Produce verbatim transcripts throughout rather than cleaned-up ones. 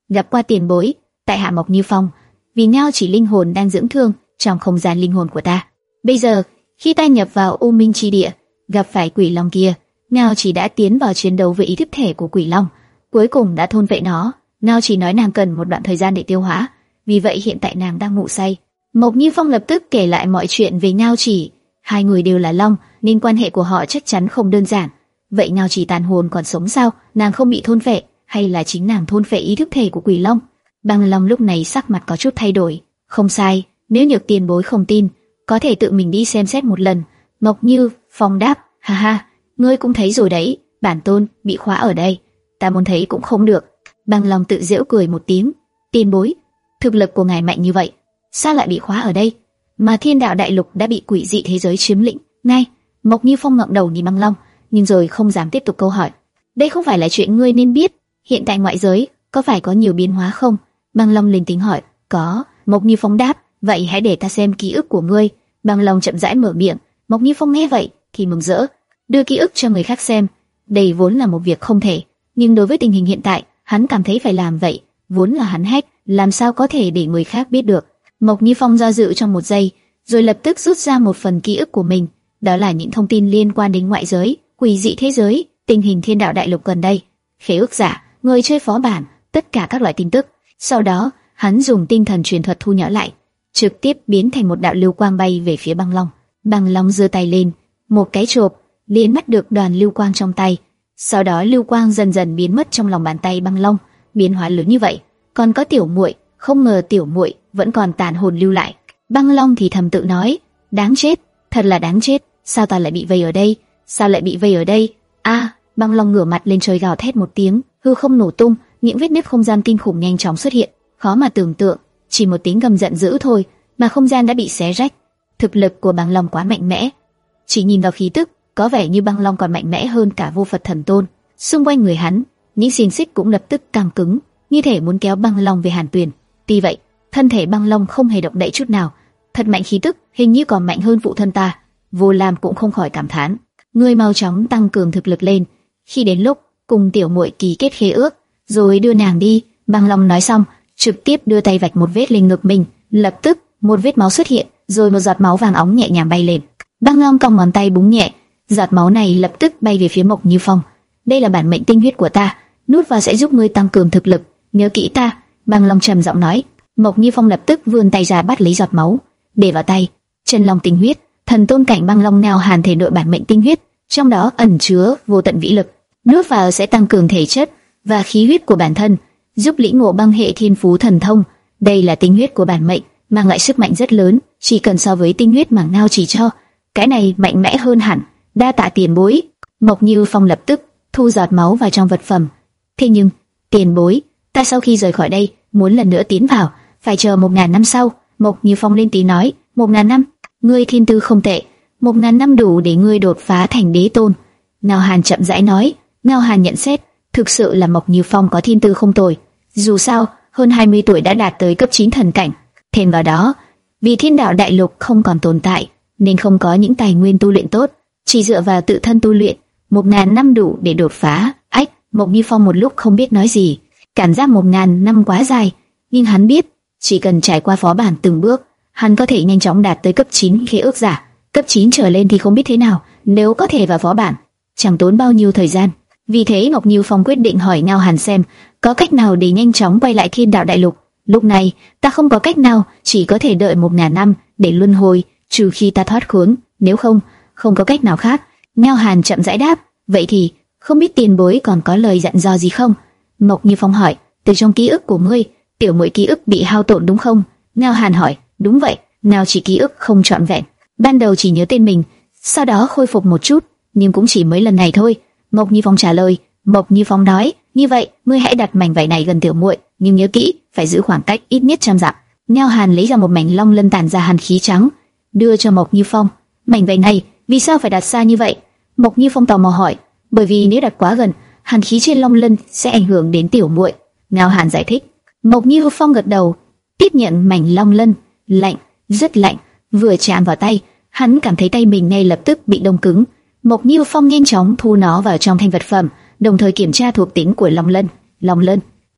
gặp qua tiền bối, tại hạ Mộc Như Phong, vì Ngao Chỉ linh hồn đang dưỡng thương trong không gian linh hồn của ta. Bây giờ, khi ta nhập vào U Minh Chi Địa, gặp phải quỷ long kia, Ngao Chỉ đã tiến vào chiến đấu với ý thức thể của quỷ long, cuối cùng đã thôn vệ nó. Ngao Chỉ nói nàng cần một đoạn thời gian để tiêu hóa, vì vậy hiện tại nàng đang ngủ say. Mộc Như Phong lập tức kể lại mọi chuyện về Ngao Chỉ. Hai người đều là long, nên quan hệ của họ chắc chắn không đơn giản. Vậy Ngao Chỉ tàn hồn còn sống sao? Nàng không bị thôn phệ, hay là chính nàng thôn phệ ý thức thể của quỷ long? Băng Long lúc này sắc mặt có chút thay đổi. Không sai, nếu Nhược tiền bối không tin, có thể tự mình đi xem xét một lần. Mộc Như Phong đáp, ha ha, ngươi cũng thấy rồi đấy, bản tôn bị khóa ở đây, ta muốn thấy cũng không được. Băng Long tự giễu cười một tiếng, tiền bối, thực lực của ngài mạnh như vậy, sao lại bị khóa ở đây? Mà Thiên Đạo Đại Lục đã bị quỷ dị thế giới chiếm lĩnh. Ngay, Mộc Như Phong ngẩng đầu nhìn Băng Long, nhưng rồi không dám tiếp tục câu hỏi. Đây không phải là chuyện ngươi nên biết. Hiện tại ngoại giới có phải có nhiều biến hóa không? Băng Long lên tiếng hỏi. Có. Mộc Như Phong đáp. Vậy hãy để ta xem ký ức của ngươi. Băng Long chậm rãi mở miệng. Mộc Như Phong nghe vậy thì mừng rỡ, đưa ký ức cho người khác xem. Đây vốn là một việc không thể, nhưng đối với tình hình hiện tại, hắn cảm thấy phải làm vậy. Vốn là hắn hack, làm sao có thể để người khác biết được? Mộc Như Phong do dự trong một giây, rồi lập tức rút ra một phần ký ức của mình. Đó là những thông tin liên quan đến ngoại giới, quỷ dị thế giới, tình hình Thiên Đạo Đại Lục gần đây, khế ước giả, người chơi phó bản, tất cả các loại tin tức. Sau đó, hắn dùng tinh thần truyền thuật thu nhỏ lại, trực tiếp biến thành một đạo lưu quang bay về phía Băng Long. Băng Long giơ tay lên, một cái chộp, liền bắt được đoàn lưu quang trong tay. Sau đó lưu quang dần dần biến mất trong lòng bàn tay Băng Long. Biến hóa lớn như vậy, còn có tiểu muội, không ngờ tiểu muội vẫn còn tàn hồn lưu lại. Băng Long thì thầm tự nói, đáng chết, thật là đáng chết, sao ta lại bị vây ở đây? Sao lại bị vây ở đây? A! Băng Long ngửa mặt lên trời gào thét một tiếng, hư không nổ tung, những vết nứt không gian kinh khủng nhanh chóng xuất hiện, khó mà tưởng tượng. Chỉ một tiếng gầm giận dữ thôi, mà không gian đã bị xé rách. Thực lực của Băng Long quá mạnh mẽ, chỉ nhìn vào khí tức, có vẻ như Băng Long còn mạnh mẽ hơn cả Vô Phật Thần Tôn. Xung quanh người hắn, những xiềng xích cũng lập tức căng cứng, như thể muốn kéo Băng Long về Hàn Tuyền. Tuy vậy, thân thể Băng Long không hề động đậy chút nào, thật mạnh khí tức, hình như còn mạnh hơn phụ thân ta. Vô Lam cũng không khỏi cảm thán, ngươi mau chóng tăng cường thực lực lên, khi đến lúc cùng tiểu muội ký kết khế ước, rồi đưa nàng đi. Băng Long nói xong, trực tiếp đưa tay vạch một vết lên ngực mình, lập tức một vết máu xuất hiện, rồi một giọt máu vàng óng nhẹ nhàng bay lên. Băng Long cong ngón tay búng nhẹ, giọt máu này lập tức bay về phía Mộc Như Phong. Đây là bản mệnh tinh huyết của ta, nuốt vào sẽ giúp ngươi tăng cường thực lực, nhớ kỹ ta. Băng Long trầm giọng nói. Mộc Như Phong lập tức vươn tay ra bắt lấy giọt máu, để vào tay. Chân Long tinh huyết, thần tôn cảnh Băng Long Ngao Hàn thể nội bản mệnh tinh huyết, trong đó ẩn chứa vô tận vĩ lực, nuốt vào sẽ tăng cường thể chất và khí huyết của bản thân, giúp lĩnh ngộ băng hệ thiên phú thần thông. Đây là tinh huyết của bản mệnh, mang lại sức mạnh rất lớn, chỉ cần so với tinh huyết mà Ngao chỉ cho, cái này mạnh mẽ hơn hẳn. Đa tạ tiền bối. Mộc Như Phong lập tức thu giọt máu vào trong vật phẩm. Thế nhưng, tiền bối, ta sau khi rời khỏi đây, muốn lần nữa tiến vào, phải chờ một ngàn năm sau. Mộc Như Phong lên tiếng nói. Một ngàn năm? Ngươi thiên tư không tệ, một ngàn năm đủ để ngươi đột phá thành đế tôn. Ngao Hàn chậm rãi nói. Ngao Hàn nhận xét, thực sự là Mộc Như Phong có thiên tư không tồi. Dù sao, hơn hai mươi tuổi đã đạt tới cấp chín thần cảnh. Thêm vào đó, vì Thiên Đạo Đại Lục không còn tồn tại, nên không có những tài nguyên tu luyện tốt, chỉ dựa vào tự thân tu luyện, một ngàn năm đủ để đột phá. Ách! Mộc Như Phong một lúc không biết nói gì, cảm giác một ngàn năm quá dài, nhưng hắn biết, chỉ cần trải qua phó bản từng bước, hắn có thể nhanh chóng đạt tới cấp chín khế ước giả. Cấp chín trở lên thì không biết thế nào, nếu có thể vào phó bản, chẳng tốn bao nhiêu thời gian. Vì thế Mộc Như Phong quyết định hỏi Ngao Hàn xem có cách nào để nhanh chóng quay lại Thiên Đạo Đại Lục. Lúc này ta không có cách nào, chỉ có thể đợi một ngàn năm để luân hồi, trừ khi ta thoát khốn, nếu không, không có cách nào khác. Ngao Hàn chậm rãi đáp. Vậy thì không biết tiền bối còn có lời dặn dò gì không? Mộc Như Phong hỏi. Từ trong ký ức của ngươi, tiểu muội ký ức bị hao tổn đúng không? Ngao Hàn hỏi. Đúng vậy. Nào chỉ ký ức không trọn vẹn, ban đầu chỉ nhớ tên mình, sau đó khôi phục một chút, nhưng cũng chỉ mấy lần này thôi. Mộc Như Phong trả lời. Mộc Như Phong nói. Như vậy, ngươi hãy đặt mảnh vải này gần tiểu muội, nhưng nhớ kỹ, phải giữ khoảng cách ít nhất trăm dặm. Ngao Hàn lấy ra một mảnh long lân tản ra hàn khí trắng, đưa cho Mộc Như Phong. Mảnh vải này, vì sao phải đặt xa như vậy? Mộc Như Phong tò mò hỏi. Bởi vì nếu đặt quá gần, hàn khí trên long lân sẽ ảnh hưởng đến tiểu muội. Ngao Hàn giải thích. Mộc Như Phong gật đầu, tiếp nhận mảnh long lân. Lạnh, rất lạnh, vừa chạm vào tay, hắn cảm thấy tay mình ngay lập tức bị đông cứng. Mộc Như Phong nhanh chóng thu nó vào trong thanh vật phẩm, đồng thời kiểm tra thuộc tính của long lân. Long lân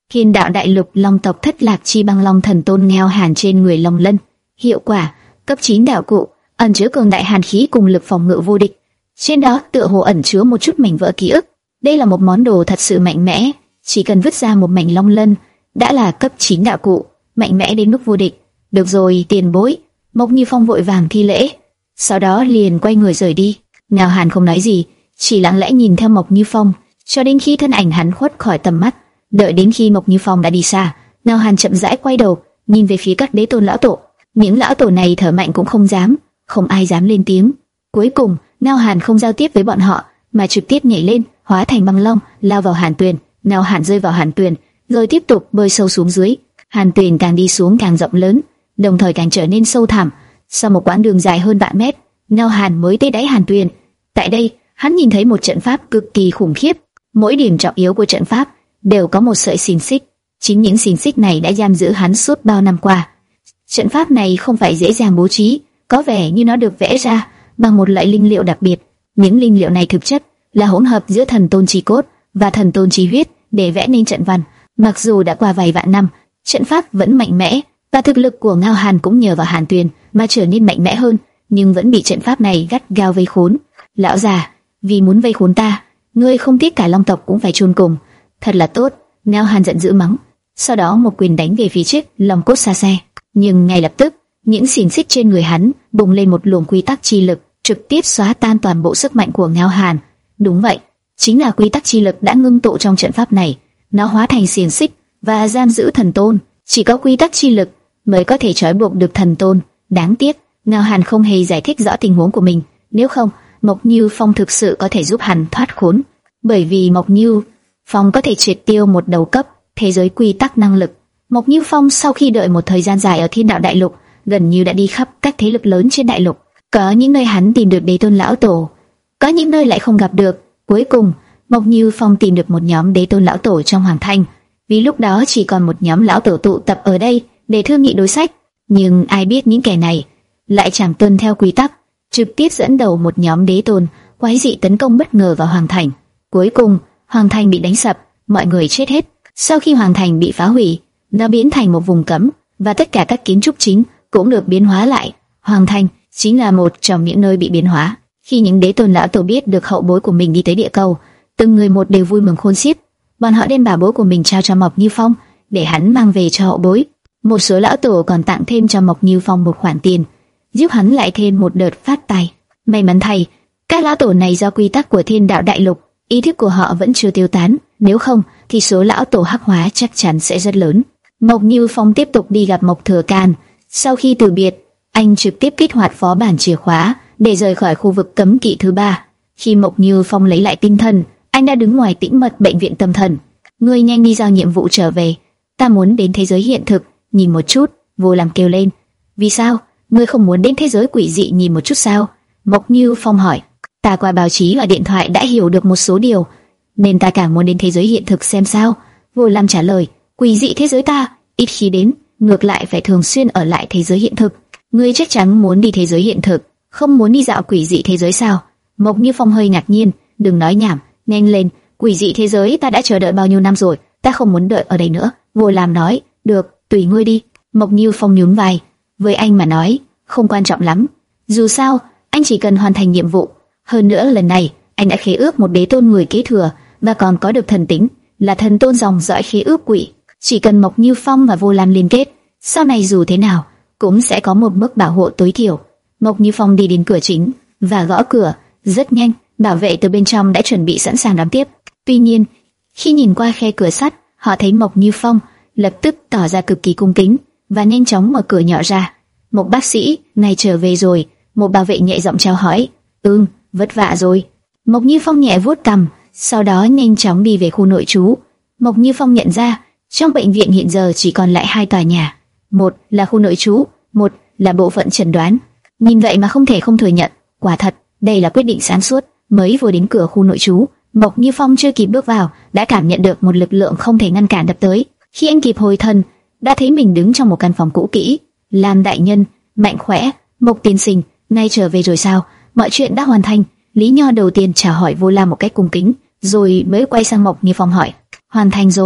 Thiên đạo đại lục long tộc thất lạc chi băng long thần tôn nghèo hàn trên người Long Lân. Hiệu quả: cấp chín đạo cụ, ẩn chứa cường đại hàn khí cùng lực phòng ngự vô địch. Trên đó tựa hồ ẩn chứa một chút mảnh vỡ ký ức. Đây là một món đồ thật sự mạnh mẽ, chỉ cần vứt ra một mảnh Long Lân đã là cấp chín đạo cụ, mạnh mẽ đến mức vô địch. Được rồi, tiền bối. Mộc Như Phong vội vàng thi lễ, sau đó liền quay người rời đi. Ngao Hàn không nói gì, chỉ lặng lẽ nhìn theo Mộc Như Phong cho đến khi thân ảnh hắn khuất khỏi tầm mắt. Đợi đến khi Mộc Như Phong đã đi xa, Ngao Hàn chậm rãi quay đầu, nhìn về phía các đế tôn lão tổ. Những lão tổ này thở mạnh cũng không dám, không ai dám lên tiếng. Cuối cùng, Ngao Hàn không giao tiếp với bọn họ, mà trực tiếp nhảy lên, hóa thành băng long, lao vào Hàn Tuyền. Ngao Hàn rơi vào Hàn Tuyền, rồi tiếp tục bơi sâu xuống dưới. Hàn Tuyền càng đi xuống càng rộng lớn, đồng thời càng trở nên sâu thẳm. Sau một quãng đường dài hơn vạn mét, Ngao Hàn mới tới đáy Hàn Tuyền. Tại đây, hắn nhìn thấy một trận pháp cực kỳ khủng khiếp. Mỗi điểm trọng yếu của trận pháp đều có một sợi xiềng xích. Chính những xiềng xích này đã giam giữ hắn suốt bao năm qua. Trận pháp này không phải dễ dàng bố trí, có vẻ như nó được vẽ ra bằng một loại linh liệu đặc biệt. Những linh liệu này thực chất là hỗn hợp giữa thần tôn chi cốt và thần tôn chi huyết để vẽ nên trận văn. Mặc dù đã qua vài vạn năm, trận pháp vẫn mạnh mẽ, và thực lực của Ngao Hàn cũng nhờ vào Hàn Tuyền mà trở nên mạnh mẽ hơn, nhưng vẫn bị trận pháp này gắt gao vây khốn. Lão già, vì muốn vây khốn ta, ngươi không tiếc cả long tộc cũng phải chôn cùng. Thật là tốt. Ngao Hàn giận dữ mắng, sau đó một quyền đánh về phía chiếc long cốt xa xe. Nhưng ngay lập tức, những xiềng xích trên người hắn bùng lên một luồng quy tắc chi lực, trực tiếp xóa tan toàn bộ sức mạnh của Ngao Hàn. Đúng vậy, chính là quy tắc chi lực đã ngưng tụ trong trận pháp này. Nó hóa thành xiềng xích và giam giữ thần tôn. Chỉ có quy tắc chi lực mới có thể trói buộc được thần tôn. Đáng tiếc, Ngao Hàn không hề giải thích rõ tình huống của mình. Nếu không, Mộc Như Phong thực sự có thể giúp hắn thoát khốn. Bởi vì Mộc Như Phong có thể triệt tiêu một đầu cấp thế giới quy tắc năng lực. Mộc Như Phong sau khi đợi một thời gian dài ở Thiên Đạo Đại Lục, gần như đã đi khắp các thế lực lớn trên đại lục. Có những nơi hắn tìm được đế tôn lão tổ, có những nơi lại không gặp được. Cuối cùng, Mộc Như Phong tìm được một nhóm đế tôn lão tổ trong Hoàng Thành. Vì lúc đó chỉ còn một nhóm lão tổ tụ tập ở đây để thương nghị đối sách. Nhưng ai biết những kẻ này lại chẳng tuân theo quy tắc, trực tiếp dẫn đầu một nhóm đế tôn quái dị tấn công bất ngờ vào Hoàng Thành. Cuối cùng, Hoàng Thành bị đánh sập, mọi người chết hết. Sau khi Hoàng Thành bị phá hủy, nó biến thành một vùng cấm, và tất cả các kiến trúc chính cũng được biến hóa lại. Hoàng Thành chính là một trong những nơi bị biến hóa. Khi những đế tôn lão tổ biết được hậu bối của mình đi tới địa cầu, từng người một đều vui mừng khôn xiết. Bọn họ đem bảo bối của mình trao cho Mộc Như Phong để hắn mang về cho hậu bối. Một số lão tổ còn tặng thêm cho Mộc Như Phong một khoản tiền, giúp hắn lại thêm một đợt phát tài. May mắn thay, các lão tổ này do quy tắc của Thiên Đạo Đại Lục, ý thức của họ vẫn chưa tiêu tán. Nếu không, thì số lão tổ hắc hóa chắc chắn sẽ rất lớn. Mộc Như Phong tiếp tục đi gặp Mộc Thừa Can. Sau khi từ biệt, anh trực tiếp kích hoạt phó bản chìa khóa để rời khỏi khu vực cấm kỵ thứ ba. Khi Mộc Như Phong lấy lại tinh thần, anh đã đứng ngoài tĩnh mật bệnh viện tâm thần. Ngươi nhanh đi giao nhiệm vụ trở về, ta muốn đến thế giới hiện thực nhìn một chút. Vô Lam kêu lên. Vì sao? Ngươi không muốn đến thế giới quỷ dị nhìn một chút sao? Mộc Như Phong hỏi. Ta qua báo chí và điện thoại đã hiểu được một số điều, nên ta càng muốn đến thế giới hiện thực xem sao. Vô Lam trả lời. Quỷ dị thế giới ta ít khi đến, ngược lại phải thường xuyên ở lại thế giới hiện thực. Ngươi chắc chắn muốn đi thế giới hiện thực, không muốn đi dạo quỷ dị thế giới sao? Mộc Như Phong hơi ngạc nhiên. Đừng nói nhảm, nhanh lên. Quỷ dị thế giới ta đã chờ đợi bao nhiêu năm rồi, ta không muốn đợi ở đây nữa. Vô Lam nói. Được, tùy ngươi đi. Mộc Như Phong nhún vai. Với anh mà nói, không quan trọng lắm. Dù sao, anh chỉ cần hoàn thành nhiệm vụ. Hơn nữa lần này, anh đã khế ước một đế tôn người kế thừa, và còn có được thần tính, là thần tôn dòng dõi khế ước quỷ. Chỉ cần Mộc Như Phong và Vô Lam liên kết, sau này dù thế nào cũng sẽ có một mức bảo hộ tối thiểu. Mộc Như Phong đi đến cửa chính và gõ cửa. Rất nhanh, bảo vệ từ bên trong đã chuẩn bị sẵn sàng đón tiếp. Tuy nhiên, khi nhìn qua khe cửa sắt, họ thấy Mộc Như Phong, lập tức tỏ ra cực kỳ cung kính và nhanh chóng mở cửa nhỏ ra. Một bác sĩ, này trở về rồi. Một bảo vệ nhẹ giọng chào hỏi. Ừm, vất vả rồi. Mộc Như Phong nhẹ vuốt cằm, sau đó nhanh chóng đi về khu nội trú. Mộc Như Phong nhận ra, trong bệnh viện hiện giờ chỉ còn lại hai tòa nhà, một là khu nội trú, một là bộ phận chẩn đoán. Nhìn vậy mà không thể không thừa nhận, quả thật, đây là quyết định sáng suốt. Mới vừa đến cửa khu nội trú, Mộc Như Phong chưa kịp bước vào, đã cảm nhận được một lực lượng không thể ngăn cản đập tới. Khi anh kịp hồi thần, đã thấy mình đứng trong một căn phòng cũ kỹ. Lam đại nhân, Mạnh khỏe, Mộc tiên sinh, nay trở về rồi sao? Mọi chuyện đã hoàn thành. Lý Nho đầu tiên chào hỏi Vô Lam một cách cung kính, rồi mới quay sang Mộc Như Phong hỏi. Hoàn thành rồi.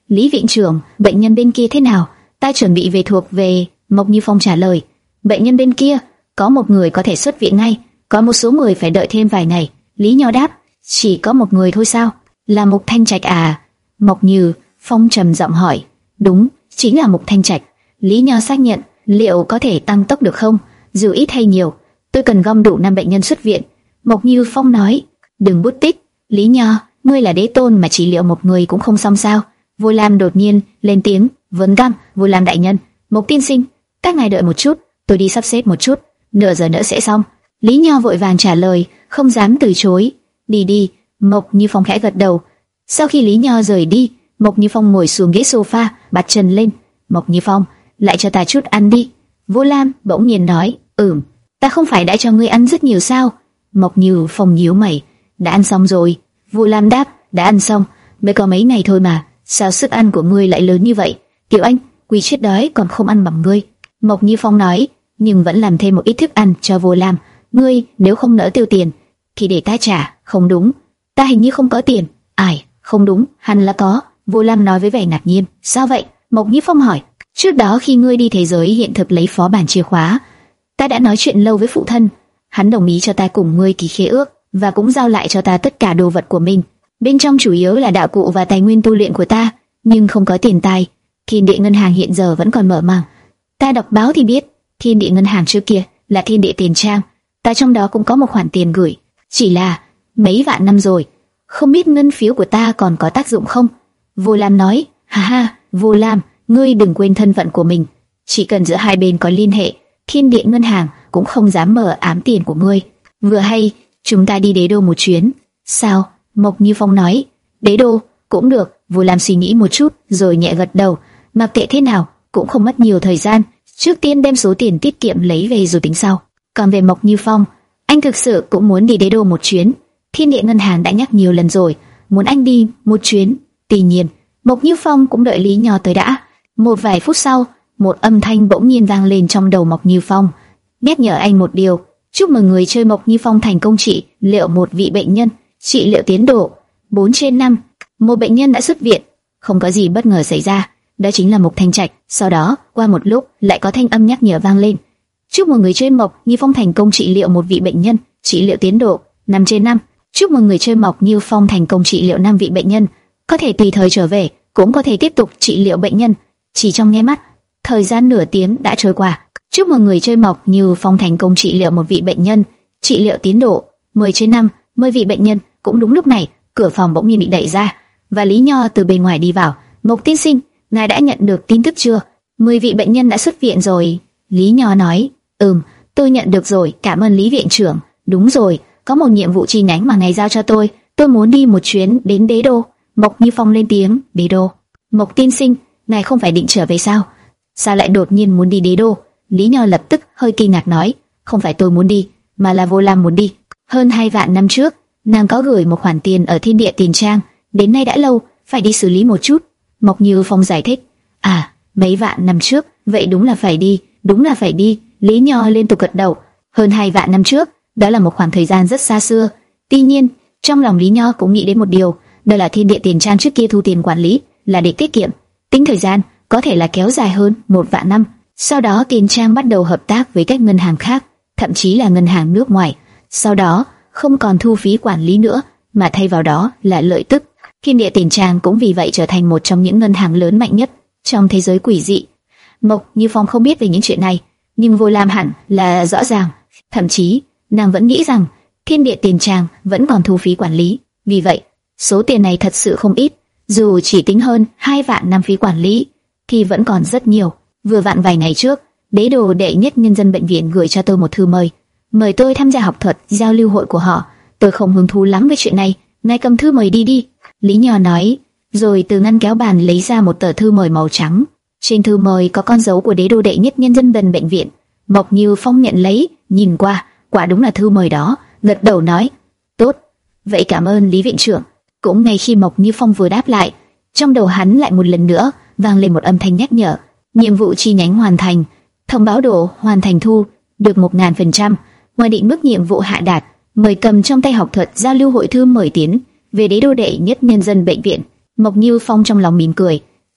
Lý viện trưởng, bệnh nhân bên kia thế nào? Ta chuẩn bị về thuộc về. Mộc Như Phong trả lời. Bệnh nhân bên kia, có một người có thể xuất viện ngay, có một số người phải đợi thêm vài ngày. Lý Nho đáp. Chỉ có một người thôi sao? Là Mục Thanh Trạch à? Mộc Như Phong trầm giọng hỏi. Đúng, chính là Mục Thanh Trạch. Lý Nho xác nhận. Liệu có thể tăng tốc được không? Dù ít hay nhiều, tôi cần gom đủ năm bệnh nhân xuất viện. Mộc Như Phong nói. Đừng bút tích. Lý Nho, ngươi là đế tôn mà chỉ liệu một người cũng không xong sao? Vô Lam đột nhiên lên tiếng. Vấn Cam, Vô Lam đại nhân, Mộc tiên sinh, các ngài đợi một chút, tôi đi sắp xếp một chút, nửa giờ nữa sẽ xong. Lý Nho vội vàng trả lời, không dám từ chối. Đi đi. Mộc Như Phong khẽ gật đầu. Sau khi Lý Nho rời đi, Mộc Như Phong ngồi xuống ghế sofa, bật chân lên. Mộc Như Phong, lại cho ta chút ăn đi. Vô Lam bỗng nhiên nói. Ừm, ta không phải đã cho ngươi ăn rất nhiều sao? Mộc Như Phong nhíu mày. Đã ăn xong rồi. Vô Lam đáp. Đã ăn xong, mới có mấy ngày thôi mà, sao sức ăn của ngươi lại lớn như vậy? Tiểu Anh, quỳ chết đói còn không ăn bằng ngươi. Mộc Như Phong nói, nhưng vẫn làm thêm một ít thức ăn cho Vô Lam. Ngươi nếu không nỡ tiêu tiền, thì để ta trả. Không đúng, ta hình như không có tiền. Ai, không đúng, hắn là có. Vô Lam nói với vẻ ngạc nhiên. Sao vậy? Mộc Như Phong hỏi. Trước đó khi ngươi đi thế giới hiện thực lấy phó bản chìa khóa, ta đã nói chuyện lâu với phụ thân, hắn đồng ý cho ta cùng ngươi ký khế ước và cũng giao lại cho ta tất cả đồ vật của mình. Bên trong chủ yếu là đạo cụ và tài nguyên tu luyện của ta, nhưng không có tiền tài. Thiên địa ngân hàng hiện giờ vẫn còn mở màng. Ta đọc báo thì biết, thiên địa ngân hàng trước kia là thiên địa tiền trang, ta trong đó cũng có một khoản tiền gửi. Chỉ là mấy vạn năm rồi, không biết ngân phiếu của ta còn có tác dụng không? Vô Lam nói. Ha ha, Vô Lam, ngươi đừng quên thân phận của mình. Chỉ cần giữa hai bên có liên hệ, thiên địa ngân hàng cũng không dám mở ám tiền của ngươi. Vừa hay, chúng ta đi đế đô một chuyến. Sao? Mộc Như Phong nói. Đế đô cũng được. Vô Lam suy nghĩ một chút rồi nhẹ gật đầu. Mặc kệ thế nào cũng không mất nhiều thời gian, trước tiên đem số tiền tiết kiệm lấy về rồi tính sau. Còn về Mộc Như Phong, anh thực sự cũng muốn đi đế đô một chuyến. Thiên địa ngân hàng đã nhắc nhiều lần rồi, muốn anh đi một chuyến. Tuy nhiên, Mộc Như Phong cũng đợi Lý Nho tới đã. Một vài phút sau, một âm thanh bỗng nhiên vang lên trong đầu Mộc Như Phong, nhắc nhở anh một điều. Chúc mừng người chơi Mộc Như Phong thành công trị liệu một vị bệnh nhân. Trị liệu tiến độ bốn trên năm. Một bệnh nhân đã xuất viện. Không có gì bất ngờ xảy ra, đó chính là Mục Thanh Trạch. Sau đó, qua một lúc, lại có thanh âm nhắc nhở vang lên. Chúc mừng người chơi Mộc Như Phong thành công trị liệu một vị bệnh nhân. Trị liệu tiến độ năm trên năm. Chúc mừng người chơi Mộc Như Phong thành công trị liệu năm vị bệnh nhân. Có thể tùy thời trở về, cũng có thể tiếp tục trị liệu bệnh nhân. Chỉ trong nháy mắt, thời gian nửa tiếng đã trôi qua. Chúc mừng người chơi Mộc Như Phong thành công trị liệu một vị bệnh nhân. Trị liệu tiến độ mười trên năm. mười vị bệnh nhân. Cũng đúng lúc này, cửa phòng bỗng nhiên bị đẩy ra và Lý Nho từ bên ngoài đi vào. Mộc tiên sinh, ngài đã nhận được tin tức chưa? mười vị bệnh nhân đã xuất viện rồi. Lý Nho nói. Ừm, tôi nhận được rồi, cảm ơn Lý viện trưởng. Đúng rồi, có một nhiệm vụ chi nhánh mà ngài giao cho tôi. Tôi muốn đi một chuyến đến đế đô. Mộc Như Phong lên tiếng. Đế đô? Mộc tiên sinh, ngài không phải định trở về sao? Sao lại đột nhiên muốn đi đế đô? Lý Nho lập tức hơi kinh ngạc nói. Không phải tôi muốn đi, mà là Vô Lam muốn đi. Hơn hai vạn năm trước, nàng có gửi một khoản tiền ở thiên địa tiền trang, đến nay đã lâu, phải đi xử lý một chút. Mộc Như Phong giải thích. À, mấy vạn năm trước, vậy đúng là phải đi, đúng là phải đi. Lý Nho liên tục gật đầu. Hơn hai vạn năm trước, đó là một khoảng thời gian rất xa xưa. Tuy nhiên, trong lòng Lý Nho cũng nghĩ đến một điều, đó là thiên địa tiền trang trước kia thu tiền quản lý là để tiết kiệm, tính thời gian có thể là kéo dài hơn một vạn năm. Sau đó tiền trang bắt đầu hợp tác với các ngân hàng khác, thậm chí là ngân hàng nước ngoài. Sau đó không còn thu phí quản lý nữa, mà thay vào đó là lợi tức. Thiên địa tiền trang cũng vì vậy trở thành một trong những ngân hàng lớn mạnh nhất trong thế giới quỷ dị. Mộc Như Phong không biết về những chuyện này, nhưng Vô Lam hẳn là rõ ràng. Thậm chí nàng vẫn nghĩ rằng thiên địa tiền trang vẫn còn thu phí quản lý. Vì vậy, số tiền này thật sự không ít. Dù chỉ tính hơn hai vạn năm phí quản lý, thì vẫn còn rất nhiều. Vừa vặn vài ngày trước, đế đồ đệ nhất nhân dân bệnh viện gửi cho tôi một thư mời, mời tôi tham gia học thuật giao lưu hội của họ. Tôi không hứng thú lắm với chuyện này, ngài cầm thư mời đi đi. Lý Nho nói, rồi từ ngăn kéo bàn lấy ra một tờ thư mời màu trắng. Trên thư mời có con dấu của đế đô đệ nhất nhân dân bệnh bệnh viện. Mộc Như Phong nhận lấy, nhìn qua, quả đúng là thư mời đó, gật đầu nói, tốt, vậy cảm ơn Lý viện trưởng. Cũng ngay khi Mộc Như Phong vừa đáp lại, trong đầu hắn lại một lần nữa vang lên một âm thanh nhắc nhở. Nhiệm vụ chi nhánh hoàn thành, thông báo độ hoàn thành thu được một ngàn phần trăm. Ngoài định mức nhiệm vụ hạ đạt, mời cầm trong tay học thuật giao lưu hội thư mời tiến về đế đô đệ nhất nhân dân bệnh viện. Mộc Như Phong trong lòng mỉm cười,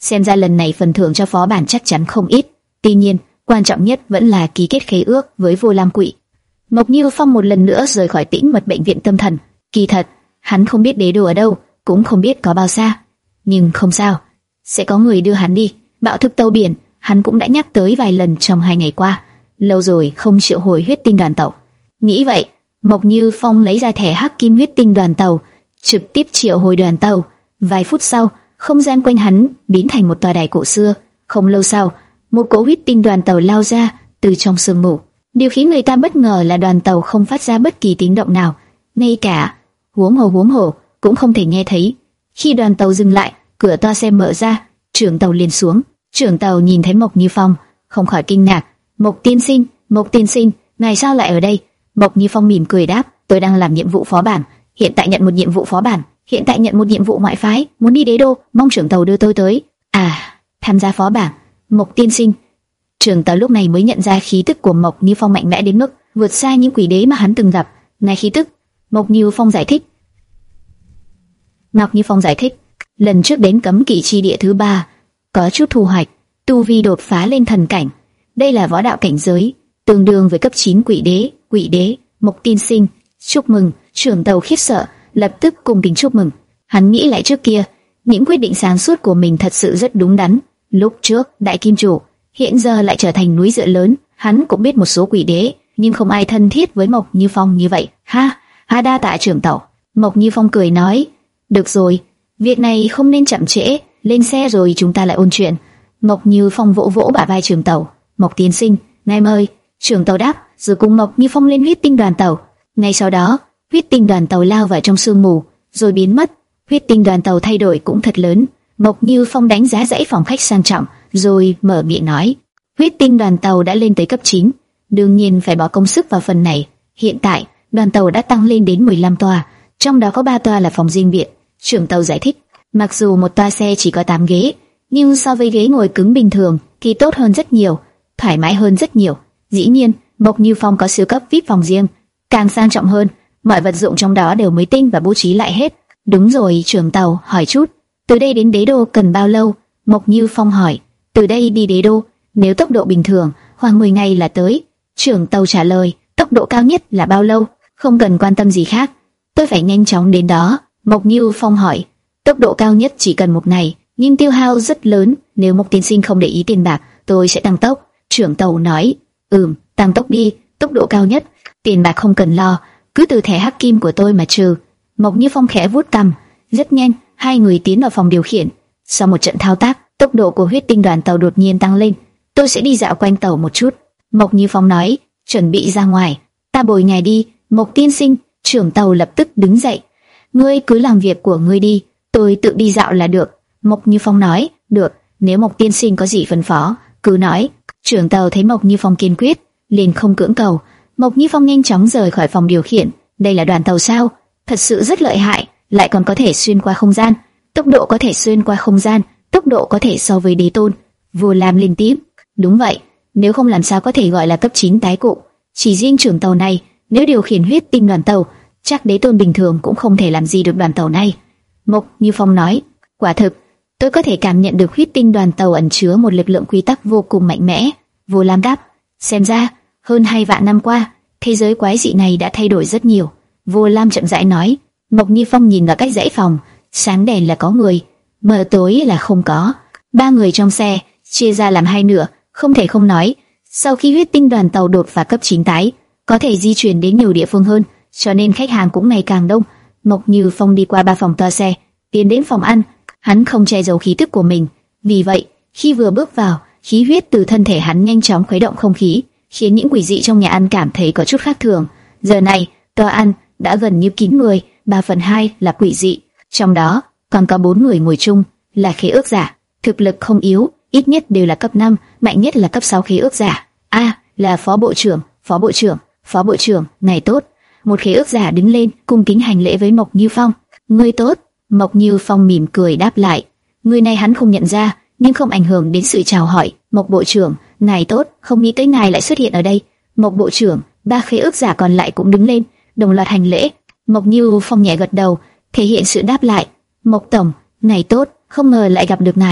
xem ra lần này phần thưởng cho phó bản chắc chắn không ít. Tuy nhiên, quan trọng nhất vẫn là ký kết khế ước với Vô Lam Quỷ. Mộc Như Phong một lần nữa rời khỏi Tĩnh Mật bệnh viện tâm thần. Kỳ thật, hắn không biết đế đô ở đâu, cũng không biết có bao xa, nhưng không sao, sẽ có người đưa hắn đi. Bạo thực tàu biển, hắn cũng đã nhắc tới vài lần trong hai ngày qua. Lâu rồi không triệu hồi huyết tinh đoàn tàu. Nghĩ vậy, Mộc Như Phong lấy ra thẻ hắc kim huyết tinh đoàn tàu, trực tiếp triệu hồi đoàn tàu. Vài phút sau, không gian quanh hắn biến thành một tòa đài cổ xưa. Không lâu sau, một cỗ huyết tinh đoàn tàu lao ra từ trong sương mù. Điều khiến người ta bất ngờ là đoàn tàu không phát ra bất kỳ tiếng động nào, ngay cả huống hồ huống hồ cũng không thể nghe thấy. Khi đoàn tàu dừng lại, cửa toa xe mở ra, trưởng tàu liền xuống. Trưởng tàu nhìn thấy Mộc Như Phong, không khỏi kinh ngạc. Mộc tiên sinh, Mộc tiên sinh, ngài sao lại ở đây? Mộc Như Phong mỉm cười đáp, tôi đang làm nhiệm vụ phó bản, hiện tại nhận một nhiệm vụ phó bản, hiện tại nhận một nhiệm vụ ngoại phái, muốn đi đế đô, mong trưởng tàu đưa tôi tới. À, tham gia phó bản. Mộc tiên sinh. Trưởng tàu lúc này mới nhận ra khí tức của Mộc Như Phong mạnh mẽ đến mức vượt xa những quỷ đế mà hắn từng gặp. Này khí tức, Mộc Như Phong giải thích. Mộc Như Phong giải thích, lần trước đến cấm kỵ chi địa thứ ba, có chút thu hoạch, tu vi đột phá lên thần cảnh. Đây là võ đạo cảnh giới, tương đương với cấp chín quỷ đế. Quỷ đế, Mộc tiên sinh, chúc mừng. Trưởng tàu khiếp sợ, lập tức cung kính chúc mừng. Hắn nghĩ lại trước kia, những quyết định sáng suốt của mình thật sự rất đúng đắn. Lúc trước, đại kim chủ, hiện giờ lại trở thành núi dựa lớn. Hắn cũng biết một số quỷ đế, nhưng không ai thân thiết với Mộc Như Phong như vậy. Ha, ha đa tạ trưởng tàu. Mộc Như Phong cười nói, được rồi, việc này không nên chậm trễ, lên xe rồi chúng ta lại ôn chuyện. Mộc Như Phong vỗ vỗ bả vai trưởng tàu. Mộc tiên sinh, ngài mời. Trưởng tàu đáp, rồi cùng Mộc Như Phong lên huyết tinh đoàn tàu. Ngay sau đó, huyết tinh đoàn tàu lao vào trong sương mù, rồi biến mất. Huyết tinh đoàn tàu thay đổi cũng thật lớn. Mộc Như Phong đánh giá dãy phòng khách sang trọng, rồi mở miệng nói, huyết tinh đoàn tàu đã lên tới cấp chín, đương nhiên phải bỏ công sức vào phần này. Hiện tại, đoàn tàu đã tăng lên đến mười lăm toa, trong đó có ba toa là phòng riêng biệt. Trưởng tàu giải thích, mặc dù một toa xe chỉ có tám ghế, nhưng so với ghế ngồi cứng bình thường thì tốt hơn rất nhiều, thoải mái hơn rất nhiều. Dĩ nhiên, Mộc Như Phong có siêu cấp vê i pê phòng riêng, càng sang trọng hơn, mọi vật dụng trong đó đều mới tinh và bố trí lại hết. Đúng rồi, trưởng tàu hỏi chút, từ đây đến đế đô cần bao lâu? Mộc Như Phong hỏi. Từ đây đi đế đô, nếu tốc độ bình thường, khoảng mười ngày là tới. Trưởng tàu trả lời. Tốc độ cao nhất là bao lâu? Không cần quan tâm gì khác, tôi phải nhanh chóng đến đó. Mộc Như Phong hỏi. Tốc độ cao nhất chỉ cần một ngày, nhưng tiêu hao rất lớn. Nếu Mộc tiên sinh không để ý tiền bạc, tôi sẽ tăng tốc. Trưởng tàu nói. Ừm, tăng tốc đi, tốc độ cao nhất. Tiền bạc không cần lo, cứ từ thẻ hắc kim của tôi mà trừ. Mộc Như Phong khẽ vuốt cằm. Rất nhanh, hai người tiến vào phòng điều khiển. Sau một trận thao tác, tốc độ của huyết tinh đoàn tàu đột nhiên tăng lên. Tôi sẽ đi dạo quanh tàu một chút. Mộc Như Phong nói. Chuẩn bị ra ngoài. Ta bồi ngài đi, Mộc tiên sinh. Trưởng tàu lập tức đứng dậy. Ngươi cứ làm việc của ngươi đi, tôi tự đi dạo là được. Mộc Như Phong nói. Được, nếu Mộc tiên sinh có gì phân phó, cứ nói. Trưởng tàu thấy Mộc Như Phong kiên quyết, liền không cưỡng cầu. Mộc Như Phong nhanh chóng rời khỏi phòng điều khiển. Đây là đoàn tàu sao? Thật sự rất lợi hại, lại còn có thể xuyên qua không gian. Tốc độ có thể xuyên qua không gian, tốc độ có thể so với đế tôn. Vô Lam liên tiếp. Đúng vậy, nếu không làm sao có thể gọi là cấp chín tái cụ. Chỉ riêng trưởng tàu này, nếu điều khiển huyết tinh đoàn tàu, chắc đế tôn bình thường cũng không thể làm gì được đoàn tàu này. Mộc Như Phong nói. Quả thực, tôi có thể cảm nhận được huyết tinh đoàn tàu ẩn chứa một lực lượng quy tắc vô cùng mạnh mẽ. Vô Lam đáp. Xem ra, hơn hai vạn năm qua, thế giới quái dị này đã thay đổi rất nhiều. Vô Lam chậm rãi nói. Mộc Như Phong nhìn vào cách dãy phòng, sáng đèn là có người, mờ tối là không có. Ba người trong xe chia ra làm hai nửa, không thể không nói, sau khi huyết tinh đoàn tàu đột phá cấp chín tái, có thể di chuyển đến nhiều địa phương hơn, cho nên khách hàng cũng ngày càng đông. Mộc Như Phong đi qua ba phòng toa xe, tiến đến phòng ăn. Hắn không che giấu khí tức của mình, vì vậy khi vừa bước vào, khí huyết từ thân thể hắn nhanh chóng khuấy động không khí, khiến những quỷ dị trong nhà ăn cảm thấy có chút khác thường. Giờ này, toa ăn đã gần như kín người, ba phần hai là quỷ dị, trong đó còn có bốn người ngồi chung là khế ước giả, thực lực không yếu, ít nhất đều là cấp năm, mạnh nhất là cấp sáu khế ước giả. A, à, là phó bộ trưởng, phó bộ trưởng, phó bộ trưởng, ngày tốt. Một khế ước giả đứng lên, cung kính hành lễ với Mộc Như Phong. Ngươi tốt. Mộc Như Phong mỉm cười đáp lại. Người này hắn không nhận ra, nhưng không ảnh hưởng đến sự chào hỏi. Mộc bộ trưởng, ngài tốt, không nghĩ tới ngài lại xuất hiện ở đây. Mộc bộ trưởng, ba khế ước giả còn lại cũng đứng lên, đồng loạt hành lễ. Mộc Như Phong nhẹ gật đầu, thể hiện sự đáp lại. Mộc tổng, ngài tốt, không ngờ lại gặp được ngài.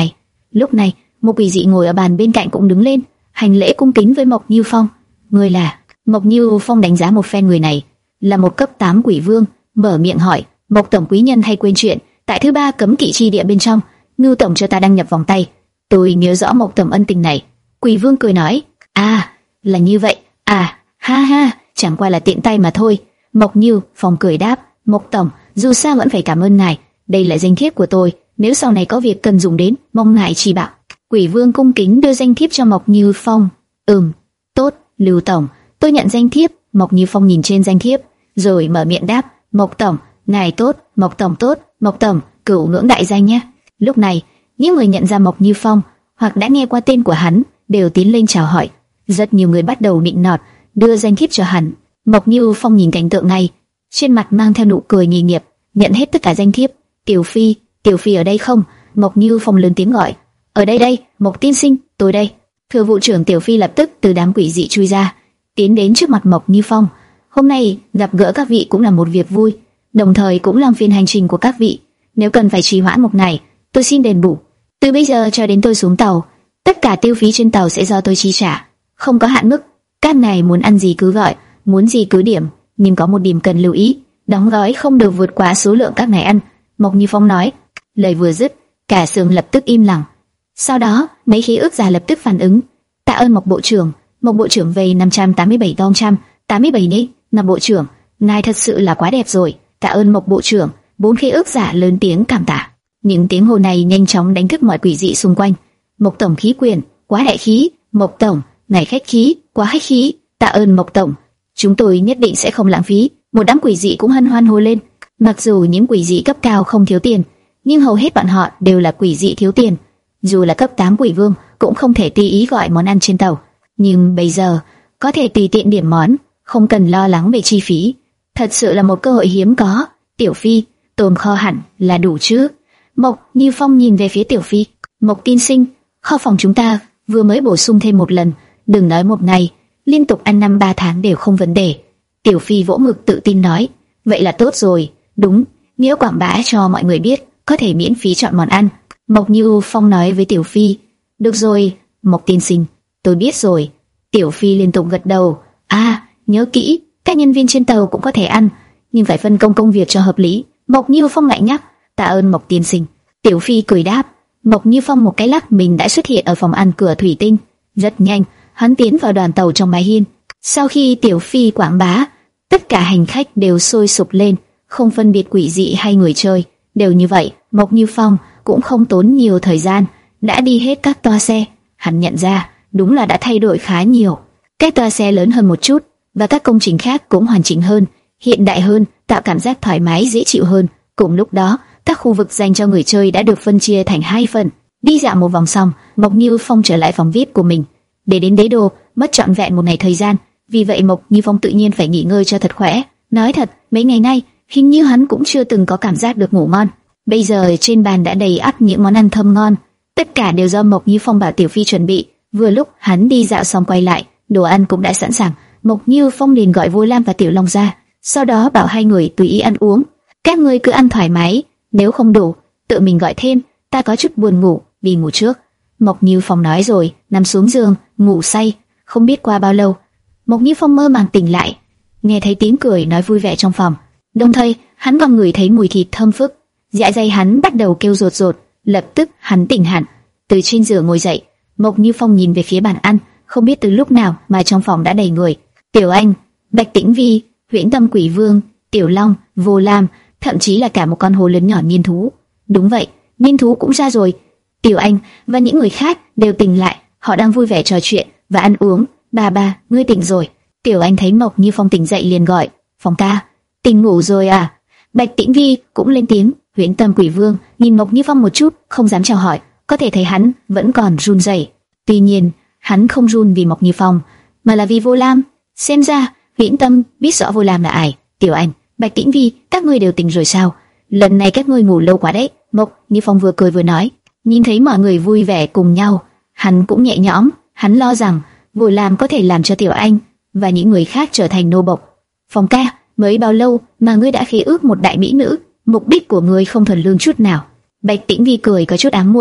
Lúc này, một quỷ dị ngồi ở bàn bên cạnh cũng đứng lên, hành lễ cung kính với Mộc Như Phong. Người là? Mộc Như Phong đánh giá một phen người này, là một cấp tám quỷ vương, mở miệng hỏi, Mộc tổng quý nhân hay quên chuyện, tại thứ ba cấm kỵ chi địa bên trong, Ngưu tổng cho ta đăng nhập vòng tay. Tôi nhớ rõ Mộc tổng ân tình này. Quỷ vương cười nói, à, là như vậy, à, ha ha, chẳng qua là tiện tay mà thôi. Mộc Như Phong cười đáp, Mộc tổng, dù sao vẫn phải cảm ơn ngài, đây là danh thiếp của tôi, nếu sau này có việc cần dùng đến, mong ngài chỉ bảo. Quỷ vương cung kính đưa danh thiếp cho Mộc Như Phong. Ừm, tốt, Lưu tổng, tôi nhận danh thiếp. Mộc Như Phong nhìn trên danh thiếp, rồi mở miệng đáp, Mộc tổng, ngài tốt, Mộc tổng tốt, Mộc tổng, cửu ngưỡng đại danh nhé. Lúc này, những người nhận ra Mộc Như Phong hoặc đã nghe qua tên của hắn đều tiến lên chào hỏi. Rất nhiều người bắt đầu nịnh nọt, đưa danh thiếp cho hắn. Mộc Như Phong nhìn cảnh tượng này, trên mặt mang theo nụ cười nghề nghiệp, nhận hết tất cả danh thiếp. Tiểu Phi, Tiểu Phi ở đây không? Mộc Như Phong lớn tiếng gọi. Ở đây đây, Mộc tiên sinh, tôi đây. Thừa vụ trưởng Tiểu Phi lập tức từ đám quỷ dị chui ra, tiến đến trước mặt Mộc Như Phong. Hôm nay gặp gỡ các vị cũng là một việc vui, đồng thời cũng làm phiền hành trình của các vị. Nếu cần phải trì hoãn một ngày, tôi xin đền bù. Từ bây giờ cho đến tôi xuống tàu, tất cả tiêu phí trên tàu sẽ do tôi chi trả, không có hạn mức. Các ngài muốn ăn gì cứ gọi, muốn gì cứ điểm, nhưng có một điểm cần lưu ý, đóng gói không được vượt quá số lượng các ngài ăn. Mộc Như Phong nói. Lời vừa dứt, cả sườn lập tức im lặng. Sau đó, mấy khí ước giả lập tức phản ứng. Tạ ơn Mộc bộ trưởng. Mộc bộ trưởng vay năm trăm tám mươi bảy đồng trăm tám mươi bảy đấy. Mộc bộ trưởng, ngài thật sự là quá đẹp rồi. Tạ ơn Mộc bộ trưởng. Bốn khí ước giả lớn tiếng cảm tạ. Những tiếng hô này nhanh chóng đánh thức mọi quỷ dị xung quanh. Mộc tổng khí quyền, quá đại khí. Mộc tổng, ngài khách khí, quá khách khí. Tạ ơn Mộc tổng, chúng tôi nhất định sẽ không lãng phí. Một đám quỷ dị cũng hân hoan hô lên. Mặc dù những quỷ dị cấp cao không thiếu tiền, nhưng hầu hết bọn họ đều là quỷ dị thiếu tiền. Dù là cấp tám quỷ vương cũng không thể tùy ý gọi món ăn trên tàu, nhưng bây giờ có thể tùy tiện điểm món, không cần lo lắng về chi phí. Thật sự là một cơ hội hiếm có. Tiểu Phi, tôm kho hẳn là đủ chứ? Mộc Như Phong nhìn về phía Tiểu Phi. Mộc tiên sinh, kho phòng chúng ta vừa mới bổ sung thêm một lần, đừng nói một ngày, liên tục ăn năm ba tháng đều không vấn đề. Tiểu Phi vỗ ngực tự tin nói. Vậy là tốt rồi. Đúng, nếu quảng bá cho mọi người biết, có thể miễn phí chọn món ăn. Mộc Như Phong nói với Tiểu Phi. Được rồi, Mộc tiên sinh, tôi biết rồi. Tiểu Phi liên tục gật đầu. À, nhớ kỹ, các nhân viên trên tàu cũng có thể ăn, nhưng phải phân công công việc cho hợp lý. Mộc Như Phong lại nhắc. Tạ ơn Mộc tiên sinh. Tiểu Phi cười đáp. Mộc Như Phong một cái lắc mình đã xuất hiện ở phòng ăn cửa thủy tinh. Rất nhanh, hắn tiến vào đoàn tàu trong mái hiên. Sau khi Tiểu Phi quảng bá, tất cả hành khách đều sôi sục lên, không phân biệt quỷ dị hay người chơi, đều như vậy. Mộc Như Phong cũng không tốn nhiều thời gian, đã đi hết các toa xe. Hắn nhận ra, đúng là đã thay đổi khá nhiều. Các toa xe lớn hơn một chút, và các công trình khác cũng hoàn chỉnh hơn, hiện đại hơn, tạo cảm giác thoải mái dễ chịu hơn. Cùng lúc đó, các khu vực dành cho người chơi đã được phân chia thành hai phần. Đi dạo một vòng xong, Mộc Như Phong trở lại phòng vi ai pi của mình. Để đến đế đô, mất trọn vẹn một ngày thời gian, vì vậy Mộc Như Phong tự nhiên phải nghỉ ngơi cho thật khỏe. Nói thật, mấy ngày nay, hình như hắn cũng chưa từng có cảm giác được ngủ ngon. Bây giờ trên bàn đã đầy ắp những món ăn thơm ngon, tất cả đều do Mộc Như Phong bảo Tiểu Phi chuẩn bị. Vừa lúc hắn đi dạo xong quay lại, đồ ăn cũng đã sẵn sàng. Mộc Như Phong liền gọi Vô Lam và Tiểu Long ra, sau đó bảo hai người tùy ý ăn uống. Các ngươi cứ ăn thoải mái, nếu không đủ, tự mình gọi thêm. Ta có chút buồn ngủ, đi ngủ trước. Mộc Như Phong nói rồi nằm xuống giường ngủ say. Không biết qua bao lâu, Mộc Như Phong mơ màng tỉnh lại, nghe thấy tiếng cười nói vui vẻ trong phòng. Đồng thời hắn còn ngửi thấy mùi thịt thơm phức. Dạ dày hắn bắt đầu kêu rột rột. Lập tức hắn tỉnh hẳn, từ trên giường ngồi dậy. Mộc Như Phong nhìn về phía bàn ăn, không biết từ lúc nào mà trong phòng đã đầy người. Tiểu Anh, Bạch Tĩnh Vi, Huyễn Tâm Quỷ Vương, Tiểu Long, Vô Lam, thậm chí là cả một con hồ lớn nhỏ Niên Thú. Đúng vậy, Niên Thú cũng ra rồi. Tiểu Anh và những người khác đều tỉnh lại, họ đang vui vẻ trò chuyện và ăn uống. Ba ba, ngươi tỉnh rồi. Tiểu Anh thấy Mộc Như Phong tỉnh dậy liền gọi, Phong ca, tỉnh ngủ rồi à? Bạch Tĩnh Vi cũng lên tiếng. Huyễn Tâm Quỷ Vương nhìn Mộc Như Phong một chút, không dám chào hỏi, có thể thấy hắn vẫn còn run rẩy. Tuy nhiên, hắn không run vì Mộc Như Phong, mà là vì Vô Lam. Xem ra Huyễn Tâm biết rõ Vô Lam là ai. Tiểu Anh, Bạch Tĩnh Vi, các ngươi đều tỉnh rồi sao? Lần này các ngươi ngủ lâu quá đấy. Mộc Như Phong vừa cười vừa nói. Nhìn thấy mọi người vui vẻ cùng nhau, hắn cũng nhẹ nhõm. Hắn lo rằng Vô Lam có thể làm cho Tiểu Anh và những người khác trở thành nô bộc. Phong ca, mới bao lâu mà ngươi đã khế ước một đại mỹ nữ? Mục đích của ngươi không thuần lương chút nào. Bạch Tĩnh Vi cười có chút ám muội,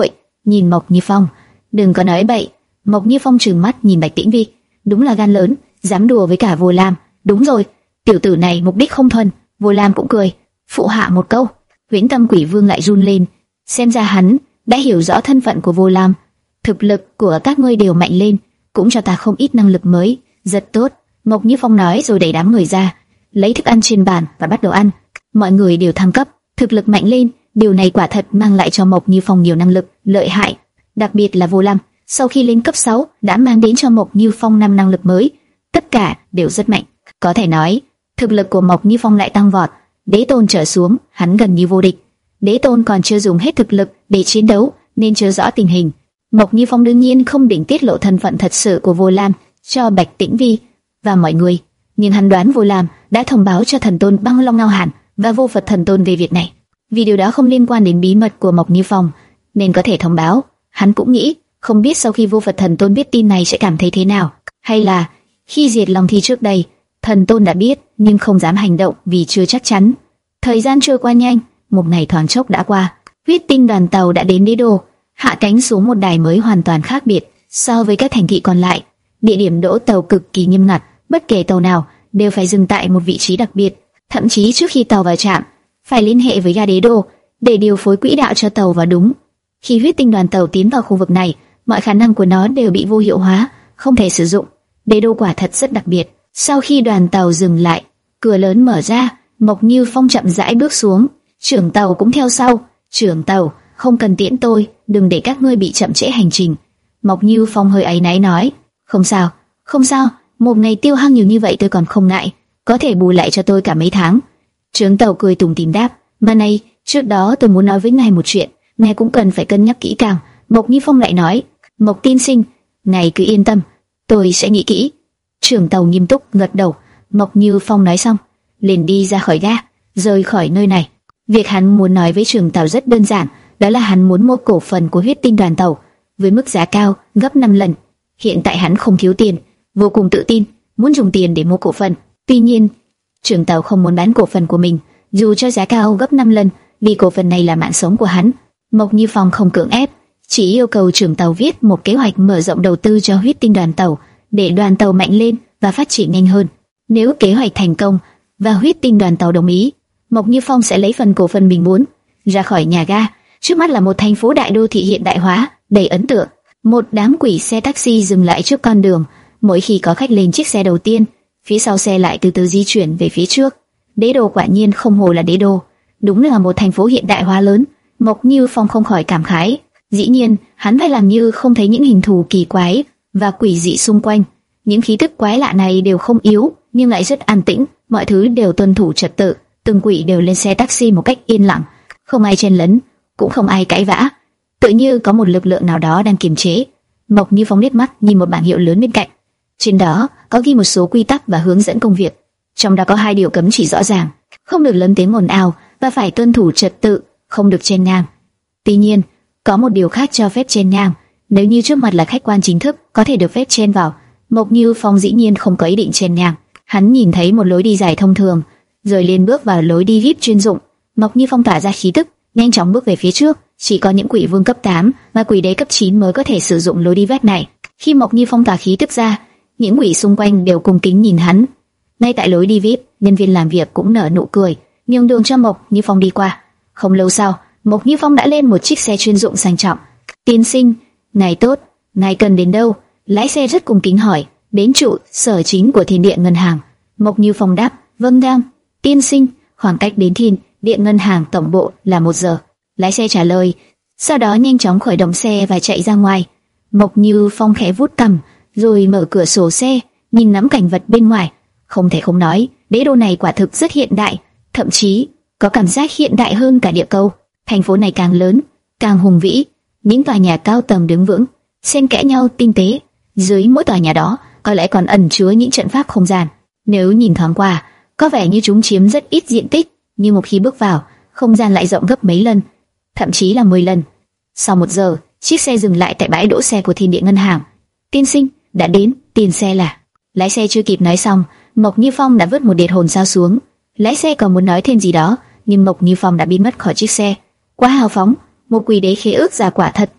nhìn Mộc Như Phong. Đừng có nói bậy. Mộc Như Phong trừng mắt nhìn Bạch Tĩnh Vi, đúng là gan lớn, dám đùa với cả Vô Lam. Đúng rồi, tiểu tử này mục đích không thuần. Vô Lam cũng cười, phụ hạ một câu. Huyễn Tâm Quỷ Vương lại run lên, xem ra hắn đã hiểu rõ thân phận của Vô Lam. Thực lực của các ngươi đều mạnh lên, cũng cho ta không ít năng lực mới, rất tốt. Mộc Như Phong nói rồi đẩy đám người ra, lấy thức ăn trên bàn và bắt đầu ăn. Mọi người đều thăng cấp, thực lực mạnh lên, điều này quả thật mang lại cho Mộc Như Phong nhiều năng lực lợi hại, đặc biệt là Vô Lam, sau khi lên cấp sáu đã mang đến cho Mộc Như Phong năm năng lực mới, tất cả đều rất mạnh. Có thể nói, thực lực của Mộc Như Phong lại tăng vọt, Đế Tôn trở xuống, hắn gần như vô địch. Đế Tôn còn chưa dùng hết thực lực để chiến đấu, nên chưa rõ tình hình. Mộc Như Phong đương nhiên không định tiết lộ thân phận thật sự của Vô Lam cho Bạch Tĩnh Vi và mọi người, nhưng hắn đoán Vô Lam đã thông báo cho Thần Tôn Băng Long Ngao Hàn và Vô Phật Thần Tôn về việc này. Vì điều đó không liên quan đến bí mật của Mộc Như Phong, nên có thể thông báo. Hắn cũng nghĩ, không biết sau khi Vô Phật Thần Tôn biết tin này sẽ cảm thấy thế nào, hay là khi diệt Long Thi trước đây, Thần Tôn đã biết nhưng không dám hành động vì chưa chắc chắn. Thời gian trôi qua nhanh, một ngày thoáng chốc đã qua. Huyết Tinh đoàn tàu đã đến Đế Đô, hạ cánh xuống một đài mới hoàn toàn khác biệt so với các thành thị còn lại. Địa điểm đỗ tàu cực kỳ nghiêm ngặt, bất kể tàu nào đều phải dừng tại một vị trí đặc biệt. Thậm chí trước khi tàu vào trạm, phải liên hệ với ga Đế Đô để điều phối quỹ đạo cho tàu vào đúng. Khi Huyết Tinh đoàn tàu tiến vào khu vực này, mọi khả năng của nó đều bị vô hiệu hóa, không thể sử dụng. Đế Đô quả thật rất đặc biệt. Sau khi đoàn tàu dừng lại, cửa lớn mở ra, Mộc Như Phong chậm rãi bước xuống, trưởng tàu cũng theo sau. Trưởng tàu, không cần tiễn tôi, đừng để các ngươi bị chậm trễ hành trình. Mộc Như Phong hơi áy náy nói, không sao, không sao, một ngày tiêu hao nhiều như vậy tôi còn không ngại, có thể bù lại cho tôi cả mấy tháng. Trưởng tàu cười tủm tỉm đáp, mà này, trước đó tôi muốn nói với ngài một chuyện, ngài cũng cần phải cân nhắc kỹ càng. Mộc Như Phong lại nói, Mộc tiên sinh, ngài cứ yên tâm, tôi sẽ nghĩ kỹ. Trưởng tàu nghiêm túc gật đầu. Mộc Như Phong nói xong, liền đi ra khỏi ga, rời khỏi nơi này. Việc hắn muốn nói với trưởng tàu rất đơn giản, đó là hắn muốn mua cổ phần của Huyết Tinh đoàn tàu với mức giá cao gấp năm lần. Hiện tại hắn không thiếu tiền, vô cùng tự tin, muốn dùng tiền để mua cổ phần. Tuy nhiên, trưởng tàu không muốn bán cổ phần của mình, dù cho giá cao gấp năm lần, vì cổ phần này là mạng sống của hắn. Mộc Như Phong không cưỡng ép, chỉ yêu cầu trưởng tàu viết một kế hoạch mở rộng đầu tư cho Huyết Tinh đoàn tàu, để đoàn tàu mạnh lên và phát triển nhanh hơn. Nếu kế hoạch thành công và Huyết Tinh đoàn tàu đồng ý, Mộc Như Phong sẽ lấy phần cổ phần mình muốn. Ra khỏi nhà ga, trước mắt là một thành phố đại đô thị hiện đại hóa, đầy ấn tượng. Một đám quỷ xe taxi dừng lại trước con đường, mỗi khi có khách lên chiếc xe đầu tiên, phía sau xe lại từ từ di chuyển về phía trước. Đế Đô quả nhiên không hồ là Đế Đô, đúng là một thành phố hiện đại hóa lớn. Mộc Như Phong không khỏi cảm khái. Dĩ nhiên, hắn phải làm như không thấy những hình thù kỳ quái và quỷ dị xung quanh. Những khí tức quái lạ này đều không yếu, nhưng lại rất an tĩnh, mọi thứ đều tuân thủ trật tự. Từng quỷ đều lên xe taxi một cách yên lặng, không ai chen lấn, cũng không ai cãi vã, tự như có một lực lượng nào đó đang kiềm chế. Mộc Như Phong liếc mắt nhìn một bảng hiệu lớn bên cạnh, trên đó có ghi một số quy tắc và hướng dẫn công việc, trong đó có hai điều cấm chỉ rõ ràng: không được lớn tiếng ồn ào và phải tuân thủ trật tự, không được chen ngang. Tuy nhiên, có một điều khác cho phép chen ngang, nếu như trước mặt là khách quan chính thức, có thể được phép chen vào. Mộc Như Phong dĩ nhiên không có ý định chen ngang, hắn nhìn thấy một lối đi dài thông thường, rồi liền bước vào lối đi vi ai pi chuyên dụng. Mộc Như Phong tỏa ra khí tức, nhanh chóng bước về phía trước. Chỉ có những quỷ vương cấp tám và quỷ đế cấp chín mới có thể sử dụng lối đi vét này. Khi Mộc Như Phong tỏa khí tức ra, những quỷ xung quanh đều cung kính nhìn hắn. Ngay tại lối đi vi ai pi, nhân viên làm việc cũng nở nụ cười, nhường đường cho Mộc Như Phong đi qua. Không lâu sau, Mộc Như Phong đã lên một chiếc xe chuyên dụng sang trọng. Tiên sinh, ngài tốt, ngài cần đến đâu? Lái xe rất cung kính hỏi. Đến trụ sở chính của Thiên Điện Ngân hàng. Mộc Như Phong đáp, vâng đang. Tiên sinh, khoảng cách đến Thiên Điện Ngân hàng tổng bộ là một giờ. Lái xe trả lời, sau đó nhanh chóng khởi động xe và chạy ra ngoài. Mộc Như Phong khẽ vuốt cằm, rồi mở cửa sổ xe, nhìn ngắm cảnh vật bên ngoài. Không thể không nói, Đế Đô này quả thực rất hiện đại, thậm chí có cảm giác hiện đại hơn cả địa cầu. Thành phố này càng lớn, càng hùng vĩ, những tòa nhà cao tầng đứng vững, xen kẽ nhau tinh tế. Dưới mỗi tòa nhà đó có lẽ còn ẩn chứa những trận pháp không gian. Nếu nhìn thoáng qua, có vẻ như chúng chiếm rất ít diện tích, nhưng một khi bước vào, không gian lại rộng gấp mấy lần, thậm chí là mười lần. Sau một giờ, chiếc xe dừng lại tại bãi đỗ xe của Thiên Điện Ngân hàng. Tiên sinh, đã đến, tiền xe là. Lái xe chưa kịp nói xong, Mộc Như Phong đã vứt một điệt hồn sao xuống. Lái xe còn muốn nói thêm gì đó, nhưng Mộc Như Phong đã biến mất khỏi chiếc xe. Quá hào phóng, một quỷ đế khế ước giả quả thật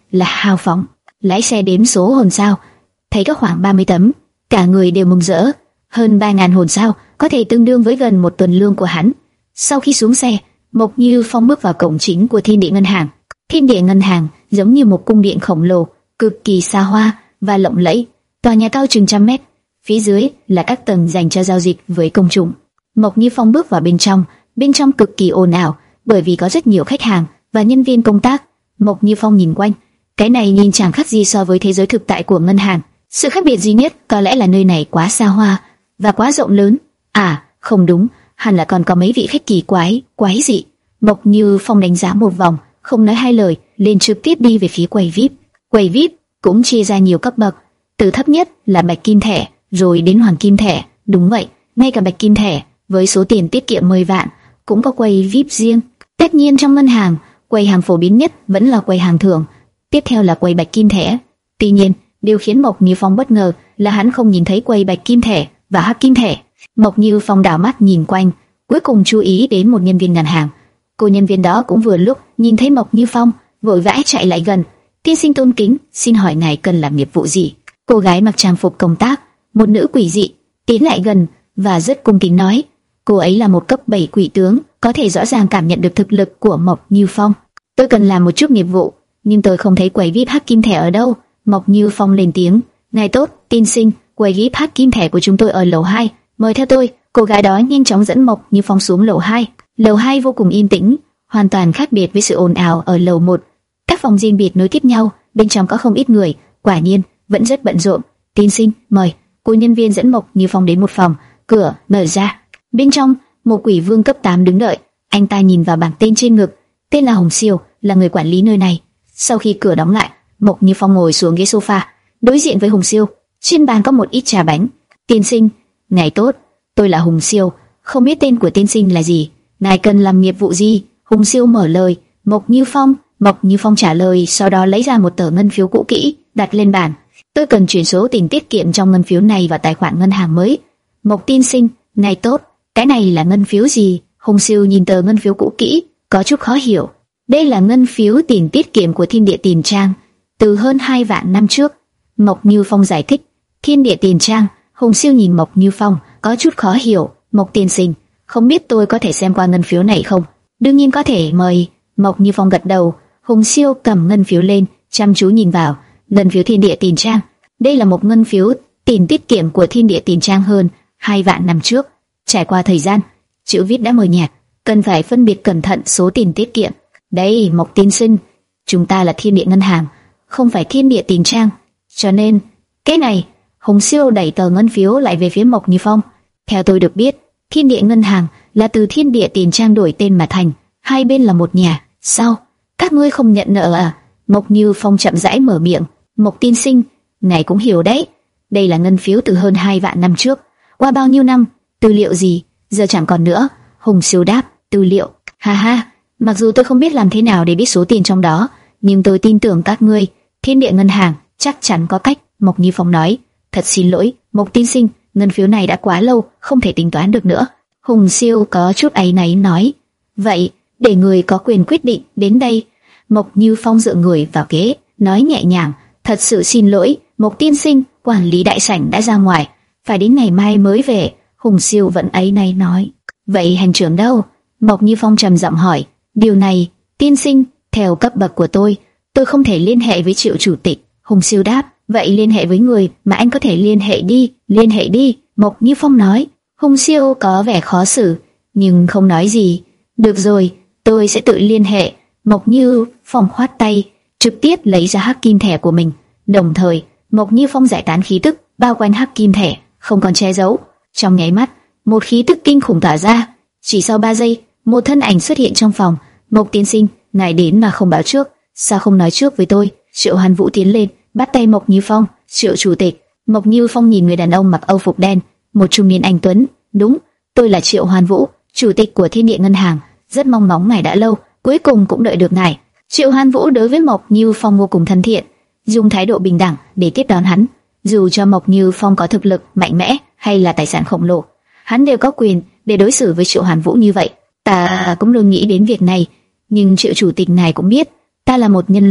là hào phóng. Lái xe đếm số hồn sao, thấy có khoảng ba mươi tấm, cả người đều mừng rỡ. Hơn ba ngàn hồn sao, có thể tương đương với gần một tuần lương của hắn. Sau khi xuống xe, Mộc Như Phong bước vào cổng chính của Thiên Địa Ngân Hàng. Thiên Địa Ngân Hàng giống như một cung điện khổng lồ, cực kỳ xa hoa và lộng lẫy. Tòa nhà cao chừng trăm mét, phía dưới là các tầng dành cho giao dịch với công chúng. Mộc Như Phong bước vào bên trong, bên trong cực kỳ ồn ào, bởi vì có rất nhiều khách hàng và nhân viên công tác. Mộc Như Phong nhìn quanh, cái này nhìn chẳng khác gì so với thế giới thực tại của ngân hàng. Sự khác biệt duy nhất có lẽ là nơi này quá xa hoa và quá rộng lớn. À, không đúng, hẳn là còn có mấy vị khách kỳ quái, quái dị. Mộc Như Phong đánh giá một vòng, không nói hai lời, liền trực tiếp đi về phía quầy vi ai pi. Quầy vi ai pi cũng chia ra nhiều cấp bậc, từ thấp nhất là bạch kim thẻ, rồi đến hoàng kim thẻ. Đúng vậy, ngay cả bạch kim thẻ với số tiền tiết kiệm mười vạn cũng có quầy vi ai pi riêng. Tất nhiên trong ngân hàng, quầy hàng phổ biến nhất vẫn là quầy hàng thưởng, tiếp theo là quầy bạch kim thẻ. Tuy nhiên, điều khiến Mộc Như Phong bất ngờ là hắn không nhìn thấy quầy bạch kim thẻ và hắc kim thẻ. Mộc Như Phong đảo mắt nhìn quanh, cuối cùng chú ý đến một nhân viên ngân hàng. Cô nhân viên đó cũng vừa lúc nhìn thấy Mộc Như Phong, vội vã chạy lại gần. Tiên sinh tôn kính, xin hỏi ngài cần làm nghiệp vụ gì? Cô gái mặc trang phục công tác, một nữ quỷ dị, tiến lại gần và rất cung kính nói. Cô ấy là một cấp bảy quỷ tướng, có thể rõ ràng cảm nhận được thực lực của Mộc Như Phong. Tôi cần làm một chút nghiệp vụ, nhưng tôi không thấy quầy vi ai pi hắc kim thẻ ở đâu. Mộc Như Phong lên tiếng. Ngài tốt, tiên sinh, quầy vi ai pi hắc kim thẻ của chúng tôi ở lầu hai, mời theo tôi. Cô gái đó nhanh chóng dẫn Mộc Như Phong xuống lầu hai. Lầu hai vô cùng yên tĩnh, hoàn toàn khác biệt với sự ồn ào ở lầu một. Các phòng riêng biệt nối tiếp nhau, bên trong có không ít người, quả nhiên vẫn rất bận rộn. Tiên sinh, mời. Cô nhân viên dẫn Mộc Như Phong đến một phòng, cửa mở ra. Bên trong, một quỷ vương cấp tám đứng đợi. Anh ta nhìn vào bảng tên trên ngực, tên là Hồng Siêu, là người quản lý nơi này. Sau khi cửa đóng lại, Mộc Như Phong ngồi xuống ghế sofa, đối diện với Hồng Siêu. Trên bàn có một ít trà bánh. Tiên sinh, ngài tốt, tôi là Hồng Siêu, không biết tên của tiên sinh là gì, ngài cần làm nghiệp vụ gì? Hồng Siêu mở lời. Mộc Như Phong, Mộc Như Phong trả lời, sau đó lấy ra một tờ ngân phiếu cũ kỹ, đặt lên bàn. Tôi cần chuyển số tiền tiết kiệm trong ngân phiếu này vào tài khoản ngân hàng mới. Mộc tiên sinh, ngài tốt, cái này là ngân phiếu gì? Hồng Siêu nhìn tờ ngân phiếu cũ kỹ, có chút khó hiểu. Đây là ngân phiếu tiền tiết kiệm của Thiên Địa Tiền Trang, từ hơn hai vạn năm trước. Mộc Như Phong giải thích. Thiên Địa Tiền Trang. Hồng Siêu nhìn Mộc Như Phong, có chút khó hiểu. Mộc tiên sinh, không biết tôi có thể xem qua ngân phiếu này không? Đương nhiên có thể, mời. Mộc Như Phong gật đầu. Hồng Siêu cầm ngân phiếu lên, chăm chú nhìn vào. Ngân phiếu Thiên Địa Tiền Trang. Đây là một ngân phiếu tiền tiết kiệm của Thiên Địa Tiền Trang hơn hai vạn năm trước. Trải qua thời gian, chữ viết đã mờ nhạt, cần phải phân biệt cẩn thận số tiền tiết kiệm. Đây, Mộc tiên sinh, chúng ta là Thiên Địa Ngân hàng, không phải Thiên Địa Tiền Trang, cho nên cái này. Hồng Siêu đẩy tờ ngân phiếu lại về phía Mộc Như Phong. Theo tôi được biết, Thiên Địa Ngân hàng là từ Thiên Địa Tiền Trang đổi tên mà thành, hai bên là một nhà. Sao? Các ngươi không nhận nợ à? Mộc Như Phong chậm rãi mở miệng. Mộc tiên sinh, ngài cũng hiểu đấy, đây là ngân phiếu từ hơn hai vạn năm trước. Qua bao nhiêu năm, tư liệu gì, giờ chẳng còn nữa. Hồng Siêu đáp, tư liệu. Ha ha, mặc dù tôi không biết làm thế nào để biết số tiền trong đó, nhưng tôi tin tưởng các ngươi, Thiên Địa Ngân hàng chắc chắn có cách. Mộc Như Phong nói. Thật xin lỗi, Mộc tiên sinh, ngân phiếu này đã quá lâu, không thể tính toán được nữa. Hồng Siêu có chút áy náy nói. Vậy, để người có quyền quyết định đến đây. Mộc Như Phong dựa người vào ghế, nói nhẹ nhàng. Thật sự xin lỗi, Mộc tiên sinh, quản lý đại sảnh đã ra ngoài, phải đến ngày mai mới về. Hồng Siêu vẫn áy náy nói. Vậy hành trưởng đâu? Mộc Như Phong trầm giọng hỏi. Điều này, tiên sinh, theo cấp bậc của tôi, tôi không thể liên hệ với Triệu chủ tịch. Hồng Siêu đáp. Vậy liên hệ với người mà anh có thể liên hệ đi, liên hệ đi. Mộc Như Phong nói. Hồng Siêu có vẻ khó xử, nhưng không nói gì. Được rồi, tôi sẽ tự liên hệ. Mộc Như Phong khoát tay, trực tiếp lấy ra hắc kim thẻ của mình. Đồng thời, Mộc Như Phong giải tán khí tức bao quanh hắc kim thẻ, không còn che giấu. Trong nháy mắt, một khí tức kinh khủng tỏa ra. Chỉ sau ba giây, một thân ảnh xuất hiện trong phòng. Mộc tiên sinh, ngài đến mà không báo trước, sao không nói trước với tôi? Triệu Hàn Vũ tiến lên, bắt tay Mộc Như Phong. Triệu chủ tịch. Mộc Như Phong nhìn người đàn ông mặc âu phục đen, một trung niên anh tuấn. Đúng, tôi là Triệu Hoàn Vũ, chủ tịch của Thiên Địa Ngân hàng. Rất mong ngóng ngài đã lâu, cuối cùng cũng đợi được ngài. Triệu Hoàn Vũ đối với Mộc Như Phong vô cùng thân thiện, dùng thái độ bình đẳng để tiếp đón hắn. Dù cho Mộc Như Phong có thực lực mạnh mẽ hay là tài sản khổng lồ, hắn đều có quyền để đối xử với Triệu Hoàn Vũ như vậy. Ta cũng luôn nghĩ đến việc này, nhưng Triệu chủ tịch này cũng biết ta là một nhân loại,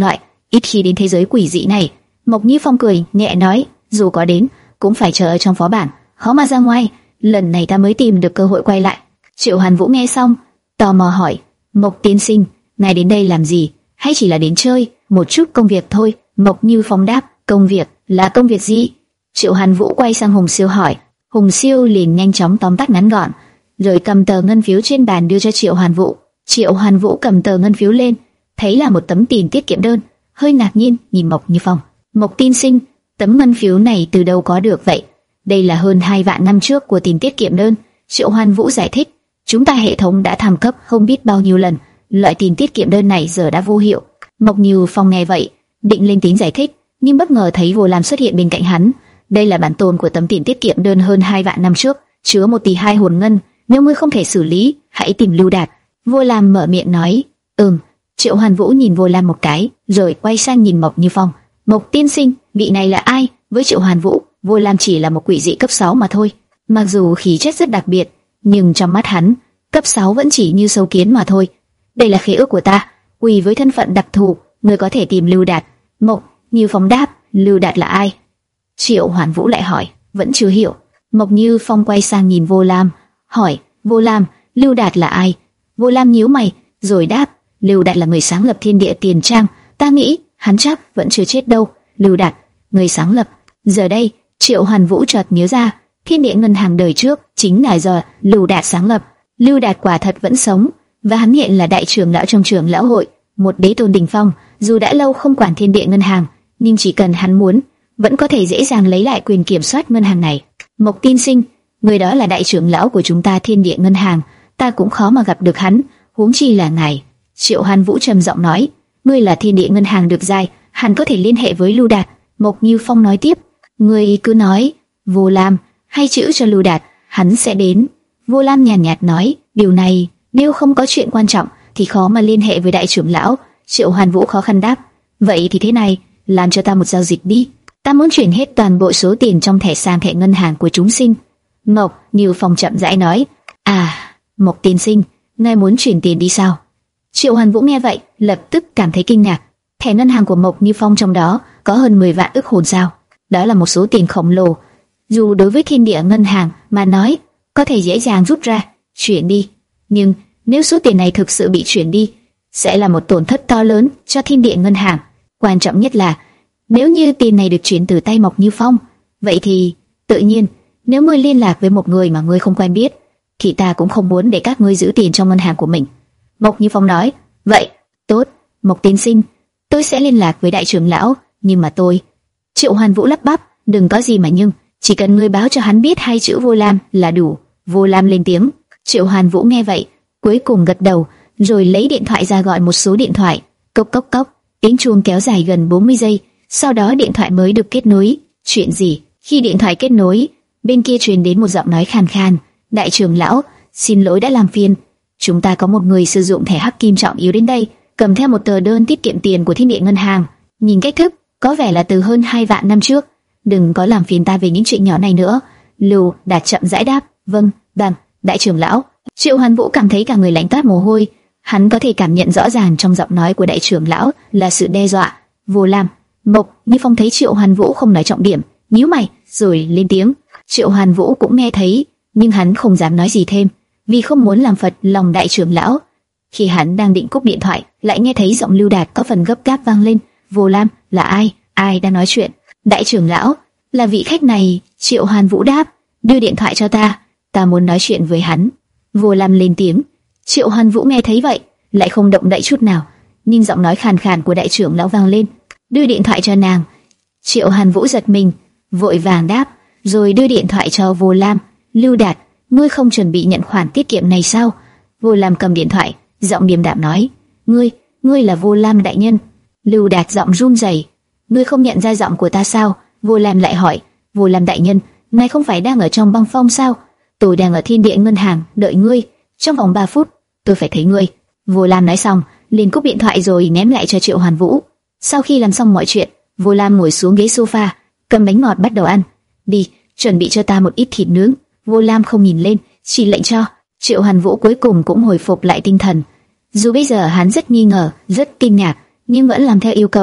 ít khi đến thế giới quỷ dị này. Mộc Như Phong cười nhẹ nói, dù có đến cũng phải chờ ở trong phó bản, khó mà ra ngoài. Lần này ta mới tìm được cơ hội quay lại. Triệu Hoàn Vũ nghe xong, tò mò hỏi, Mộc tiên sinh, ngài đến đây làm gì? Hay chỉ là đến chơi, một chút công việc thôi? Mộc Như Phong đáp, công việc, là công việc gì? Triệu Hoàn Vũ quay sang Hùng Siêu hỏi. Hùng Siêu liền nhanh chóng tóm tắt ngắn gọn, rồi cầm tờ ngân phiếu trên bàn đưa cho Triệu Hoàn Vũ. Triệu Hoàn Vũ cầm tờ ngân phiếu lên, thấy là một tấm tiền tiết kiệm đơn, hơi ngạc nhiên nhìn Mộc Như Phong. Mộc tiên sinh, tấm ngân phiếu này từ đâu có được vậy? Đây là hơn hai vạn năm trước của tiền tiết kiệm đơn. Triệu Hoàn Vũ giải thích, chúng ta hệ thống đã thăng cấp không biết bao nhiêu lần, loại tiền tiết kiệm đơn này giờ đã vô hiệu. Mộc Như Phong nghe vậy, định lên tiếng giải thích, nhưng bất ngờ thấy Vô Lam xuất hiện bên cạnh hắn. Đây là bản tồn của tấm tiền tiết kiệm đơn hơn hai vạn năm trước, chứa một tỷ hai hồn ngân. Nếu ngươi không thể xử lý, hãy tìm Lưu Đạt. Vô Lam mở miệng nói, ừm. Triệu Hoàn Vũ nhìn Vô Lam một cái, rồi quay sang nhìn Mộc Như Phong. Mộc tiên sinh, vị này là ai? Với Triệu Hoàn Vũ, Vô Lam chỉ là một quỷ dị cấp sáu mà thôi. Mặc dù khí chất rất đặc biệt, nhưng trong mắt hắn, cấp sáu vẫn chỉ như sâu kiến mà thôi. Đây là khế ước của ta, quỳ với thân phận đặc thù, ngươi có thể tìm Lưu Đạt. Mộc Như Phong đáp, Lưu Đạt là ai? Triệu Hoàn Vũ lại hỏi, vẫn chưa hiểu. Mộc Như Phong quay sang nhìn Vô Lam, hỏi, Vô Lam, Lưu Đạt là ai? Vô Lam nhíu mày, rồi đáp, Lưu Đạt là người sáng lập Thiên Địa Tiền Trang, ta nghĩ hắn chắc vẫn chưa chết đâu. Lưu Đạt, người sáng lập. Giờ đây, Triệu Hoàn Vũ chợt nhớ ra, Thiên Địa Ngân Hàng đời trước chính là do Lưu Đạt sáng lập. Lưu Đạt quả thật vẫn sống, và hắn hiện là đại trưởng lão trong trưởng lão hội, một đế tôn đỉnh phong. Dù đã lâu không quản Thiên Địa Ngân Hàng, nhưng chỉ cần hắn muốn, vẫn có thể dễ dàng lấy lại quyền kiểm soát ngân hàng này. Mộc tiên sinh, người đó là đại trưởng lão của chúng ta Thiên Địa Ngân Hàng, ta cũng khó mà gặp được hắn, huống chi là ngài. Triệu Hoàn Vũ trầm giọng nói, ngươi là Thiên Địa Ngân Hàng được giai, hắn có thể liên hệ với Lưu Đạt. Mộc Như Phong nói tiếp, ngươi cứ nói, Vô Lam, hay chữ cho Lưu Đạt, hắn sẽ đến. Vô Lam nhàn nhạt, nhạt nói, điều này nếu không có chuyện quan trọng thì khó mà liên hệ với đại trưởng lão. Triệu Hoàn Vũ khó khăn đáp, vậy thì thế này, làm cho ta một giao dịch đi, ta muốn chuyển hết toàn bộ số tiền trong thẻ sang thẻ ngân hàng của chúng sinh. Mộc Như Phong chậm rãi nói, à, Mộc tiên sinh, ngài muốn chuyển tiền đi sao? Triệu Hoàn Vũ nghe vậy, lập tức cảm thấy kinh ngạc. Thẻ ngân hàng của Mộc Như Phong trong đó có hơn mười vạn ức hồn sao? Đó là một số tiền khổng lồ. Dù đối với Thiên Địa Ngân Hàng mà nói, có thể dễ dàng rút ra, chuyển đi. Nhưng nếu số tiền này thực sự bị chuyển đi, sẽ là một tổn thất to lớn cho Thiên Địa Ngân Hàng. Quan trọng nhất là, nếu như tiền này được chuyển từ tay Mộc Như Phong, vậy thì tự nhiên, nếu ngươi liên lạc với một người mà ngươi không quen biết, thì ta cũng không muốn để các ngươi giữ tiền trong ngân hàng của mình. Mộc Như Phong nói, vậy, tốt, Mộc tiên sinh, tôi sẽ liên lạc với đại trưởng lão, nhưng mà tôi... Triệu Hoàn Vũ lắp bắp, đừng có gì mà nhưng, chỉ cần ngươi báo cho hắn biết hai chữ Vô Lam là đủ. Vô Lam lên tiếng. Triệu Hoàn Vũ nghe vậy, cuối cùng gật đầu, rồi lấy điện thoại ra gọi một số điện thoại. Cốc cốc cốc, tiếng chuông kéo dài gần bốn mươi giây, sau đó điện thoại mới được kết nối. Chuyện gì? Khi điện thoại kết nối, bên kia truyền đến một giọng nói khàn khàn, đại trưởng lão, xin lỗi đã làm phiền. Chúng ta có một người sử dụng thẻ hắc kim trọng yếu đến đây, cầm theo một tờ đơn tiết kiệm tiền của Thiên Địa Ngân Hàng. Nhìn cách thức, có vẻ là từ hơn hai vạn năm trước. Đừng có làm phiền ta về những chuyện nhỏ này nữa. Lưu Đạt chậm rãi đáp, vâng, đàm, đại trưởng lão. Triệu Hoàn Vũ cảm thấy cả người lạnh toát mồ hôi. Hắn có thể cảm nhận rõ ràng trong giọng nói của đại trưởng lão là sự đe dọa. Vô Lam, Mộc Như Phong thấy Triệu Hoàn Vũ không nói trọng điểm, nhíu mày, rồi lên tiếng. Triệu Hoàn Vũ cũng nghe thấy, nhưng hắn không dám nói gì thêm, vì không muốn làm phật lòng đại trưởng lão. Khi hắn đang định cúp điện thoại, lại nghe thấy giọng Lưu Đạt có phần gấp gáp vang lên. Vô Lam, là ai? Ai đang nói chuyện? Đại trưởng lão, là vị khách này. Triệu Hoàn Vũ đáp, đưa điện thoại cho ta, ta muốn nói chuyện với hắn. Vô Lam lên tiếng. Triệu Hoàn Vũ nghe thấy vậy, lại không động đậy chút nào, nhưng giọng nói khàn khàn của đại trưởng lão vang lên, đưa điện thoại cho nàng. Triệu Hoàn Vũ giật mình, vội vàng đáp, rồi đưa điện thoại cho Vô Lam. Lưu Đạt, ngươi không chuẩn bị nhận khoản tiết kiệm này sao? Vô Lam cầm điện thoại, giọng điềm đạm nói, ngươi, ngươi là Vô Lam đại nhân. Lưu Đạt giọng run rẩy, ngươi không nhận ra giọng của ta sao? Vô Lam lại hỏi, Vô Lam đại nhân, ngài không phải đang ở trong băng phong sao? Tôi đang ở Thiên Địa Ngân Hàng đợi ngươi, trong vòng ba phút tôi phải thấy ngươi. Vô Lam nói xong, liền cúp điện thoại rồi ném lại cho Triệu Hoàn Vũ. Sau khi làm xong mọi chuyện, Vô Lam ngồi xuống ghế sofa, cầm bánh ngọt bắt đầu ăn. Đi, chuẩn bị cho ta một ít thịt nướng. Vô Lam không nhìn lên, chỉ lệnh cho. Triệu Hoàn Vũ cuối cùng cũng hồi phục lại tinh thần. Dù bây giờ hắn rất nghi ngờ, rất kinh ngạc, nhưng vẫn làm theo yêu cầu.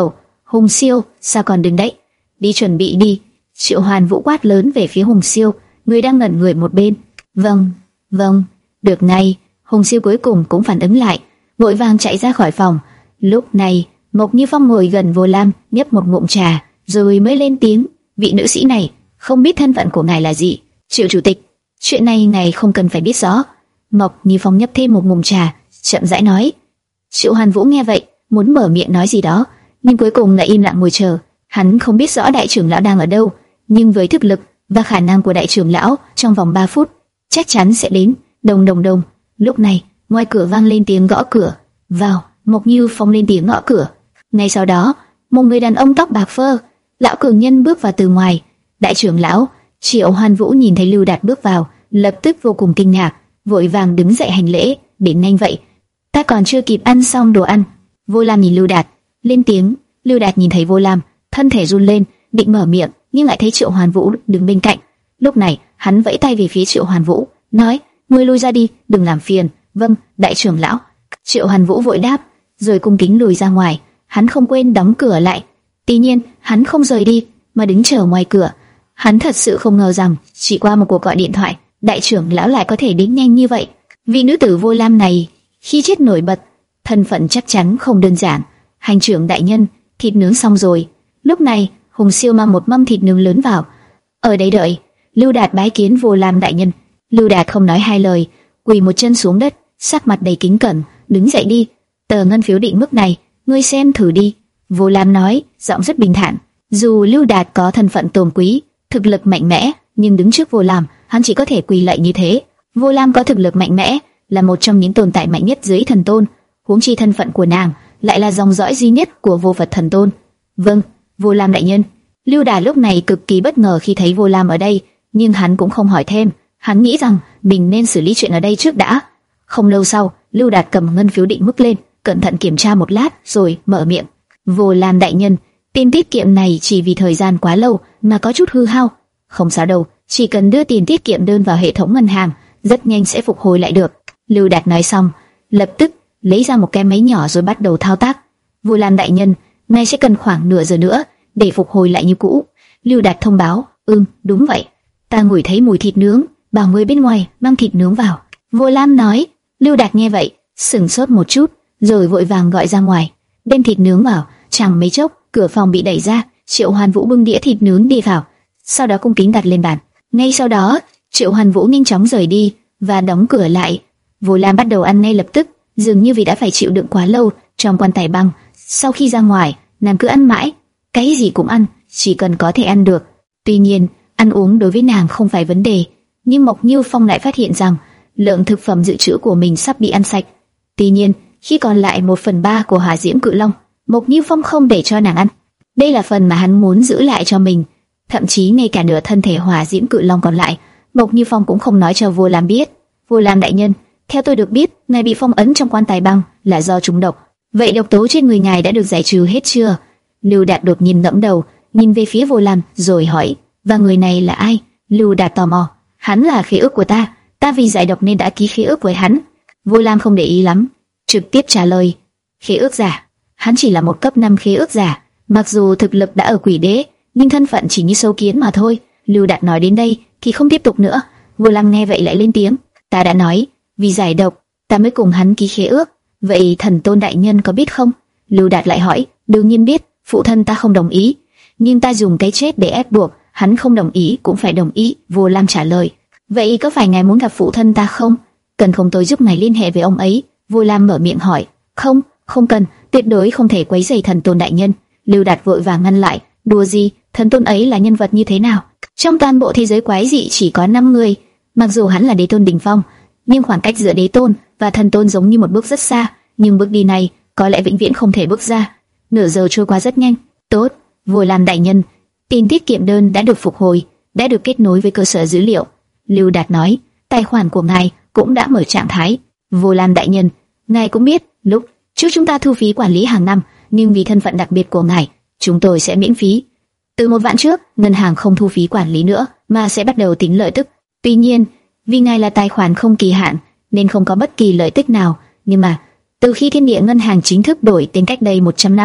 Hùng Siêu, sao còn đứng đấy? Đi chuẩn bị đi. Triệu Hoàn Vũ quát lớn về phía Hùng Siêu, người đang ngẩn người một bên. Vâng, vâng, được ngay. Hùng Siêu cuối cùng cũng phản ứng lại, vội vàng chạy ra khỏi phòng. Lúc này, Mộc Như Phong ngồi gần Vô Lam, nhấp một ngụm trà, rồi mới lên tiếng. Vị nữ sĩ này, không biết thân phận của ngài là gì? Triệu chủ tịch, chuyện này ngài không cần phải biết rõ. Mộc Như Phong nhấp thêm một ngụm trà, chậm rãi nói. Triệu Hoàn Vũ nghe vậy, muốn mở miệng nói gì đó, nhưng cuối cùng lại im lặng ngồi chờ. Hắn không biết rõ đại trưởng lão đang ở đâu, nhưng với thực lực và khả năng của đại trưởng lão, trong vòng ba phút chắc chắn sẽ đến. Đồng đồng đồng. Lúc này, ngoài cửa vang lên tiếng gõ cửa. Vào. Mộc Như Phong lên tiếng gõ cửa. Ngay sau đó, một người đàn ông tóc bạc phơ, lão cường nhân bước vào từ ngoài. Đại trưởng lão. Triệu Hoàn Vũ nhìn thấy Lưu Đạt bước vào, lập tức vô cùng kinh ngạc, vội vàng đứng dậy hành lễ. Đến nhanh vậy? Ta còn chưa kịp ăn xong đồ ăn. Vô Lam nhìn Lưu Đạt, lên tiếng. Lưu Đạt nhìn thấy Vô Lam, thân thể run lên, định mở miệng, nhưng lại thấy Triệu Hoàn Vũ đứng bên cạnh. Lúc này, hắn vẫy tay về phía Triệu Hoàn Vũ, nói: "Ngươi lui ra đi, đừng làm phiền." "Vâng, đại trưởng lão." Triệu Hoàn Vũ vội đáp, rồi cung kính lùi ra ngoài. Hắn không quên đóng cửa lại. Tuy nhiên, hắn không rời đi, mà đứng chờ ngoài cửa. Hắn thật sự không ngờ rằng chỉ qua một cuộc gọi điện thoại, đại trưởng lão lại có thể đến nhanh như vậy. Vị nữ tử Vô Lam này, khi chết nổi bật, thân phận chắc chắn không đơn giản. Hành trưởng đại nhân, thịt nướng xong rồi. Lúc này, Hùng Siêu mang một mâm thịt nướng lớn vào. Ở đây đợi. Lưu Đạt bái kiến Vô Lam đại nhân. Lưu Đạt không nói hai lời, quỳ một chân xuống đất, sắc mặt đầy kính cẩn. Đứng dậy đi. Tờ ngân phiếu định mức này, ngươi xem thử đi. Vô Lam nói, giọng rất bình thản. Dù Lưu Đạt có thân phận tôn quý, thực lực mạnh mẽ, nhưng đứng trước Vô Lam, hắn chỉ có thể quỳ lạy như thế. Vô Lam có thực lực mạnh mẽ, là một trong những tồn tại mạnh nhất dưới thần tôn. Huống chi thân phận của nàng lại là dòng dõi duy nhất của vô vật thần tôn. Vâng, Vô Lam đại nhân. Lưu Đạt lúc này cực kỳ bất ngờ khi thấy Vô Lam ở đây, nhưng hắn cũng không hỏi thêm. Hắn nghĩ rằng mình nên xử lý chuyện ở đây trước đã. Không lâu sau, Lưu Đạt cầm ngân phiếu định mức lên, cẩn thận kiểm tra một lát, rồi mở miệng. Vô Lam đại nhân, tiền tiết kiệm này chỉ vì thời gian quá lâu mà có chút hư hao. Không sao đâu, chỉ cần đưa tiền tiết kiệm đơn vào hệ thống ngân hàng, rất nhanh sẽ phục hồi lại được. Lưu Đạt nói xong, lập tức lấy ra một cái máy nhỏ rồi bắt đầu thao tác. Vô Lam đại nhân, nay sẽ cần khoảng nửa giờ nữa để phục hồi lại như cũ. Lưu Đạt thông báo. Ừm, đúng vậy. Ta ngửi thấy mùi thịt nướng, bảo người bên ngoài mang thịt nướng vào. Vô Lam nói. Lưu Đạt nghe vậy, sững sốt một chút, rồi vội vàng gọi ra ngoài, đem thịt nướng vào. Chẳng mấy chốc, cửa phòng bị đẩy ra, Triệu Hoàn Vũ bưng đĩa thịt nướng đi vào, sau đó cung kính đặt lên bàn. Ngay sau đó, Triệu Hoàn Vũ nhanh chóng rời đi và đóng cửa lại. Vô Lam bắt đầu ăn ngay lập tức, dường như vì đã phải chịu đựng quá lâu trong quan tài băng. Sau khi ra ngoài, nàng cứ ăn mãi, cái gì cũng ăn, chỉ cần có thể ăn được. Tuy nhiên, ăn uống đối với nàng không phải vấn đề, nhưng Mộc Như Phong lại phát hiện rằng lượng thực phẩm dự trữ của mình sắp bị ăn sạch. Tuy nhiên, khi còn lại một phần ba của Hỏa Diễm Cự Long, Mộc Như Phong không để cho nàng ăn. Đây là phần mà hắn muốn giữ lại cho mình. Thậm chí ngay cả nửa thân thể Hỏa Diễm Cự Long còn lại, Mộc Như Phong cũng không nói cho Vô Lam biết. Vô Lam đại nhân, theo tôi được biết, ngài bị phong ấn trong quan tài băng là do trúng độc. Vậy độc tố trên người ngài đã được giải trừ hết chưa? Lưu Đạt đột nhiên ngẩng đầu, nhìn về phía Vô Lam rồi hỏi. Và người này là ai? Lưu Đạt tò mò. Hắn là khế ước của ta, ta vì giải độc nên đã ký khế ước với hắn. Vô Lam không để ý lắm, trực tiếp trả lời. Khế ước giả? Hắn chỉ là một cấp năm khế ước giả, mặc dù thực lực đã ở quỷ đế, nhưng thân phận chỉ như sâu kiến mà thôi. Lưu Đạt nói đến đây thì không tiếp tục nữa. Vô Lam nghe vậy lại lên tiếng. Ta đã nói, vì giải độc, ta mới cùng hắn ký khế ước. Vậy thần tôn đại nhân có biết không? Lưu Đạt lại hỏi. Đương nhiên biết, phụ thân ta không đồng ý, nhưng ta dùng cái chết để ép buộc hắn không đồng ý cũng phải đồng ý. Vô Lam trả lời. Vậy có phải ngài muốn gặp phụ thân ta không? Cần không tôi giúp ngài liên hệ với ông ấy? Vô Lam mở miệng hỏi. Không, không cần, tuyệt đối không thể quấy rầy thần tôn đại nhân. Lưu Đạt vội vàng ngăn lại. Đùa gì, thần tôn ấy là nhân vật như thế nào? Trong toàn bộ thế giới quái dị chỉ có năm người. Mặc dù hắn là đế tôn đỉnh phong, nhưng khoảng cách giữa đế tôn và thần tôn giống như một bước rất xa, nhưng bước đi này có lẽ vĩnh viễn không thể bước ra. Nửa giờ trôi qua rất nhanh. Tốt, Vô Lam đại nhân, tiền tiết kiệm đơn đã được phục hồi, đã được kết nối với cơ sở dữ liệu. Lưu Đạt nói, tài khoản của ngài cũng đã mở trạng thái. Vô Lam đại nhân, ngài cũng biết, lúc trước chúng ta thu phí quản lý hàng năm, nhưng vì thân phận đặc biệt của ngài, chúng tôi sẽ miễn phí. Từ một vạn trước, ngân hàng không thu phí quản lý nữa, mà sẽ bắt đầu tính lợi tức. Tuy nhiên, vì ngài là tài khoản không kỳ hạn, nên không có bất kỳ lợi tức nào. Nhưng mà, từ khi Thiên Địa Ngân hàng chính thức đổi tên cách đây một trăm năm,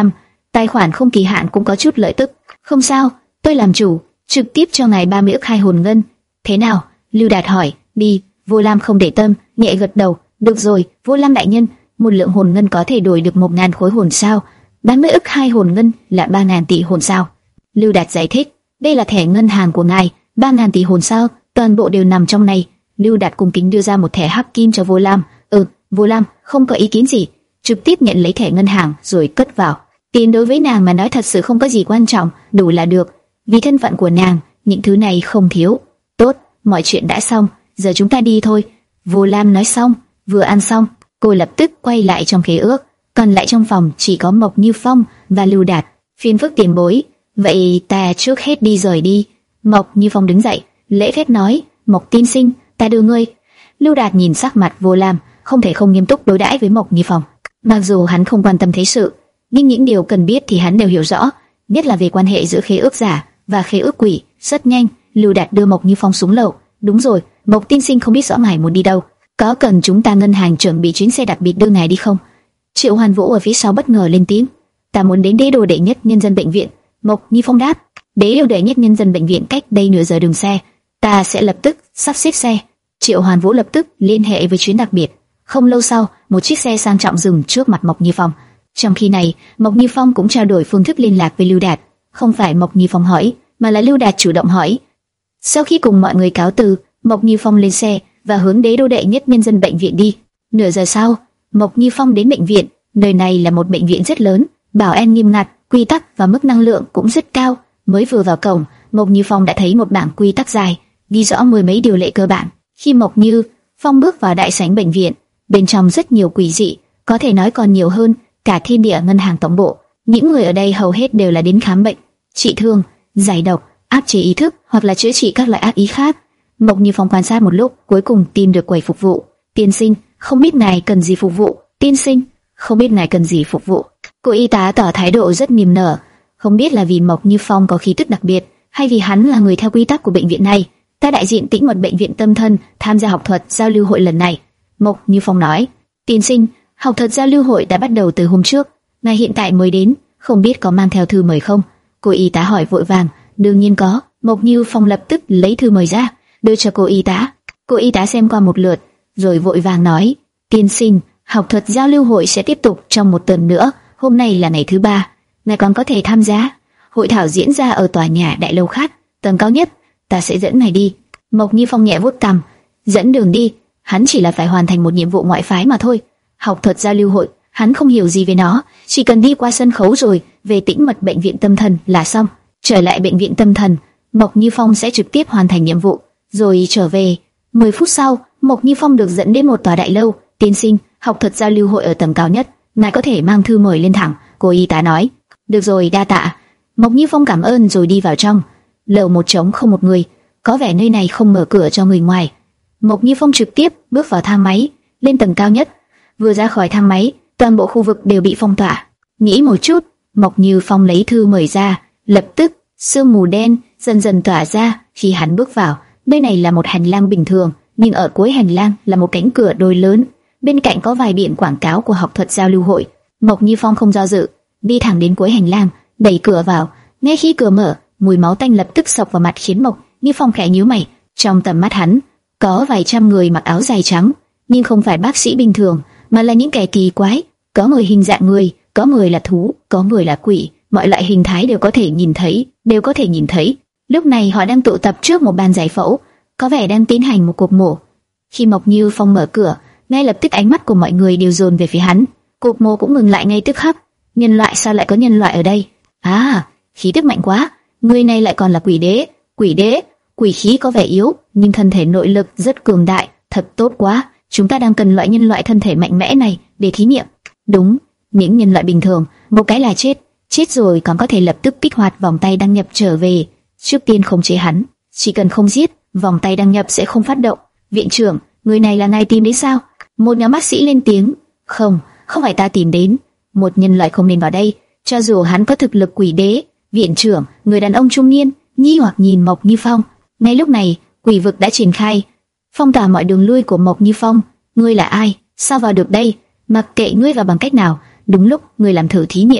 Tài khoản không kỳ hạn cũng có chút lợi tức. Không sao, tôi làm chủ, trực tiếp cho ngài ba mươi ức hai hồn ngân. Thế nào? Lưu Đạt hỏi. Đi. Vô Lam không để tâm, nhẹ gật đầu. Được rồi, Vô Lam đại nhân, một lượng hồn ngân có thể đổi được một ngàn khối hồn sao? ba mươi ức hai hồn ngân là ba ngàn tỷ hồn sao? Lưu Đạt giải thích. Đây là thẻ ngân hàng của ngài, ba ngàn tỷ hồn sao, toàn bộ đều nằm trong này. Lưu Đạt cung kính đưa ra một thẻ hắc kim cho Vô Lam. Ừ, Vô Lam không có ý kiến gì, trực tiếp nhận lấy thẻ ngân hàng rồi cất vào. Tiền đối với nàng mà nói thật sự không có gì quan trọng, đủ là được. Vì thân phận của nàng, những thứ này không thiếu. Tốt, mọi chuyện đã xong, giờ chúng ta đi thôi. Vô Lam nói xong, vừa ăn xong, cô lập tức quay lại trong khế ước. Còn lại trong phòng chỉ có Mộc Như Phong và Lưu Đạt. Phiền phức tiền bối, vậy ta trước hết đi rời đi. Mộc Như Phong đứng dậy, lễ phép nói, Mộc tiên sinh, ta đưa ngươi. Lưu Đạt nhìn sắc mặt Vô Lam, không thể không nghiêm túc đối đãi với Mộc Như Phong. Mặc dù hắn không quan tâm thế sự, nhưng những điều cần biết thì hắn đều hiểu rõ, nhất là về quan hệ giữa khế ước giả và khế ước quỷ. Rất nhanh, Lưu Đạt đưa Mộc Như Phong xuống lầu. Đúng rồi, Mộc tiên sinh không biết rõ ngài muốn đi đâu, có cần chúng ta ngân hàng chuẩn bị chuyến xe đặc biệt đưa ngài đi không? Triệu Hoàn Vũ ở phía sau bất ngờ lên tiếng. Ta muốn đến đế đô đệ nhất nhân dân bệnh viện. Mộc Như Phong đáp. Đế đô đệ nhất nhân dân bệnh viện cách đây nửa giờ đường xe, ta sẽ lập tức sắp xếp xe. Triệu Hoàn Vũ lập tức liên hệ với chuyến đặc biệt. Không lâu sau, một chiếc xe sang trọng dừng trước mặt Mộc Như Phong. Trong khi này, Mộc Như Phong cũng trao đổi phương thức liên lạc với Lưu Đạt. Không phải Mộc Như Phong hỏi, mà là Lưu Đạt chủ động hỏi. Sau khi cùng mọi người cáo từ, Mộc Như Phong lên xe và hướng đế đô đệ nhất nhân dân bệnh viện đi. Nửa giờ sau, Mộc Như Phong đến bệnh viện. Nơi này là một bệnh viện rất lớn, bảo an nghiêm ngặt, quy tắc và mức năng lượng cũng rất cao. Mới vừa vào cổng, Mộc Như Phong đã thấy một bảng quy tắc dài, ghi rõ mười mấy điều lệ cơ bản. Khi Mộc Như Phong bước vào đại sảnh bệnh viện, bên trong rất nhiều quỷ dị, có thể nói còn nhiều hơn cả thiên địa ngân hàng tổng bộ. Những người ở đây hầu hết đều là đến khám bệnh, trị thương, giải độc, áp chế ý thức hoặc là chữa trị các loại ác ý khác. Mộc Như Phong quan sát một lúc, cuối cùng tìm được quầy phục vụ. Tiên sinh, không biết ngài cần gì phục vụ? Tiên sinh, không biết ngài cần gì phục vụ? Cô y tá tỏ thái độ rất niềm nở. Không biết là vì Mộc Như Phong có khí tức đặc biệt, hay vì hắn là người theo quy tắc của bệnh viện này. Ta đại diện Tĩnh Mật bệnh viện tâm thần tham gia học thuật giao lưu hội lần này. Mộc Như Phong nói. Tiên sinh, học thuật giao lưu hội đã bắt đầu từ hôm trước, ngài hiện tại mới đến, không biết có mang theo thư mời không? Cô y tá hỏi vội vàng. Đương nhiên có. Mộc Như Phong lập tức lấy thư mời ra, đưa cho cô y tá. Cô y tá xem qua một lượt, rồi vội vàng nói. Tiên sinh, học thuật giao lưu hội sẽ tiếp tục trong một tuần nữa. Hôm nay là ngày thứ ba, ngài còn có thể tham gia. Hội thảo diễn ra ở tòa nhà đại lâu khác, tầng cao nhất. Ta sẽ dẫn ngài đi. Mộc Như Phong nhẹ vuốt cằm. Dẫn đường đi? Hắn chỉ là phải hoàn thành một nhiệm vụ ngoại phái mà thôi. Học thuật giao lưu hội, hắn không hiểu gì về nó, chỉ cần đi qua sân khấu rồi về Tĩnh Mật bệnh viện tâm thần là xong. Trở lại bệnh viện tâm thần, Mộc Như Phong sẽ trực tiếp hoàn thành nhiệm vụ, rồi trở về. mười phút sau, Mộc Như Phong được dẫn đến một tòa đại lâu. Tiên sinh, học thuật giao lưu hội ở tầng cao nhất, ngài có thể mang thư mời lên thẳng. Cô y tá nói. Được rồi, đa tạ. Mộc Như Phong cảm ơn rồi đi vào trong. Lầu một trống không một người, có vẻ nơi này không mở cửa cho người ngoài. Mộc Như Phong trực tiếp bước vào thang máy lên tầng cao nhất. Vừa ra khỏi thang máy, toàn bộ khu vực đều bị phong tỏa. Nghĩ một chút, Mộc Như Phong lấy thư mời ra, lập tức sương mù đen dần dần tỏa ra. Khi hắn bước vào, nơi này là một hành lang bình thường, nhưng ở cuối hành lang là một cánh cửa đôi lớn, bên cạnh có vài biển quảng cáo của học thuật giao lưu hội. Mộc Như Phong không do dự, đi thẳng đến cuối hành lang, đẩy cửa vào. Ngay khi cửa mở, mùi máu tanh lập tức xộc vào mặt khiến Mộc Như Phong khẽ nhíu mày. Trong tầm mắt hắn, có vài trăm người mặc áo dài trắng, nhưng không phải bác sĩ bình thường, mà là những kẻ kỳ quái. Có người hình dạng người, có người là thú, có người là quỷ, mọi loại hình thái đều có thể nhìn thấy, đều có thể nhìn thấy. Lúc này họ đang tụ tập trước một bàn giải phẫu, có vẻ đang tiến hành một cuộc mổ. Khi Mộc Như Phong mở cửa, ngay lập tức ánh mắt của mọi người đều dồn về phía hắn. Cuộc mổ cũng ngừng lại ngay tức khắc. Nhân loại, sao lại có nhân loại ở đây? À, khí tức mạnh quá. Người này lại còn là quỷ đế. Quỷ đế, quỷ khí có vẻ yếu, nhưng thân thể nội lực rất cường đại, thật tốt quá. Chúng ta đang cần loại nhân loại thân thể mạnh mẽ này để thí nghiệm. Đúng, những nhân loại bình thường, một cái là chết, chết rồi còn có thể lập tức kích hoạt vòng tay đăng nhập trở về. Trước tiên khống chế hắn, chỉ cần không giết, vòng tay đăng nhập sẽ không phát động. Viện trưởng, người này là ngài tìm đến sao? Một nhóm bác sĩ lên tiếng. Không, không phải ta tìm đến. Một nhân loại không nên vào đây, cho dù hắn có thực lực quỷ đế. Viện trưởng, người đàn ông trung niên, nghi hoặc nhìn Mộc Như Phong. Ngay lúc này, quỷ vực đã triển khai, phong tỏa mọi đường lui của Mộc Như Phong. Ngươi là ai? Sao vào được đây? Mặc kệ ngươi vào bằng cách nào, đúng lúc ngươi làm thử thí nghiệm đi.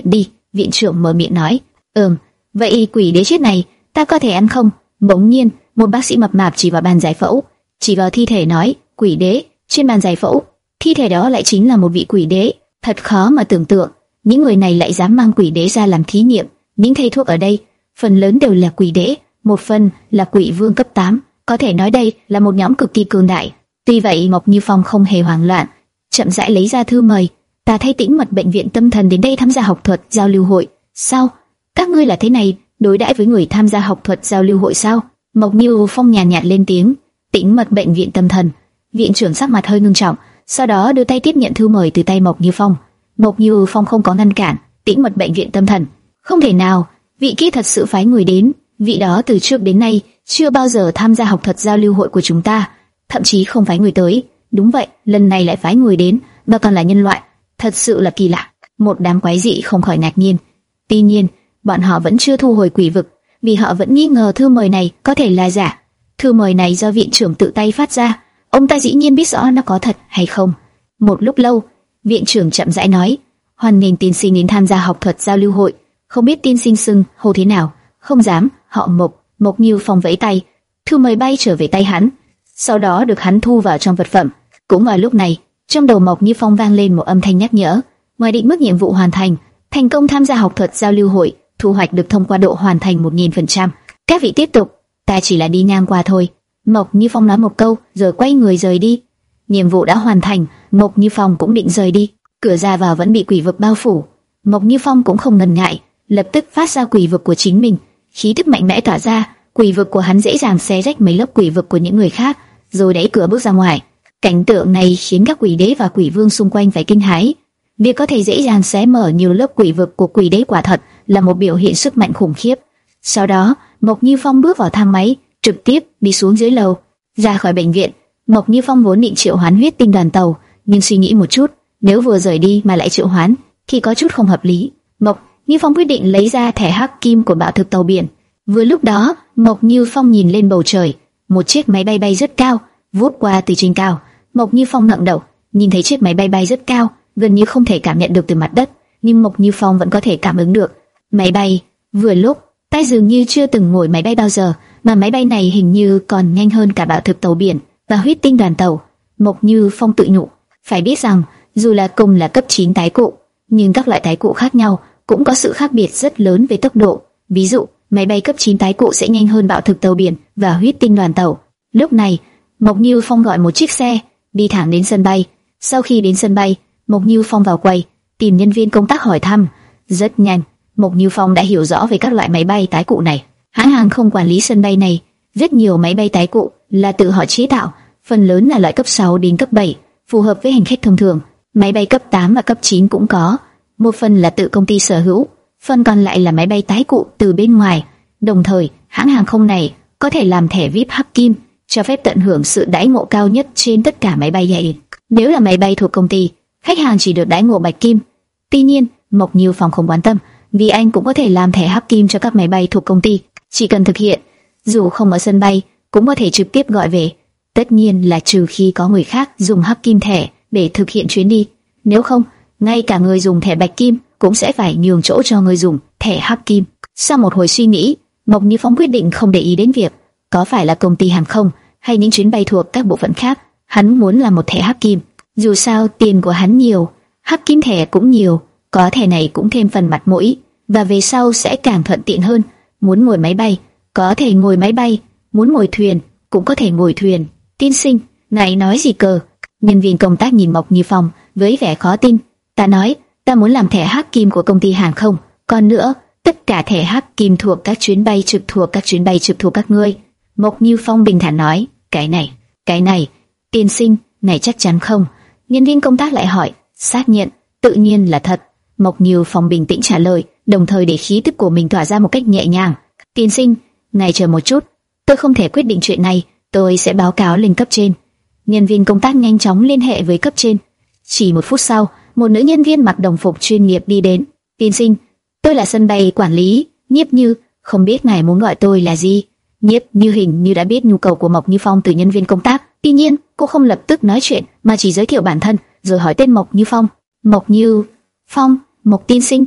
Viện trưởng mở miệng nói. Ừm, vậy quỷ đế chết này ta có thể ăn không? Bỗng nhiên, một bác sĩ mập mạp chỉ vào bàn giải phẫu, chỉ vào thi thể nói, quỷ đế. Trên bàn giải phẫu, thi thể đó lại chính là một vị quỷ đế. Thật khó mà tưởng tượng, những người này lại dám mang quỷ đế ra làm thí nghiệm. Những thầy thuốc ở đây, phần lớn đều là quỷ đế, một phần là quỷ vương cấp tám, có thể nói đây là một nhóm cực kỳ cường đại. Tuy vậy, Mộc Như Phong không hề hoảng loạn, chậm rãi lấy ra thư mời. Ta thay Tĩnh Mật bệnh viện tâm thần đến đây tham gia học thuật giao lưu hội. Sao? Các ngươi là thế này đối đãi với người tham gia học thuật giao lưu hội sao? Mộc Như Phong nhàn nhạt, nhạt lên tiếng. Tĩnh Mật bệnh viện tâm thần. Viện trưởng sắc mặt hơi ngưng trọng, sau đó đưa tay tiếp nhận thư mời từ tay Mộc Như Phong. Mộc Như Phong không có ngăn cản. Tĩnh Mật bệnh viện tâm thần? Không thể nào, vị kia thật sự phái người đến. Vị đó từ trước đến nay chưa bao giờ tham gia học thuật giao lưu hội của chúng ta, thậm chí không phái người tới. Đúng vậy, lần này lại phái người đến, và còn là nhân loại, thật sự là kỳ lạ. Một đám quái dị không khỏi ngạc nhiên. Tuy nhiên, bọn họ vẫn chưa thu hồi quỷ vực, vì họ vẫn nghi ngờ thư mời này có thể là giả. Thư mời này do viện trưởng tự tay phát ra, ông ta dĩ nhiên biết rõ nó có thật hay không. Một lúc lâu, viện trưởng chậm rãi nói, hoan nghênh tiên sinh đến tham gia học thuật giao lưu hội. Không biết tiên sinh xưng hô thế nào? Không dám, họ Mộc. Mộc Như Phong vẫy tay, thư mời bay trở về tay hắn, sau đó được hắn thu vào trong vật phẩm. Cũng vào lúc này, trong đầu Mộc Như Phong vang lên một âm thanh nhắc nhở. Ngoài định mức nhiệm vụ hoàn thành, thành công tham gia học thuật giao lưu hội, thu hoạch được thông qua độ hoàn thành một nghìn phần trăm. Các vị tiếp tục, ta chỉ là đi ngang qua thôi. Mộc Như Phong nói một câu, rồi quay người rời đi. Nhiệm vụ đã hoàn thành, Mộc Như Phong cũng định rời đi. Cửa ra vào vẫn bị quỷ vực bao phủ. Mộc Như Phong cũng không ngần ngại, lập tức phát ra quỷ vực của chính mình. Khí tức mạnh mẽ tỏa ra, quỷ vực của hắn dễ dàng xé rách mấy lớp quỷ vực của những người khác, rồi đẩy cửa bước ra ngoài. Cảnh tượng này khiến các quỷ đế và quỷ vương xung quanh phải kinh hãi. Việc có thể dễ dàng xé mở nhiều lớp quỷ vực của quỷ đế quả thật là một biểu hiện sức mạnh khủng khiếp. Sau đó, Mộc Như Phong bước vào thang máy, trực tiếp đi xuống dưới lầu. Ra khỏi bệnh viện, Mộc Như Phong vốn định triệu hoán huyết tinh đoàn tàu, nhưng suy nghĩ một chút, nếu vừa rời đi mà lại triệu hoán thì có chút không hợp lý. Mộc Như Phong quyết định lấy ra thẻ hắc kim của bạo thực tàu biển. Vừa lúc đó, Mộc Như Phong nhìn lên bầu trời, một chiếc máy bay bay rất cao, vút qua từ trên cao. Mộc Như Phong ngẩng đầu, nhìn thấy chiếc máy bay bay rất cao, gần như không thể cảm nhận được từ mặt đất, nhưng Mộc Như Phong vẫn có thể cảm ứng được. Máy bay, vừa lúc, tay dường như chưa từng ngồi máy bay bao giờ, mà máy bay này hình như còn nhanh hơn cả bạo thực tàu biển và huyết tinh đoàn tàu. Mộc Như Phong tự nhủ, phải biết rằng, dù là cùng là cấp chín tái cụ, nhưng các loại tái cụ khác nhau cũng có sự khác biệt rất lớn về tốc độ. Ví dụ, máy bay cấp chín tái cụ sẽ nhanh hơn bạo thực tàu biển và huyết tinh đoàn tàu. Lúc này, Mộc Như Phong gọi một chiếc xe, đi thẳng đến sân bay. Sau khi đến sân bay, Mộc Như Phong vào quầy, tìm nhân viên công tác hỏi thăm. Rất nhanh, Mộc Như Phong đã hiểu rõ về các loại máy bay tái cụ này. Hãng hàng không quản lý sân bay này, rất nhiều máy bay tái cụ là tự họ chế tạo, phần lớn là loại cấp sáu đến cấp bảy, phù hợp với hành khách thông thường. Máy bay cấp tám và cấp chín cũng có, một phần là tự công ty sở hữu, phần còn lại là máy bay tái cụ từ bên ngoài. Đồng thời, hãng hàng không này có thể làm thẻ vi ai pi hắc kim, cho phép tận hưởng sự đãi ngộ cao nhất trên tất cả máy bay dày. Nếu là máy bay thuộc công ty, khách hàng chỉ được đãi ngộ bạch kim. Tuy nhiên, Mộc Như Phong không quan tâm, vì anh cũng có thể làm thẻ hắc kim cho các máy bay thuộc công ty, chỉ cần thực hiện, dù không ở sân bay, cũng có thể trực tiếp gọi về. Tất nhiên là trừ khi có người khác dùng hắc kim thẻ để thực hiện chuyến đi. Nếu không, ngay cả người dùng thẻ bạch kim cũng sẽ phải nhường chỗ cho người dùng thẻ hắc kim. Sau một hồi suy nghĩ, Mộc Như Phong quyết định không để ý đến việc có phải là công ty hàng không hay những chuyến bay thuộc các bộ phận khác. Hắn muốn là một thẻ hắc kim. Dù sao tiền của hắn nhiều, hắc kim thẻ cũng nhiều, có thẻ này cũng thêm phần mặt mũi, và về sau sẽ càng thuận tiện hơn. Muốn ngồi máy bay, có thể ngồi máy bay, muốn ngồi thuyền, cũng có thể ngồi thuyền. Tiên sinh, ngài nói gì cơ? Nhân viên công tác nhìn Mộc Như Phong với vẻ khó tin. Ta nói, ta muốn làm thẻ hắc kim của công ty hàng không. Còn nữa, tất cả thẻ hắc kim thuộc các chuyến bay trực thuộc các chuyến bay trực thuộc các ngươi. Mộc Như Phong bình thản nói, cái này, cái này, tiên sinh, này chắc chắn không? Nhân viên công tác lại hỏi, xác nhận, tự nhiên là thật. Mộc Như Phong bình tĩnh trả lời, đồng thời để khí tức của mình tỏa ra một cách nhẹ nhàng. Tiên sinh, ngài chờ một chút, tôi không thể quyết định chuyện này, tôi sẽ báo cáo lên cấp trên. Nhân viên công tác nhanh chóng liên hệ với cấp trên. Chỉ một phút sau, một nữ nhân viên mặc đồng phục chuyên nghiệp đi đến. Tiên sinh, tôi là sân bay quản lý Nhiếp Như, không biết ngài muốn gọi tôi là gì? Nhiếp Như hình như đã biết nhu cầu của Mộc Như Phong từ nhân viên công tác. Tuy nhiên, cô không lập tức nói chuyện mà chỉ giới thiệu bản thân, rồi hỏi tên Mộc Như Phong. Mộc Như Phong, Mộc tiên sinh.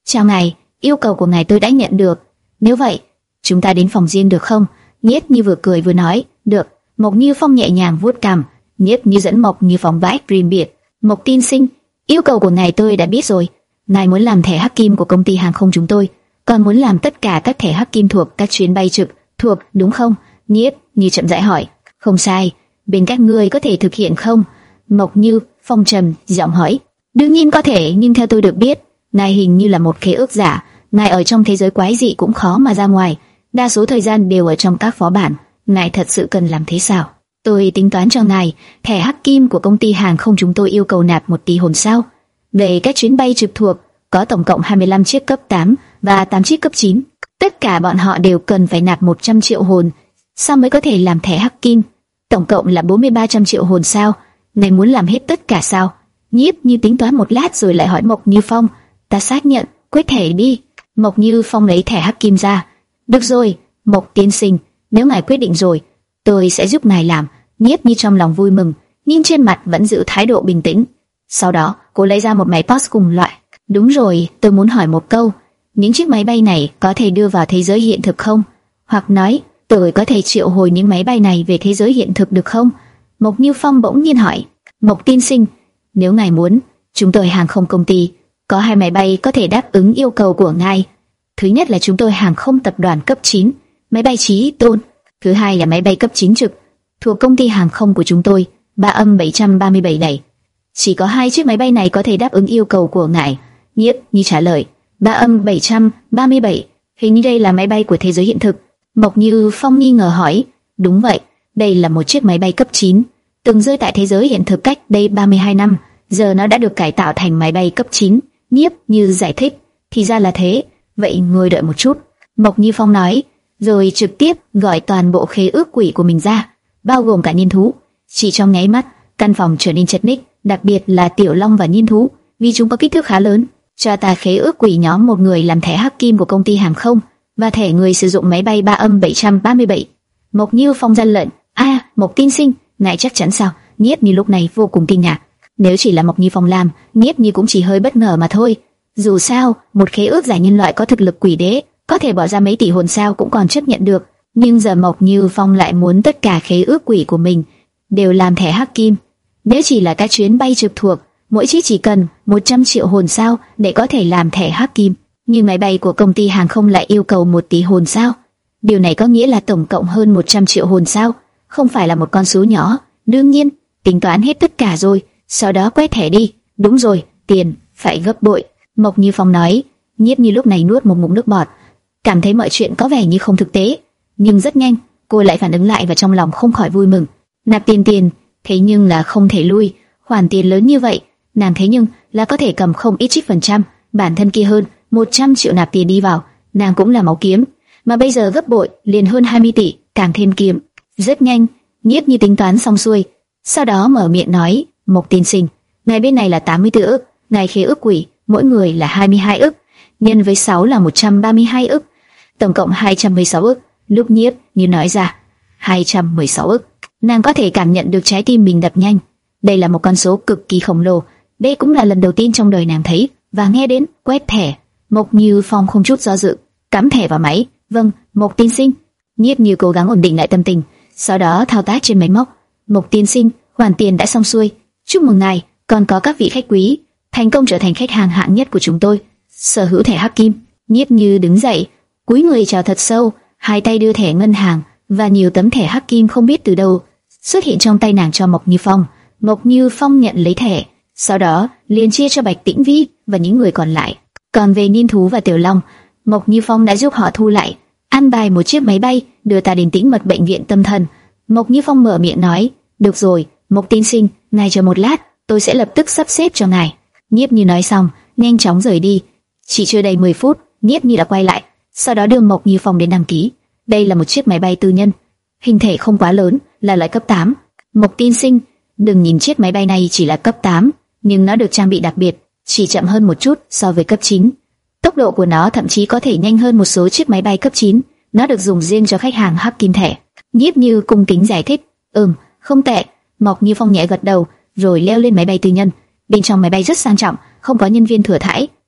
Chào ngài, yêu cầu của ngài tôi đã nhận được. Nếu vậy, chúng ta đến phòng riêng được không? Nhiếp Như vừa cười vừa nói. Được. Mộc Như Phong nhẹ nhàng vuốt cằm. Nhiếp Như dẫn Mộc Như Phong vái riêng biệt. Mộc tiên sinh, yêu cầu của ngài tôi đã biết rồi. Ngài muốn làm thẻ hắc kim của công ty hàng không chúng tôi, còn muốn làm tất cả các thẻ hắc kim thuộc các chuyến bay trực thuộc, đúng không? Nhiếp Như chậm rãi hỏi. Không sai. Bên các ngươi có thể thực hiện không? Mộc Như Phong trầm giọng hỏi. Đương nhiên có thể, nhưng theo tôi được biết, ngài hình như là một khế ước giả. Ngài ở trong thế giới quái dị cũng khó mà ra ngoài, đa số thời gian đều ở trong các phó bản. Ngài thật sự cần làm thế sao? Tôi tính toán cho ngài, thẻ hắc kim của công ty hàng không chúng tôi yêu cầu nạp một tỷ hồn sao. Về các chuyến bay trực thuộc, có tổng cộng hai mươi lăm chiếc cấp tám và tám chiếc cấp chín. Tất cả bọn họ đều cần phải nạp một trăm triệu hồn sao mới có thể làm thẻ hắc kim. Tổng cộng là bốn mươi ba trăm triệu hồn sao. Ngài muốn làm hết tất cả sao? Nhiếp Như tính toán một lát rồi lại hỏi Mộc Như Phong. Ta xác nhận, quét thẻ đi. Mộc Như Phong lấy thẻ hắc kim ra. Được rồi, Mộc tiên sinh, nếu ngài quyết định rồi, tôi sẽ giúp ngài làm. Nhiếp Như trong lòng vui mừng, nhưng trên mặt vẫn giữ thái độ bình tĩnh. Sau đó, cô lấy ra một máy post cùng loại. Đúng rồi, tôi muốn hỏi một câu. Những chiếc máy bay này có thể đưa vào thế giới hiện thực không? Hoặc nói, tôi có thể triệu hồi những máy bay này về thế giới hiện thực được không? Mộc Như Phong bỗng nhiên hỏi. Mộc tiên sinh, nếu ngài muốn, chúng tôi hàng không công ty có hai máy bay có thể đáp ứng yêu cầu của ngài. Thứ nhất là chúng tôi hàng không tập đoàn cấp chín, máy bay Chí Tôn. Thứ hai là máy bay cấp chín trực, thuộc công ty hàng không của chúng tôi, Ba Âm bảy ba bảy này. Chỉ có hai chiếc máy bay này có thể đáp ứng yêu cầu của ngài. Nhiếp Như trả lời. Ba Âm bảy ba bảy, hình như đây là máy bay của thế giới hiện thực. Mộc Như Phong nghi ngờ hỏi. Đúng vậy, đây là một chiếc máy bay cấp chín, từng rơi tại thế giới hiện thực cách đây ba mươi hai năm, giờ nó đã được cải tạo thành máy bay cấp chín. Nhiếp Như giải thích. Thì ra là thế, vậy ngồi đợi một chút. Mộc Như Phong nói, rồi trực tiếp gọi toàn bộ khế ước quỷ của mình ra, bao gồm cả niên thú. Chỉ trong nháy mắt, căn phòng trở nên chật ních, đặc biệt là Tiểu Long và niên thú, vì chúng có kích thước khá lớn. Cho ta khế ước quỷ nhóm một người làm thẻ hắc kim của công ty hàng không và thẻ người sử dụng máy bay Ba Âm bảy ba bảy. Mộc Như Phong ra lệnh. A, à, Mộc tiên sinh, ngài chắc chắn sao? Nhiếp Như lúc này vô cùng kinh ngạc. Nếu chỉ là Mộc Như Phong làm, Nhiếp Như cũng chỉ hơi bất ngờ mà thôi. Dù sao, một khế ước giả nhân loại có thực lực quỷ đế, có thể bỏ ra mấy tỷ hồn sao cũng còn chấp nhận được. Nhưng giờ Mộc Như Phong lại muốn tất cả khế ước quỷ của mình đều làm thẻ hắc kim. Nếu chỉ là các chuyến bay trực thuộc, mỗi chiếc chỉ cần một trăm triệu hồn sao để có thể làm thẻ hắc kim. Nhưng máy bay của công ty hàng không lại yêu cầu một tỷ hồn sao. Điều này có nghĩa là tổng cộng hơn một trăm triệu hồn sao, không phải là một con số nhỏ. Đương nhiên, tính toán hết tất cả rồi, sau đó quét thẻ đi. Đúng rồi, tiền phải gấp bội. Mộc Như Phong nói. Nhiếp Như lúc này nuốt một ngụm nước bọt, cảm thấy mọi chuyện có vẻ như không thực tế, nhưng rất nhanh cô lại phản ứng lại và trong lòng không khỏi vui mừng. Nạp tiền tiền, thế nhưng là không thể lui, khoản tiền lớn như vậy, nàng thế nhưng là có thể cầm không ít trích phần trăm, bản thân kia hơn một trăm triệu nạp tiền đi vào, nàng cũng là máu kiếm, mà bây giờ gấp bội, liền hơn hai mươi tỷ, càng thêm kiếm. Rất nhanh, Nhiếp Như tính toán xong xuôi, sau đó mở miệng nói, Mộc tiên sinh, ngài bên này là tám mươi tư ức, ngài khế ước quỷ, mỗi người là hai mươi hai ức, nhân với sáu là một trăm ba mươi hai ức, tổng cộng hai trăm mười sáu ức. Lúc Nhiếp Như nói ra hai trăm mười sáu ức, nàng có thể cảm nhận được trái tim mình đập nhanh. Đây là một con số cực kỳ khổng lồ. Đây cũng là lần đầu tiên trong đời nàng thấy và nghe đến quét thẻ. Mộc Như Phong không chút do dự, cắm thẻ vào máy. Vâng, Mộc tiên sinh. Nhiếp Như cố gắng ổn định lại tâm tình, sau đó thao tác trên máy móc. Mộc tiên sinh, hoàn tiền đã xong xuôi. Chúc mừng ngài, còn có các vị khách quý, thành công trở thành khách hàng hạng nhất của chúng tôi, sở hữu thẻ hắc kim. Nhiếp Như đứng dậy, cúi người chào thật sâu, hai tay đưa thẻ ngân hàng và nhiều tấm thẻ hắc kim không biết từ đâu xuất hiện trong tay nàng cho Mộc Như Phong. Mộc Như Phong nhận lấy thẻ, sau đó liền chia cho Bạch Tĩnh Vi và những người còn lại. Còn về niên thú và Tiểu Long, Mộc Như Phong đã giúp họ thu lại, an bài một chiếc máy bay đưa ta đến Tĩnh Mật bệnh viện tâm thần. Mộc Như Phong mở miệng nói, được rồi, Mộc tiên sinh, ngài chờ một lát, tôi sẽ lập tức sắp xếp cho ngài. Nhiếp Như nói xong, nhanh chóng rời đi. Chỉ chưa đầy mười phút, Nhiếp Như đã quay lại, sau đó đưa Mộc Như Phong đến đăng ký. Đây là một chiếc máy bay tư nhân, hình thể không quá lớn, là loại cấp tám. Mộc tiên sinh, đừng nhìn chiếc máy bay này chỉ là cấp tám, nhưng nó được trang bị đặc biệt, chỉ chậm hơn một chút so với cấp chín. Tốc độ của nó thậm chí có thể nhanh hơn một số chiếc máy bay cấp chín. Nó được dùng riêng cho khách hàng hắc kim thẻ. Nhiếp Như cung kính giải thích. Ừm, không tệ. Mộc Như Phong nhẹ gật đầu, rồi leo lên máy bay tư nhân. Bên trong máy bay rất sang trọng, không có nhân viên thừa thãi,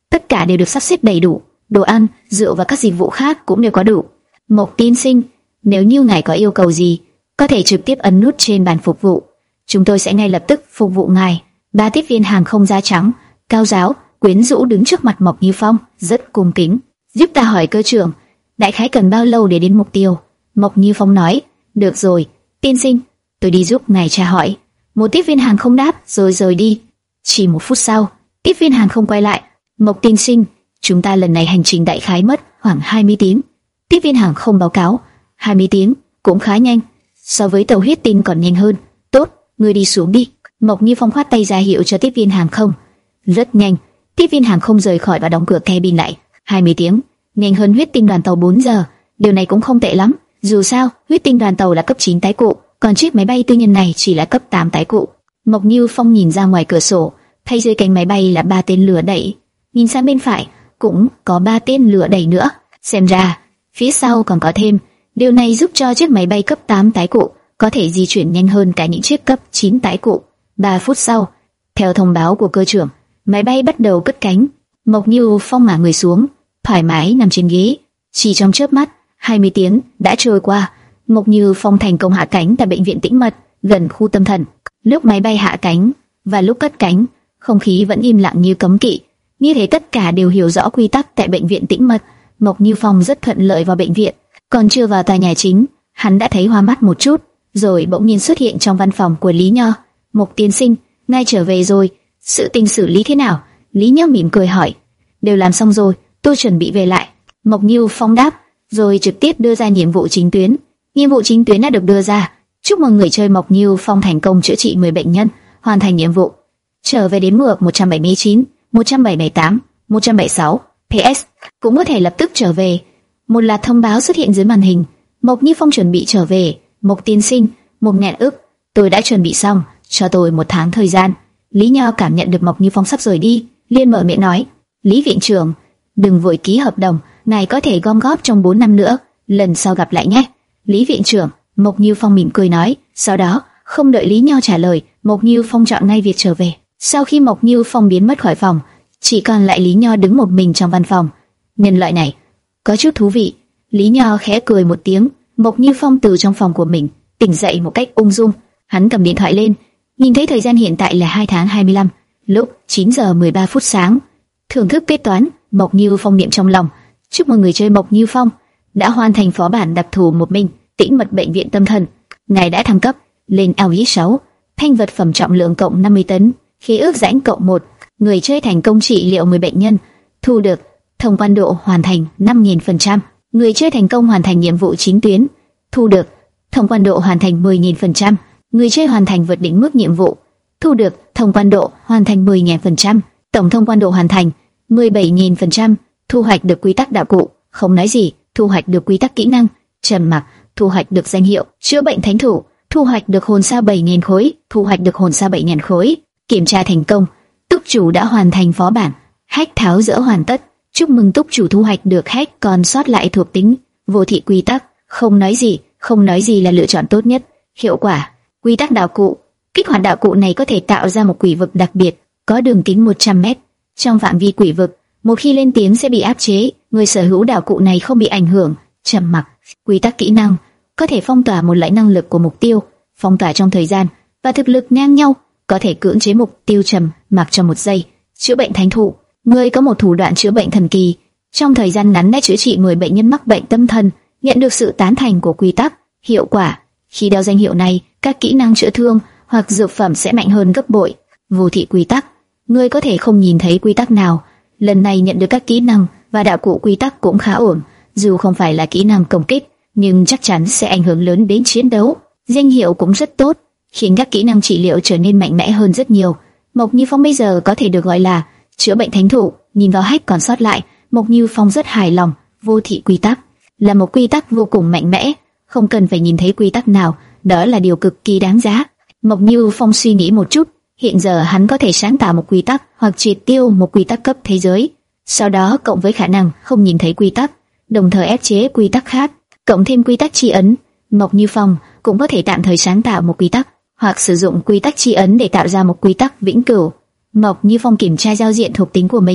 tất cả đều được sắp xếp đầy đủ, đồ ăn, rượu và các dịch vụ khác cũng đều có đủ. Mộc tiên sinh, nếu như ngài có yêu cầu gì, có thể trực tiếp ấn nút trên bàn phục vụ, chúng tôi sẽ ngay lập tức phục vụ ngài. Ba tiếp viên hàng không da trắng, cao giáo, quyến rũ đứng trước mặt Mộc Như Phong, rất cung kính. Giúp ta hỏi cơ trưởng, đại khái cần bao lâu để đến mục tiêu? Mộc Như Phong nói, được rồi, tiên sinh, tôi đi giúp ngài tra hỏi. Một tiếp viên hàng không đáp rồi rời đi. Chỉ một phút sau, tiếp viên hàng không quay lại. Mộc tiên sinh, chúng ta lần này hành trình đại khái mất khoảng hai mươi tiếng. Tiếp viên hàng không báo cáo, hai mươi tiếng cũng khá nhanh, so với tàu huyết tinh còn nhanh hơn. Tốt, ngươi đi xuống đi. Mộc Như Phong khoát tay ra hiệu cho tiếp viên hàng không. Rất nhanh, tiếp viên hàng không rời khỏi và đóng cửa cabin lại. hai mươi tiếng, nhanh hơn huyết tinh đoàn tàu bốn giờ. Điều này cũng không tệ lắm. Dù sao, huyết tinh đoàn tàu là cấp chín tái cụ, còn chiếc máy bay tư nhân này chỉ là cấp tám tái cụ. Mộc Như Phong nhìn ra ngoài cửa sổ, thấy dưới cánh máy bay là ba tên lửa đẩy. Nhìn sang bên phải, cũng có ba tên lửa đẩy nữa. Xem ra, phía sau còn có thêm. Điều này giúp cho chiếc máy bay cấp tám tái cụ có thể di chuyển nhanh hơn cả những chiếc cấp chín tái cụ. ba phút sau, theo thông báo của cơ trưởng, máy bay bắt đầu cất cánh. Mộc Như Phong ngả người xuống, thoải mái nằm trên ghế. Chỉ trong chớp mắt, hai mươi tiếng đã trôi qua. Mộc Như Phong thành công hạ cánh tại bệnh viện Tĩnh Mật, gần khu tâm thần. Lúc máy bay hạ cánh và lúc cất cánh, không khí vẫn im lặng như cấm kỵ. Như thế tất cả đều hiểu rõ quy tắc tại bệnh viện Tĩnh Mật. Mộc Như Phong rất thuận lợi vào bệnh viện. Còn chưa vào tòa nhà chính, hắn đã thấy hoa mắt một chút, rồi bỗng nhiên xuất hiện trong văn phòng của Lý Nho. Mộc tiên sinh, ngài trở về rồi, sự tình xử lý thế nào? Lý Nho mỉm cười hỏi. Đều làm xong rồi, tôi chuẩn bị về lại. Mộc Như Phong đáp, rồi trực tiếp đưa ra nhiệm vụ chính tuyến. Nhiệm vụ chính tuyến đã được đưa ra. Chúc mừng người chơi Mộc Như Phong thành công chữa trị mười bệnh nhân, hoàn thành nhiệm vụ. Trở về đến mược một trăm bảy mươi chín, một trăm bảy mươi tám, một trăm bảy mươi sáu. pê ét cũng có thể lập tức trở về. Một loạt thông báo xuất hiện dưới màn hình. Mộc Như Phong chuẩn bị trở về. Mộc tiên sinh, một nghẹn ức, tôi đã chuẩn bị xong, cho tôi một tháng thời gian. Lý Nho cảm nhận được Mộc Như Phong sắp rời đi, liền mở miệng nói, Lý viện trưởng, đừng vội ký hợp đồng, ngài có thể gom góp trong bốn năm nữa, lần sau gặp lại nhé. Lý viện trưởng, Mộc Như Phong mỉm cười nói. Sau đó, không đợi Lý Nho trả lời, Mộc Như Phong chọn ngay việc trở về. Sau khi Mộc Như Phong biến mất khỏi phòng, chỉ còn lại Lý Nho đứng một mình trong văn phòng. Nhân loại này có chút thú vị. Lý Nho khẽ cười một tiếng. Mộc Như Phong từ trong phòng của mình tỉnh dậy một cách ung dung. Hắn cầm điện thoại lên, nhìn thấy thời gian hiện tại là hai tháng hai mươi lăm, lúc chín giờ mười ba phút sáng. Thưởng thức kết toán, Mộc Như Phong niệm trong lòng, chúc mừng người chơi Mộc Như Phong đã hoàn thành phó bản đặc thù một mình, Tĩnh Mật bệnh viện tâm thần. Ngài đã thăng cấp lên L I sáu, thanh vật phẩm trọng lượng cộng năm mươi tấn, khí ước rãnh cộng một. Người chơi thành công trị liệu mười bệnh nhân, thu được thông quan độ hoàn thành năm nghìn phần trăm. Người chơi thành công hoàn thành nhiệm vụ chính tuyến, thu được thông quan độ hoàn thành mười nghìn phần trăm. Người chơi hoàn thành vượt đỉnh mức nhiệm vụ, thu được thông quan độ hoàn thành mười nghìn phần trăm. Tổng thông quan độ hoàn thành mười bảy nghìn phần trăm. Thu hoạch được quy tắc đạo cụ, không nói gì, thu hoạch được quy tắc kỹ năng, trầm mặc, thu hoạch được danh hiệu chữa bệnh thánh thủ, thu hoạch được hồn sao bảy nghìn khối, thu hoạch được hồn sao bảy nghìn khối. Kiểm tra thành công, túc chủ đã hoàn thành phó bản, hack tháo dỡ hoàn tất. Chúc mừng túc chủ thu hoạch được hack còn sót lại thuộc tính, vô thị quy tắc, không nói gì, không nói gì là lựa chọn tốt nhất. Hiệu quả, quy tắc đạo cụ, kích hoạt đạo cụ này có thể tạo ra một quỷ vực đặc biệt, có đường kính một trăm mét. Trong phạm vi quỷ vực, một khi lên tiếng sẽ bị áp chế, người sở hữu đạo cụ này không bị ảnh hưởng. Trầm mặc, quy tắc kỹ năng, có thể phong tỏa một loại năng lực của mục tiêu, phong tỏa trong thời gian và thực lực ngang nhau, có thể cưỡng chế mục tiêu trầm mặc trong một giây. Chữa bệnh thánh thụ, người có một thủ đoạn chữa bệnh thần kỳ, trong thời gian ngắn đã chữa trị mười bệnh nhân mắc bệnh tâm thần, nhận được sự tán thành của quy tắc. Hiệu quả, khi đeo danh hiệu này, các kỹ năng chữa thương hoặc dược phẩm sẽ mạnh hơn gấp bội. Vô thị quy tắc, người có thể không nhìn thấy quy tắc nào, lần này nhận được các kỹ năng và đạo cụ quy tắc cũng khá ổn, dù không phải là kỹ năng công kích, nhưng chắc chắn sẽ ảnh hưởng lớn đến chiến đấu. Danh hiệu cũng rất tốt, khiến các kỹ năng trị liệu trở nên mạnh mẽ hơn rất nhiều. Mộc Như Phong bây giờ có thể được gọi là chữa bệnh thánh thủ. Nhìn vào hack còn sót lại, Mộc Như Phong rất hài lòng. Vô thị quy tắc là một quy tắc vô cùng mạnh mẽ, không cần phải nhìn thấy quy tắc nào, đó là điều cực kỳ đáng giá. Mộc Như Phong suy nghĩ một chút, hiện giờ hắn có thể sáng tạo một quy tắc hoặc triệt tiêu một quy tắc cấp thế giới, sau đó cộng với khả năng không nhìn thấy quy tắc, đồng thời ép chế quy tắc khác, cộng thêm quy tắc chi ấn, Mộc Như Phong cũng có thể tạm thời sáng tạo một quy tắc, hoặc sử dụng quy tắc chi ấn để tạo ra một quy tắc vĩnh cửu. Mộc Như Phong kiểm tra giao diện thuộc tính của mình,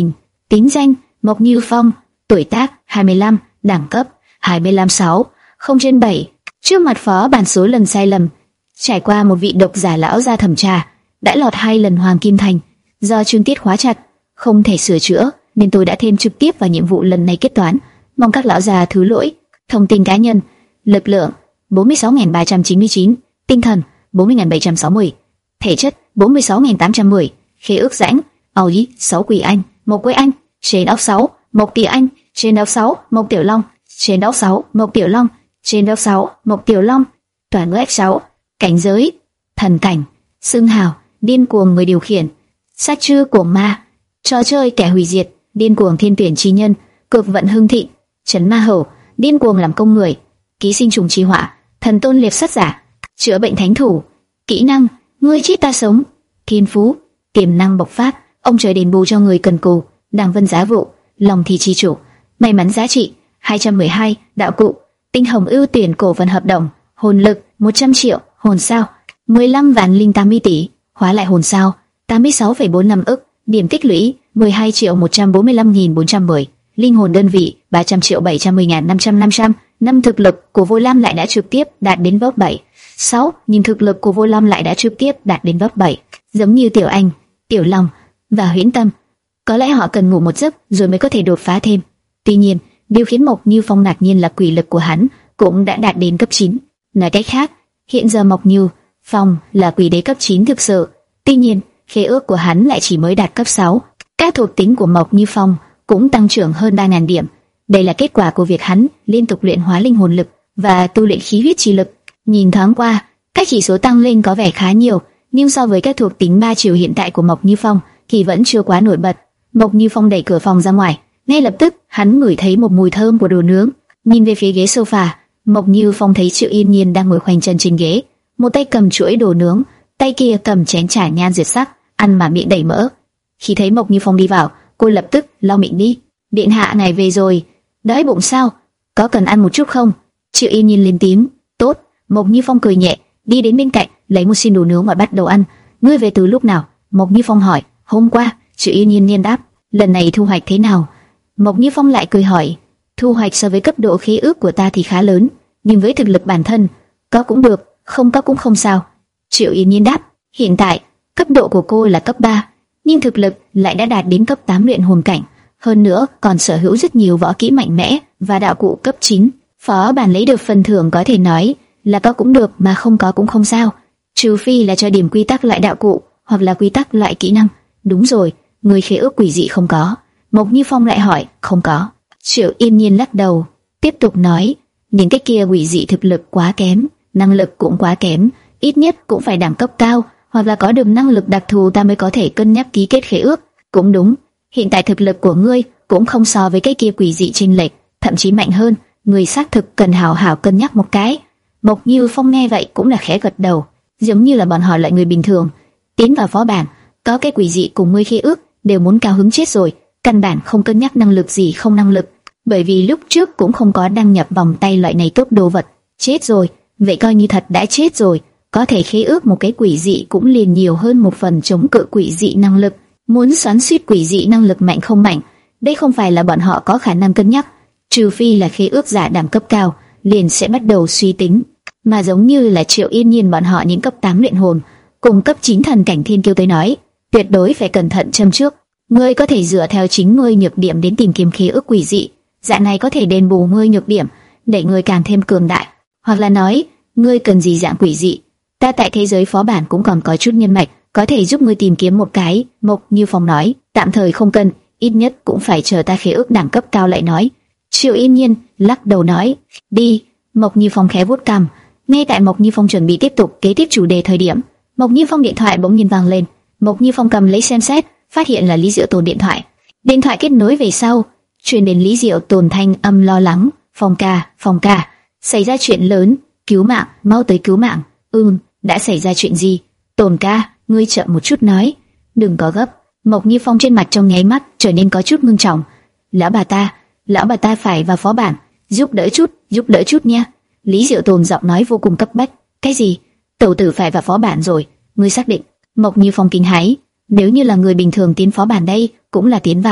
Tín danh: Mộc Như Phong, tuổi tác hai mươi lăm, đẳng cấp hai mươi lăm sáu, không trên bảy. Trước mặt phó bản số lần sai lầm, trải qua một vị độc giả lão gia thẩm tra, đã lọt hai lần Hoàng Kim Thành. Do chương tiết khóa chặt, không thể sửa chữa, nên tôi đã thêm trực tiếp vào nhiệm vụ lần này kết toán. Mong các lão già thứ lỗi. Thông tin cá nhân: lực lượng bốn mươi sáu nghìn ba trăm chín mươi chín, tinh thần bốn mươi nghìn bảy trăm sáu mươi, thể chất bốn mươi sáu nghìn tám trăm mười, khế ước rãnh: Âu Ý sáu Quỷ Anh, Mộc Quế Anh, trên óc sáu, Mộc Tỷ Anh, trên óc sáu, Mộc Tiểu Long, trên óc sáu, Mộc Tiểu Long, trên óc sáu, Mộc Tiểu Long, toàn ép sáu. Cảnh giới: thần cảnh. Xưng hào: điên cuồng người điều khiển, sát chư của ma, trò chơi kẻ hủy diệt, điên cuồng thiên tuyển chi nhân, cực vận hưng thịnh, trấn ma hầu, điên cuồng làm công người, ký sinh trùng chi họa, thần tôn liệp sát giả, chữa bệnh thánh thủ. Kỹ năng: ngươi chết ta sống. Thiên phú: tiềm năng bộc phát, ông trời đền bù cho người cần cù, đàng vân giá vụ, lòng thì chi chủ. May mắn giá trị hai trăm mười hai, đạo cụ: tinh hồng ưu tuyển cổ phần hợp đồng, hồn lực một trăm triệu, hồn sao mười lăm vạn linh tám mươi tỷ, hóa lại hồn sao tám mươi sáu phẩy bốn năm ức, điểm tích lũy mười hai triệu một trăm bốn mươi lăm nghìn bốn trăm mười, linh hồn đơn vị ba trăm triệu bảy trăm mười nghìn năm trăm năm trăm. Năm thực lực của Vô Lam lại đã trực tiếp đạt đến top bảy. sáu. Nhưng thực lực của Vô Lam lại đã trực tiếp đạt đến top bảy. Giống như Tiểu Anh, Tiểu Long và Huyễn Tâm, có lẽ họ cần ngủ một giấc rồi mới có thể đột phá thêm. Tuy nhiên, điều khiến Mộc Như Phong ngạc nhiên là quỷ lực của hắn cũng đã đạt đến cấp chín. Nói cách khác, hiện giờ Mộc Như Phong là quỷ đế cấp chín thực sự. Tuy nhiên, khế ước của hắn lại chỉ mới đạt cấp sáu. Các thuộc tính của Mộc Như Phong cũng tăng trưởng hơn ba nghìn điểm. Đây là kết quả của việc hắn liên tục luyện hóa linh hồn lực và tu luyện khí huyết chi lực. Nhìn thoáng qua, các chỉ số tăng lên có vẻ khá nhiều, nhưng so với các thuộc tính ba chiều hiện tại của Mộc Như Phong thì vẫn chưa quá nổi bật. Mộc Như Phong đẩy cửa phòng ra ngoài, ngay lập tức hắn ngửi thấy một mùi thơm của đồ nướng. Nhìn về phía ghế sofa, Mộc Như Phong thấy Triệu Yên Nhiên đang ngồi khoanh chân trên ghế, một tay cầm chuỗi đồ nướng, tay kia cầm chén trà nhan duyệt sắc, ăn mà miệng đầy mỡ. Khi thấy Mộc Như Phong đi vào, cô lập tức lau miệng đi. Điện hạ này về rồi, đói bụng sao? Có cần ăn một chút không? Triệu Yên Nhiên lên tiếng. Tốt. Mộc Như Phong cười nhẹ, đi đến bên cạnh, lấy một xiên đồ nướng và bắt đầu ăn. Ngươi về từ lúc nào? Mộc Như Phong hỏi. Hôm qua. Triệu Yên Nhiên nhiên đáp. Lần này thu hoạch thế nào? Mộc Như Phong lại cười hỏi. Thu hoạch so với cấp độ khí ước của ta thì khá lớn, nhưng với thực lực bản thân, có cũng được, không có cũng không sao. Triệu Yên Nhiên đáp. Hiện tại, cấp độ của cô là cấp ba, nhưng thực lực lại đã đạt đến cấp tám luyện hồn cảnh. Hơn nữa còn sở hữu rất nhiều võ kỹ mạnh mẽ và đạo cụ cấp chín. Phó bản lấy được phần thưởng có thể nói là có cũng được mà không có cũng không sao, trừ phi là cho điểm quy tắc loại đạo cụ hoặc là quy tắc loại kỹ năng. Đúng rồi, người khế ước quỷ dị không có. Mộc Như Phong lại hỏi. Không có. Triệu Yên Nhiên lắc đầu, tiếp tục nói. Những cái kia quỷ dị thực lực quá kém, năng lực cũng quá kém, ít nhất cũng phải đẳng cấp cao hoặc là có được năng lực đặc thù ta mới có thể cân nhắc ký kết khế ước. Cũng đúng, hiện tại thực lực của ngươi cũng không so với cái kia quỷ dị chênh lệch, thậm chí mạnh hơn, ngươi xác thực cần hảo hảo cân nhắc một cái. Mộc Như Phong nghe vậy cũng là khẽ gật đầu, giống như là bọn họ loại người bình thường tiến vào phó bản, có cái quỷ dị cùng ngươi khế ước đều muốn cao hứng chết rồi, căn bản không cân nhắc năng lực gì không năng lực, bởi vì lúc trước cũng không có đăng nhập vòng tay loại này tốt đồ vật. Chết rồi, vậy coi như thật đã chết rồi, có thể khế ước một cái quỷ dị cũng liền nhiều hơn một phần chống cự quỷ dị năng lực. Muốn xoắn suýt quỷ dị năng lực mạnh không mạnh, đây không phải là bọn họ có khả năng cân nhắc, trừ phi là khế ước giả đẳng cấp cao, liền sẽ bắt đầu suy tính. Mà giống như là Triệu Yên Nhiên bọn họ những cấp tám luyện hồn, cùng cấp chín thần cảnh thiên kiêu tới nói, tuyệt đối phải cẩn thận châm trước. Ngươi có thể dựa theo chính ngươi nhược điểm đến tìm kiếm khế ước quỷ dị, dạng này có thể đền bù ngươi nhược điểm, để ngươi càng thêm cường đại. Hoặc là nói, ngươi cần gì dạng quỷ dị, ta tại thế giới phó bản cũng còn có chút nhân mạch, có thể giúp ngươi tìm kiếm một cái. Mộc Như Phong nói. Tạm thời không cần, ít nhất cũng phải chờ ta khế ước đẳng cấp cao lại nói. Triệu Yên Nhiên lắc đầu nói. Đi. Mộc Như Phong khẽ vuốt cằm. Ngay tại Mộc Như Phong chuẩn bị tiếp tục kế tiếp chủ đề thời điểm, Mộc Như Phong điện thoại bỗng nhiên vang lên. Mộc Như Phong cầm lấy xem xét, phát hiện là Lý Diệu Tồn điện thoại. Điện thoại kết nối về sau, truyền đến Lý Diệu Tồn thanh âm lo lắng. Phong ca, Phong ca, xảy ra chuyện lớn, cứu mạng, mau tới cứu mạng. Ừm, đã xảy ra chuyện gì? Tồn ca, ngươi chậm một chút nói. Đừng có gấp. Mộc Như Phong trên mặt trong nháy mắt trở nên có chút ngưng trọng. Lão bà ta, lão bà ta phải vào phó bản, giúp đỡ chút, giúp đỡ chút nha. Lý Diệu Tồn giọng nói vô cùng cấp bách. Cái gì? Tẩu tử phải vào phó bản rồi? Ngươi xác định? Mộc Như Phong kinh hãi. Nếu như là người bình thường tiến phó bản đây, cũng là tiến vào.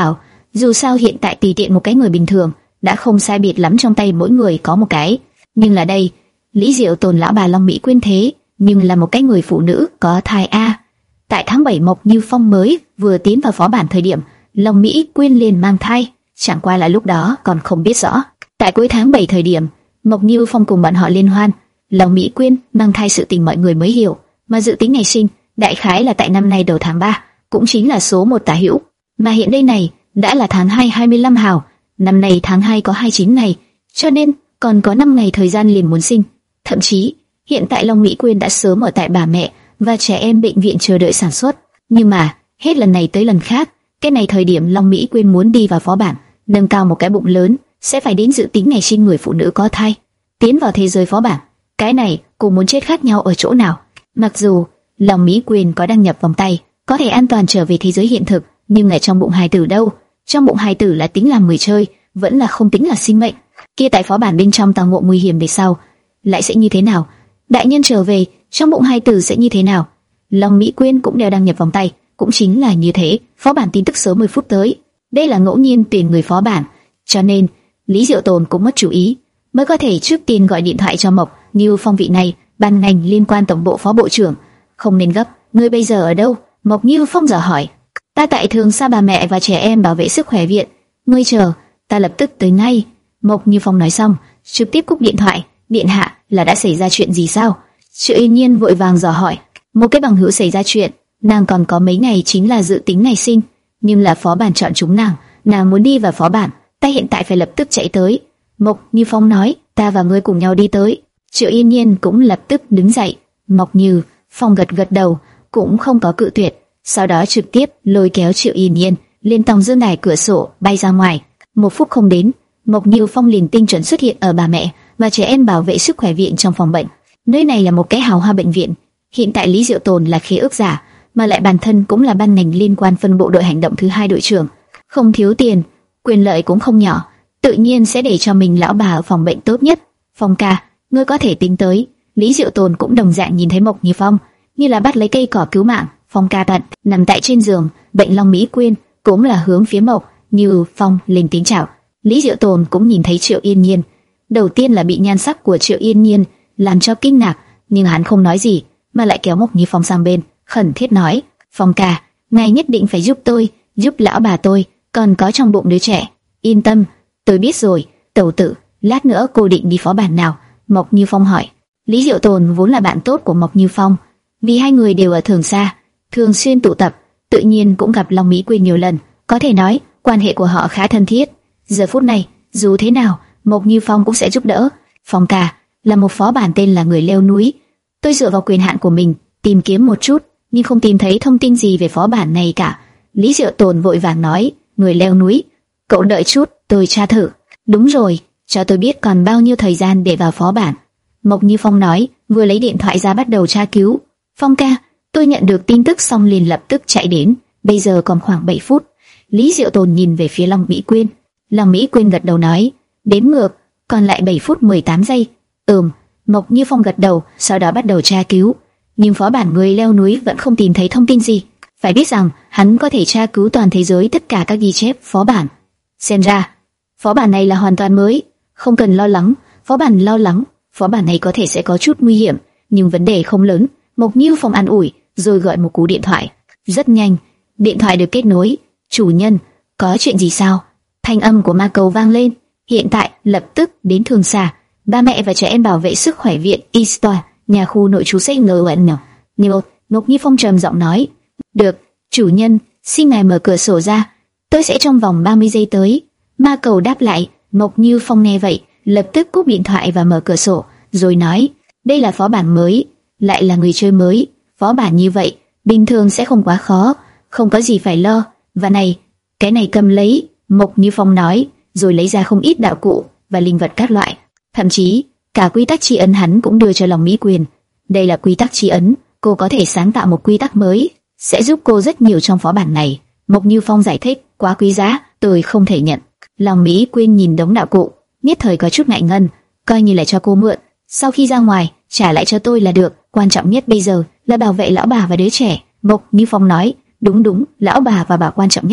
Dù sao hiện tại tùy tiện một cái người bình thường đã không sai biệt lắm, trong tay mỗi người có một cái. Nhưng là đây, Lý Diệu Tồn lão bà Long Mỹ Quyên thế nhưng là một cái người phụ nữ có thai a. Tại tháng bảy Mộc Như Phong mới vừa tiến vào phó bản thời điểm, Long Mỹ Quyên liền mang thai, chẳng qua là lúc đó còn không biết rõ. Tại cuối tháng bảy thời điểm, Mộc Như Phong cùng bọn họ liên hoan, Long Mỹ Quyên mang thai sự tình mọi người mới hiểu, mà dự tính ngày sinh đại khái là tại năm nay đầu tháng ba, cũng chính là số một tả hữu. Mà hiện đây này đã là tháng hai hai mươi lăm hào, năm nay tháng hai có hai mươi chín ngày, cho nên còn có năm ngày thời gian liền muốn sinh. Thậm chí hiện tại Long Mỹ Quyên đã sớm ở tại bà mẹ và trẻ em bệnh viện chờ đợi sản xuất. Nhưng mà hết lần này tới lần khác, cái này thời điểm Long Mỹ Quyên muốn đi vào phó bản, nâng cao một cái bụng lớn, sẽ phải đến dự tính ngày sinh người phụ nữ có thai, tiến vào thế giới phó bản. Cái này cùng muốn chết khác nhau ở chỗ nào? Mặc dù Long Mỹ Quyên có đăng nhập vòng tay, có thể an toàn trở về thế giới hiện thực, nhưng ở trong bụng hài tử đâu? Trong bụng hài tử là tính làm người chơi, vẫn là không tính là sinh mệnh. Kia tại phó bản bên trong tao ngộ nguy hiểm về sau, lại sẽ như thế nào? Đại nhân trở về, trong bụng hài tử sẽ như thế nào? Long Mỹ Quyên cũng đều đăng nhập vòng tay, cũng chính là như thế. Phó bản tin tức sớm mười phút tới. Đây là ngẫu nhiên tuyển người phó bản, cho nên Lý Diệu Tồn cũng mất chú ý, mới có thể trước tiên gọi điện thoại cho Mộc Như Phong vị này, ban ngành liên quan tổng bộ phó bộ trưởng. Không nên gấp, ngươi bây giờ ở đâu? Mộc Như Phong dò hỏi. Ta tại Thường Sa bà mẹ và trẻ em bảo vệ sức khỏe viện. Ngươi chờ, ta lập tức tới ngay. Mộc Như Phong nói xong, trực tiếp cúp điện thoại. Điện hạ, là đã xảy ra chuyện gì sao? Triệu Yên Nhiên vội vàng dò hỏi. Một cái bằng hữu xảy ra chuyện, nàng còn có mấy ngày chính là dự tính ngày sinh, nhưng là phó bản chọn chúng nàng, nàng muốn đi vào phó bản, ta hiện tại phải lập tức chạy tới. Mộc Như Phong nói, ta và ngươi cùng nhau đi tới. Triệu Yên Nhiên cũng lập tức đứng dậy. Mộc Như Phong gật gật đầu, cũng không có cự tuyệt, sau đó trực tiếp lôi kéo Triệu Yên Nhiên lên tầng dương đài cửa sổ bay ra ngoài. Một phút không đến, Mộc Như Phong liền tinh chuẩn xuất hiện ở bà mẹ và trẻ em bảo vệ sức khỏe viện trong phòng bệnh. Nơi này là một cái hào hoa bệnh viện. Hiện tại Lý Diệu Tồn là khế ước giả, mà lại bản thân cũng là ban ngành liên quan phân bộ đội hành động thứ hai đội trưởng, không thiếu tiền, quyền lợi cũng không nhỏ, tự nhiên sẽ để cho mình lão bà ở phòng bệnh tốt nhất. Phong ca, ngươi có thể tính tới. Lý Diệu Tồn cũng đồng dạng nhìn thấy Mộc Như Phong, như là bắt lấy cây cỏ cứu mạng. Phong ca tận nằm tại trên giường bệnh Long Mỹ Quyên cũng là hướng phía Mộc Như Phong lên tiếng chào. Lý Diệu Tồn cũng nhìn thấy Triệu Yên Nhiên, đầu tiên là bị nhan sắc của Triệu Yên Nhiên làm cho kinh ngạc, nhưng hắn không nói gì, mà lại kéo Mộc Như Phong sang bên, khẩn thiết nói: Phong ca, ngài nhất định phải giúp tôi, giúp lão bà tôi, còn có trong bụng đứa trẻ. Yên tâm, tôi biết rồi. Tẩu tử, lát nữa cô định đi phó bản nào? Mộc Như Phong hỏi. Lý Diệu Tồn vốn là bạn tốt của Mộc Như Phong, vì hai người đều ở Thường Sa, thường xuyên tụ tập, tự nhiên cũng gặp Long Mỹ Quyên nhiều lần, có thể nói quan hệ của họ khá thân thiết. Giờ phút này, dù thế nào, Mộc Như Phong cũng sẽ giúp đỡ. Phong ca, là một phó bản tên là Người Leo Núi. Tôi dựa vào quyền hạn của mình tìm kiếm một chút, nhưng không tìm thấy thông tin gì về phó bản này cả. Lý Diệu Tồn vội vàng nói: Người Leo Núi, cậu đợi chút, tôi tra thử. Đúng rồi, cho tôi biết còn bao nhiêu thời gian để vào phó bản. Mộc Như Phong nói, vừa lấy điện thoại ra bắt đầu tra cứu. Phong ca, tôi nhận được tin tức xong liền lập tức chạy đến, bây giờ còn khoảng bảy phút. Lý Diệu Tồn nhìn về phía Long Mỹ Quyên. Long Mỹ Quyên gật đầu nói, đếm ngược, còn lại bảy phút mười tám giây. Ừm. Mộc Như Phong gật đầu, sau đó bắt đầu tra cứu. Nhưng phó bản Người Leo Núi vẫn không tìm thấy thông tin gì. Phải biết rằng hắn có thể tra cứu toàn thế giới tất cả các ghi chép phó bản. Xem ra phó bản này là hoàn toàn mới, không cần lo lắng. Phó bản lo lắng, phó bản này có thể sẽ có chút nguy hiểm, nhưng vấn đề không lớn. Mộc Như Phong an ủi, rồi gọi một cú điện thoại. Rất nhanh, điện thoại được kết nối. Chủ nhân, có chuyện gì sao? Thanh âm của Ma Cầu vang lên. Hiện tại lập tức đến Thường Sa, ba mẹ và trẻ em bảo vệ sức khỏe viện Easton, nhà khu nội trú sách ngờ ẩn nào. Nhiều, Mộc Như Phong trầm giọng nói. Được, chủ nhân, xin ngài mở cửa sổ ra, tôi sẽ trong vòng ba mươi giây tới. Ma Cầu đáp lại. Mộc Như Phong nghe vậy, lập tức cúp điện thoại và mở cửa sổ, rồi nói, đây là phó bản mới, lại là người chơi mới, phó bản như vậy, bình thường sẽ không quá khó, không có gì phải lo. Và này, cái này cầm lấy. Mộc Như Phong nói, rồi lấy ra không ít đạo cụ và linh vật các loại, thậm chí cả quy tắc tri ấn hắn cũng đưa cho Long Mỹ Quyên. Đây là quy tắc tri ấn, cô có thể sáng tạo một quy tắc mới, sẽ giúp cô rất nhiều trong phó bản này. Mộc Như Phong giải thích, quá quý giá, tôi không thể nhận. Long Mỹ Quyên nhìn đống đạo cụ, nhất thời có chút ngại ngần, coi như là cho cô mượn, sau khi ra ngoài trả lại cho tôi là được. Quan trọng nhất bây giờ là bảo vệ lão bà và đứa trẻ. Mộc Như Phong nói, đúng đúng, lão bà và bà quan trọng nhất.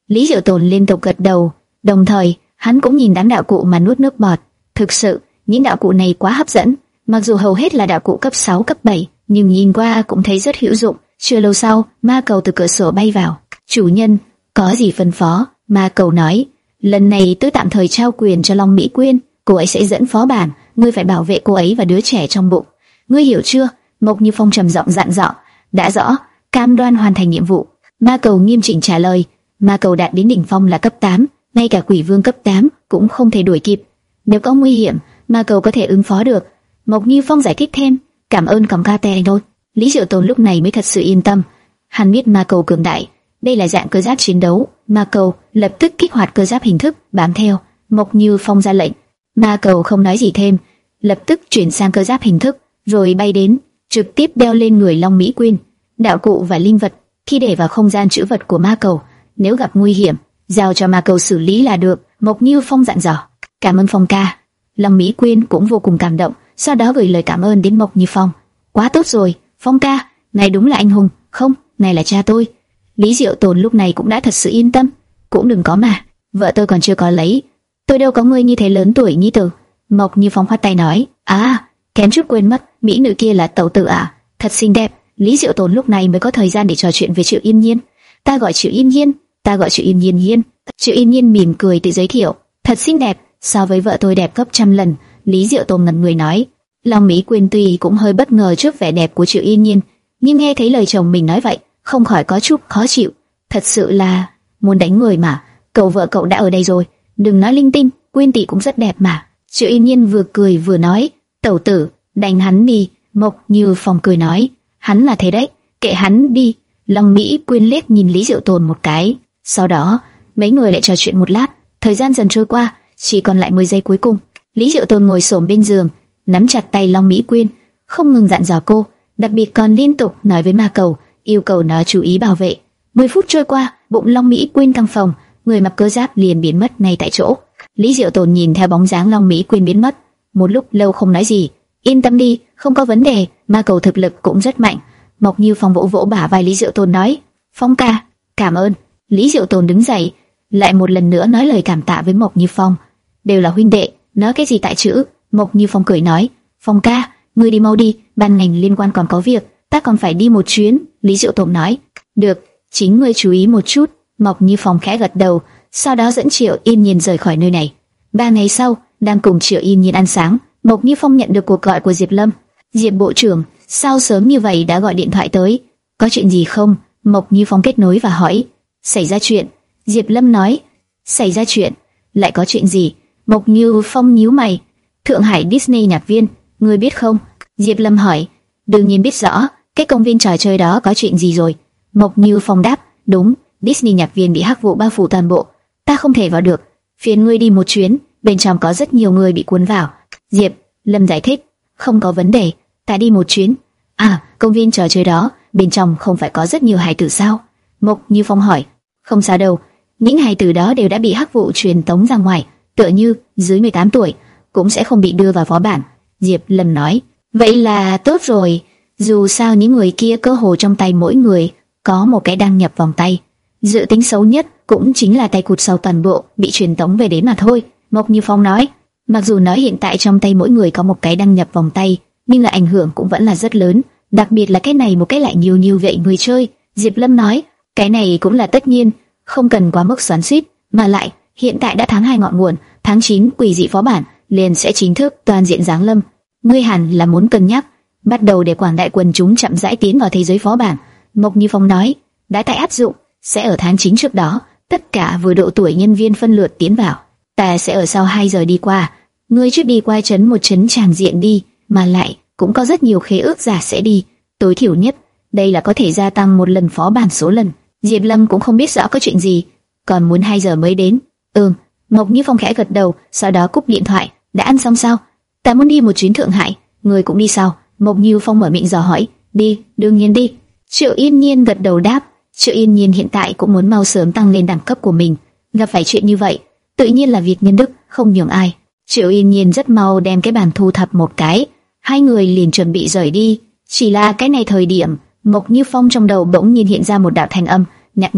Lý Diệu Tồn liên tục gật đầu, đồng thời hắn cũng nhìn đám đạo cụ mà nuốt nước bọt. Thực sự, những đạo cụ này quá hấp dẫn, mặc dù hầu hết là đạo cụ cấp sáu, cấp bảy, nhưng nhìn qua cũng thấy rất hữu dụng. Chưa lâu sau, ma cầu từ cửa sổ bay vào. Chủ nhân, có gì phân phó? Ma cầu nói, lần này tôi tạm thời trao quyền cho Long Mỹ Quyên, cô ấy sẽ dẫn phó bản, ngươi phải bảo vệ cô ấy và đứa trẻ trong bụng. Ngươi hiểu chưa? Mộc Như Phong trầm giọng dặn dò. Đã rõ, cam đoan hoàn thành nhiệm vụ. Ma cầu nghiêm chỉnh trả lời. Ma cầu đạt đến đỉnh phong là cấp tám, ngay cả quỷ vương cấp tám cũng không thể đuổi kịp. Nếu có nguy hiểm, ma cầu có thể ứng phó được. Mộc Như Phong giải thích thêm, cảm ơn còng ca tè thôi. Lý Diệu Tồn lúc này mới thật sự yên tâm. Hắn biết ma cầu cường đại, đây là dạng cơ giáp chiến đấu. Ma cầu lập tức kích hoạt cơ giáp hình thức, bám theo. Mộc Như Phong ra lệnh. Ma cầu không nói gì thêm, lập tức chuyển sang cơ giáp hình thức, rồi bay đến, trực tiếp đeo lên người Long Mỹ Quyên. Đạo cụ và linh vật khi để vào không gian trữ vật của ma cầu, nếu gặp nguy hiểm, giao cho ma cầu xử lý là được. Mộc Như Phong dặn dò. Cảm ơn Phong ca. Long Mỹ Quyên cũng vô cùng cảm động, sau đó gửi lời cảm ơn đến Mộc Như Phong. Quá tốt rồi, Phong ca, này đúng là anh hùng, không, này là cha tôi. Lý Diệu Tồn lúc này cũng đã thật sự yên tâm. Cũng đừng có mà, vợ tôi còn chưa có lấy, tôi đâu có ngươi như thế lớn tuổi nhi tử. Mộc Như Phong khoát tay nói, à, kém chút quên mất, mỹ nữ kia là tẩu tử à, thật xinh đẹp. Lý Diệu Tồn lúc này mới có thời gian để trò chuyện với Triệu Yên Nhiên. Ta gọi Triệu Yên Nhiên, ta gọi Triệu Yên Nhiên Nhiên. Triệu Yên Nhiên mỉm cười tự giới thiệu, thật xinh đẹp, so với vợ tôi đẹp gấp trăm lần. Lý Diệu Tồn ngẩn người nói. Long Mỹ Quyên tuy cũng hơi bất ngờ trước vẻ đẹp của Triệu Yên Nhiên, nhưng nghe thấy lời chồng mình nói vậy, không khỏi có chút khó chịu. Thật sự là muốn đánh người mà. Cậu vợ cậu đã ở đây rồi, đừng nói linh tinh, Quyên tỷ cũng rất đẹp mà. Triệu Yên Nhiên vừa cười vừa nói, tẩu tử, đánh hắn đi. Mộc Như Phong cười nói, hắn là thế đấy, kệ hắn đi. Long Mỹ Quyên liếc nhìn Lý Diệu Tồn một cái, sau đó mấy người lại trò chuyện một lát. Thời gian dần trôi qua, chỉ còn lại mười giây cuối cùng. Lý Diệu Tồn ngồi xổm bên giường, nắm chặt tay Long Mỹ Quyên, không ngừng dặn dò cô, đặc biệt còn liên tục nói với ma cầu, yêu cầu nó chú ý bảo vệ. Mười phút trôi qua, bụng Long Mỹ Quyên căng phồng, người mặc cơ giáp liền biến mất ngay tại chỗ. Lý Diệu Tồn nhìn theo bóng dáng Long Mỹ Quyên biến mất, một lúc lâu không nói gì. Yên tâm đi, không có vấn đề, ma cầu thực lực cũng rất mạnh. Mộc Như Phong vỗ vỗ bả vai Lý Diệu Tồn nói, Phong ca, cảm ơn. Lý Diệu Tồn đứng dậy, lại một lần nữa nói lời cảm tạ với Mộc Như Phong. Đều là huynh đệ, nói cái gì tại chữ. Mộc Như Phong cười nói, Phong ca, ngươi đi mau đi, ban ngành liên quan còn có việc, ta còn phải đi một chuyến. Lý Diệu Tồn nói, được, chính ngươi chú ý một chút. Mộc Như Phong khẽ gật đầu, sau đó dẫn Triệu Yên Nhiên rời khỏi nơi này. Ba ngày sau, đang cùng Triệu Yên Nhiên ăn sáng, Mộc Như Phong nhận được cuộc gọi của Diệp Lâm. Diệp bộ trưởng, sao sớm như vậy đã gọi điện thoại tới? Có chuyện gì không? Mộc Như Phong kết nối và hỏi. Xảy ra chuyện. Diệp Lâm nói. Xảy ra chuyện? Lại có chuyện gì? Mộc Như Phong nhíu mày. Thượng Hải Disney nhạc viên, ngươi biết không? Diệp Lâm hỏi. Đương nhiên biết rõ, cái công viên trò chơi đó có chuyện gì rồi? Mộc Như Phong đáp. Đúng, Disney nhạc viên bị hắc vụ bao phủ toàn bộ, ta không thể vào được, phiền ngươi đi một chuyến, bên trong có rất nhiều người bị cuốn vào. Diệp Lâm giải thích. Không có vấn đề, ta đi một chuyến. À, công viên trò chơi đó, bên trong không phải có rất nhiều hài tử sao? Mộc Như Phong hỏi. Không sao đâu, những hài tử đó đều đã bị hắc vụ truyền tống ra ngoài, tựa như dưới mười tám tuổi cũng sẽ không bị đưa vào phó bản. Diệp Lâm nói. Vậy là tốt rồi, dù sao những người kia cơ hồ trong tay mỗi người có một cái đăng nhập vòng tay. Dự tính xấu nhất cũng chính là tay cụt sau toàn bộ bị truyền tống về đến mà thôi. Mộc Như Phong nói. Mặc dù nói hiện tại trong tay mỗi người có một cái đăng nhập vòng tay, nhưng là ảnh hưởng cũng vẫn là rất lớn, đặc biệt là cái này một cái lại nhiều như vậy người chơi. Diệp Lâm nói. Cái này cũng là tất nhiên, không cần quá mức xoắn xuýt, mà lại hiện tại đã tháng hai ngọn nguồn, tháng chín quỷ dị phó bản liền sẽ chính thức toàn diện giáng lâm. Ngươi hẳn là muốn cân nhắc bắt đầu để quảng đại quần chúng chậm rãi tiến vào thế giới phó bản. Mộc Như Phong nói. Đã tại áp dụng, sẽ ở tháng chín trước đó, tất cả vừa độ tuổi nhân viên phân lượt tiến vào. Ta sẽ ở sau hai giờ đi qua, ngươi trước đi qua trấn một trấn tràng diện đi, mà lại cũng có rất nhiều khế ước giả sẽ đi, tối thiểu nhất đây là có thể gia tăng một lần phó bản số lần. Diệp Lâm cũng không biết rõ có chuyện gì, còn muốn hai giờ mới đến. Ừm. Mộc Như Phong khẽ gật đầu, sau đó cúp điện thoại. Đã ăn xong sao? Ta muốn đi một chuyến Thượng Hải, ngươi cũng đi sao? Mộc Như Phong mở miệng dò hỏi. Đi, đương nhiên đi. Triệu Yên Nhiên gật đầu đáp. Triệu Yên Nhiên hiện tại cũng muốn mau sớm tăng lên đẳng cấp của mình, gặp phải chuyện như vậy, tự nhiên là việc nhân đức, không nhường ai. Triệu Yên Nhiên rất mau đem cái bàn thu thập một cái, hai người liền chuẩn bị rời đi. Chỉ là cái này thời điểm, Mộc Như Phong trong đầu bỗng nhiên hiện ra một đạo thanh âm nhắc nhở.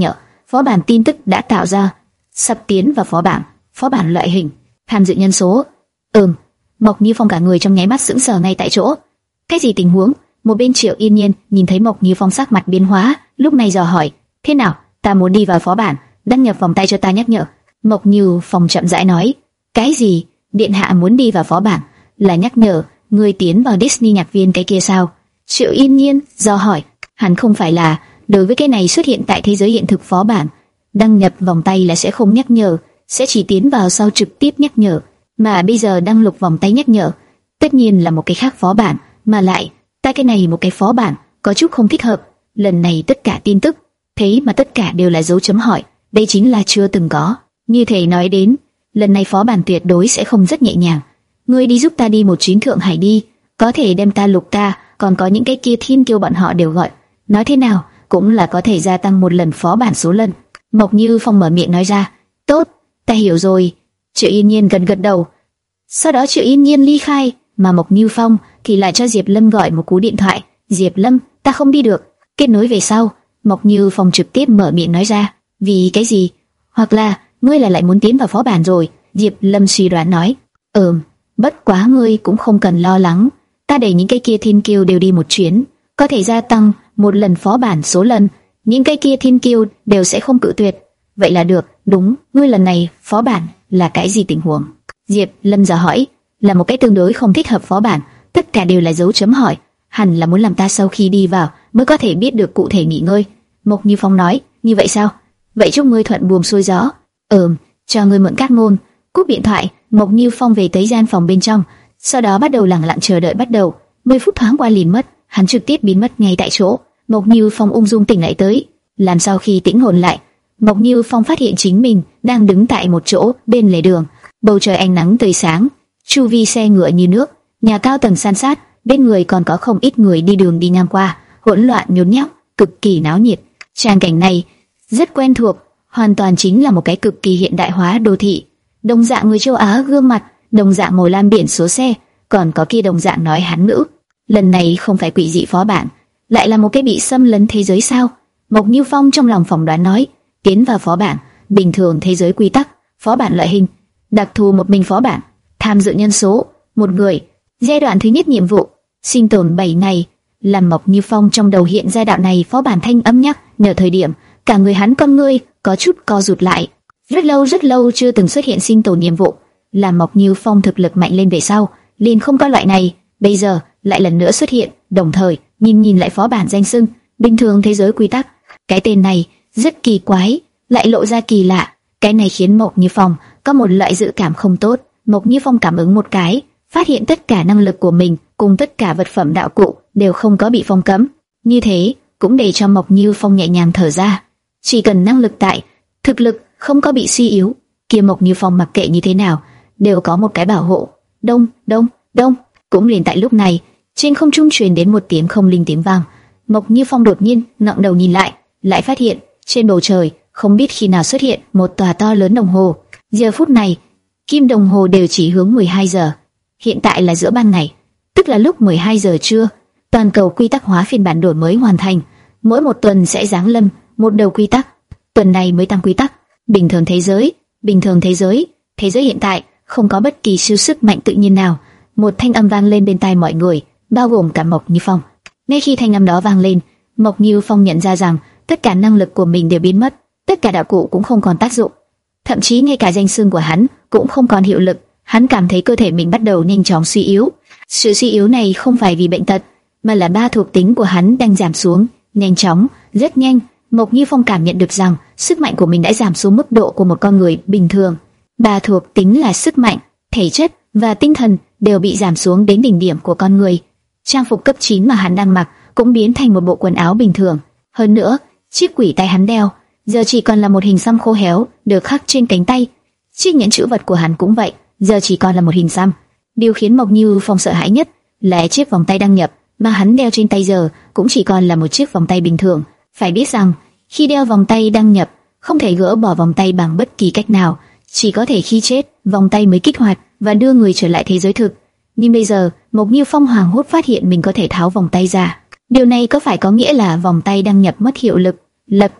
phó bản tin tức đã tạo ra, sắp tiến vào phó bản. Phó bản loại hình, tham dự nhân số. Ừm, Mộc Như Phong cả người trong nháy mắt sững sờ ngay tại chỗ. Cái gì tình huống? Một bên Triệu Yên Nhiên nhìn thấy Mộc Như Phong sắc mặt biến hóa, lúc này dò hỏi, thế nào? Ta muốn đi vào phó bản, đăng nhập vòng tay cho ta nhắc nhở. Mộc Như Phong chậm rãi nói, cái gì? Điện hạ muốn đi vào phó bản, là nhắc nhở người tiến vào Disney nhạc viên cái kia sao? Triệu Yên Nhiên dò hỏi, hẳn không phải là đối với cái này xuất hiện tại thế giới hiện thực phó bản, đăng nhập vòng tay là sẽ không nhắc nhở, sẽ chỉ tiến vào sau trực tiếp nhắc nhở, mà bây giờ đăng lục vòng tay nhắc nhở, tất nhiên là một cái khác phó bản, mà lại, tại cái này một cái phó bản có chút không thích hợp. Lần này tất cả tin tức, thế mà tất cả đều là dấu chấm hỏi, đây chính là chưa từng có. Như thể nói đến, lần này phó bản tuyệt đối sẽ không rất nhẹ nhàng. Ngươi đi giúp ta đi một chuyến Thượng Hải đi, có thể đem ta lục ta, còn có những cái kia thiên kiêu bọn họ đều gọi. Nói thế nào, cũng là có thể gia tăng một lần phó bản số lần. Mộc Như Phong mở miệng nói ra, tốt, ta hiểu rồi. Triệu Yên Nhiên gần gật đầu. Sau đó Triệu Yên Nhiên ly khai, mà Mộc Như Phong thì lại cho Diệp Lâm gọi một cú điện thoại. Diệp Lâm, ta không đi được. Kết nối về sau, Mộc Như Phong trực tiếp mở miệng nói ra, vì cái gì? Hoặc là ngươi là lại muốn tiến vào phó bản rồi? Diệp Lâm suy đoán nói, ừm, bất quá ngươi cũng không cần lo lắng, ta để những cái kia thiên kiêu đều đi một chuyến, có thể gia tăng một lần phó bản số lần, những cái kia thiên kiêu đều sẽ không cự tuyệt. Vậy là được, đúng, ngươi lần này phó bản là cái gì tình huống? Diệp Lâm giờ hỏi, là một cái tương đối không thích hợp phó bản, tất cả đều là dấu chấm hỏi, hẳn là muốn làm ta sau khi đi vào mới có thể biết được cụ thể nghỉ ngơi. Mộc Như Phong nói, như vậy sao? Vậy chúc ngươi thuận buồm xuôi gió. Ừm, cho ngươi mượn cát ngôn. Cúp điện thoại, Mộc Như Phong về tới gian phòng bên trong, sau đó bắt đầu lặng lặng chờ đợi bắt đầu. mười phút thoáng qua liền mất, hắn trực tiếp biến mất ngay tại chỗ. Mộc Như Phong ung dung tỉnh lại tới, làm sau khi tỉnh hồn lại, Mộc Như Phong phát hiện chính mình đang đứng tại một chỗ bên lề đường, bầu trời ánh nắng tươi sáng, chu vi xe ngựa như nước, nhà cao tầng san sát, bên người còn có không ít người đi đường đi ngang qua, hỗn loạn nhốn nháo, cực kỳ náo nhiệt. Trang cảnh này rất quen thuộc, hoàn toàn chính là một cái cực kỳ hiện đại hóa đô thị. Đồng dạng người châu Á gương mặt, đồng dạng màu lam biển số xe, còn có kia đồng dạng nói Hán ngữ. Lần này không phải quỷ dị phó bản, lại là một cái bị xâm lấn thế giới sao? Mộc Như Phong trong lòng phỏng đoán nói, tiến vào phó bản, bình thường thế giới quy tắc, phó bản loại hình, đặc thù một mình phó bản, tham dự nhân số, một người. Giai đoạn thứ nhất nhiệm vụ, sinh tồn bảy ngày, làm Mộc Như Phong trong đầu hiện giai đoạn này phó bản thanh âm nhắc nhở thời điểm, cả người hắn con ngươi có chút co rụt lại. Rất lâu rất lâu chưa từng xuất hiện sinh tồn nhiệm vụ, làm Mộc Như Phong thực lực mạnh lên về sau, liền không có loại này, bây giờ lại lần nữa xuất hiện, đồng thời nhìn nhìn lại phó bản danh xưng, bình thường thế giới quy tắc, cái tên này rất kỳ quái, lại lộ ra kỳ lạ, cái này khiến Mộc Như Phong có một loại dự cảm không tốt. Mộc Như Phong cảm ứng một cái, phát hiện tất cả năng lực của mình cùng tất cả vật phẩm đạo cụ đều không có bị phong cấm, như thế cũng để cho Mộc Như Phong nhẹ nhàng thở ra. Chỉ cần năng lực tại, thực lực không có bị suy yếu, kia Mộc Như Phong mặc kệ như thế nào đều có một cái bảo hộ. Đông, đông, đông. Cũng liền tại lúc này, trên không trung truyền đến một tiếng không linh tiếng vang. Mộc Như Phong đột nhiên ngẩng đầu nhìn lại, lại phát hiện trên bầu trời không biết khi nào xuất hiện một tòa to lớn đồng hồ. Giờ phút này, kim đồng hồ đều chỉ hướng mười hai giờ. Hiện tại là giữa ban ngày, tức là lúc mười hai giờ trưa. Toàn cầu quy tắc hóa phiên bản đổi mới hoàn thành, mỗi một tuần sẽ giáng lâm một đầu quy tắc. Tuần này mới tăng quy tắc. Bình thường thế giới, bình thường thế giới, thế giới hiện tại không có bất kỳ siêu sức mạnh tự nhiên nào. Một thanh âm vang lên bên tai mọi người, bao gồm cả Mộc Như Phong. Ngay khi thanh âm đó vang lên, Mộc Như Phong nhận ra rằng tất cả năng lực của mình đều biến mất, tất cả đạo cụ cũng không còn tác dụng, thậm chí ngay cả danh xưng của hắn cũng không còn hiệu lực. Hắn cảm thấy cơ thể mình bắt đầu nhanh chóng suy yếu. Sự suy yếu này không phải vì bệnh tật, mà là ba thuộc tính của hắn đang giảm xuống, nhanh chóng, rất nhanh. Mộc Như Phong cảm nhận được rằng sức mạnh của mình đã giảm xuống mức độ của một con người bình thường. Ba thuộc tính là sức mạnh, thể chất và tinh thần đều bị giảm xuống đến đỉnh điểm của con người. Trang phục cấp chín mà hắn đang mặc cũng biến thành một bộ quần áo bình thường. Hơn nữa, chiếc quỷ tay hắn đeo giờ chỉ còn là một hình xăm khô héo được khắc trên cánh tay. Chiếc nhẫn chữ vật của hắn cũng vậy, giờ chỉ còn là một hình xăm. Điều khiến Mộc Như Phong sợ hãi nhất là chiếc vòng tay đăng nhập mà hắn đeo trên tay giờ cũng chỉ còn là một chiếc vòng tay bình thường. Phải biết rằng, khi đeo vòng tay đăng nhập, không thể gỡ bỏ vòng tay bằng bất kỳ cách nào, chỉ có thể khi chết, vòng tay mới kích hoạt và đưa người trở lại thế giới thực. Nhưng bây giờ, Mộc Như Phong hoảng hốt phát hiện mình có thể tháo vòng tay ra. Điều này có phải có nghĩa là vòng tay đăng nhập mất hiệu lực? Lập tức,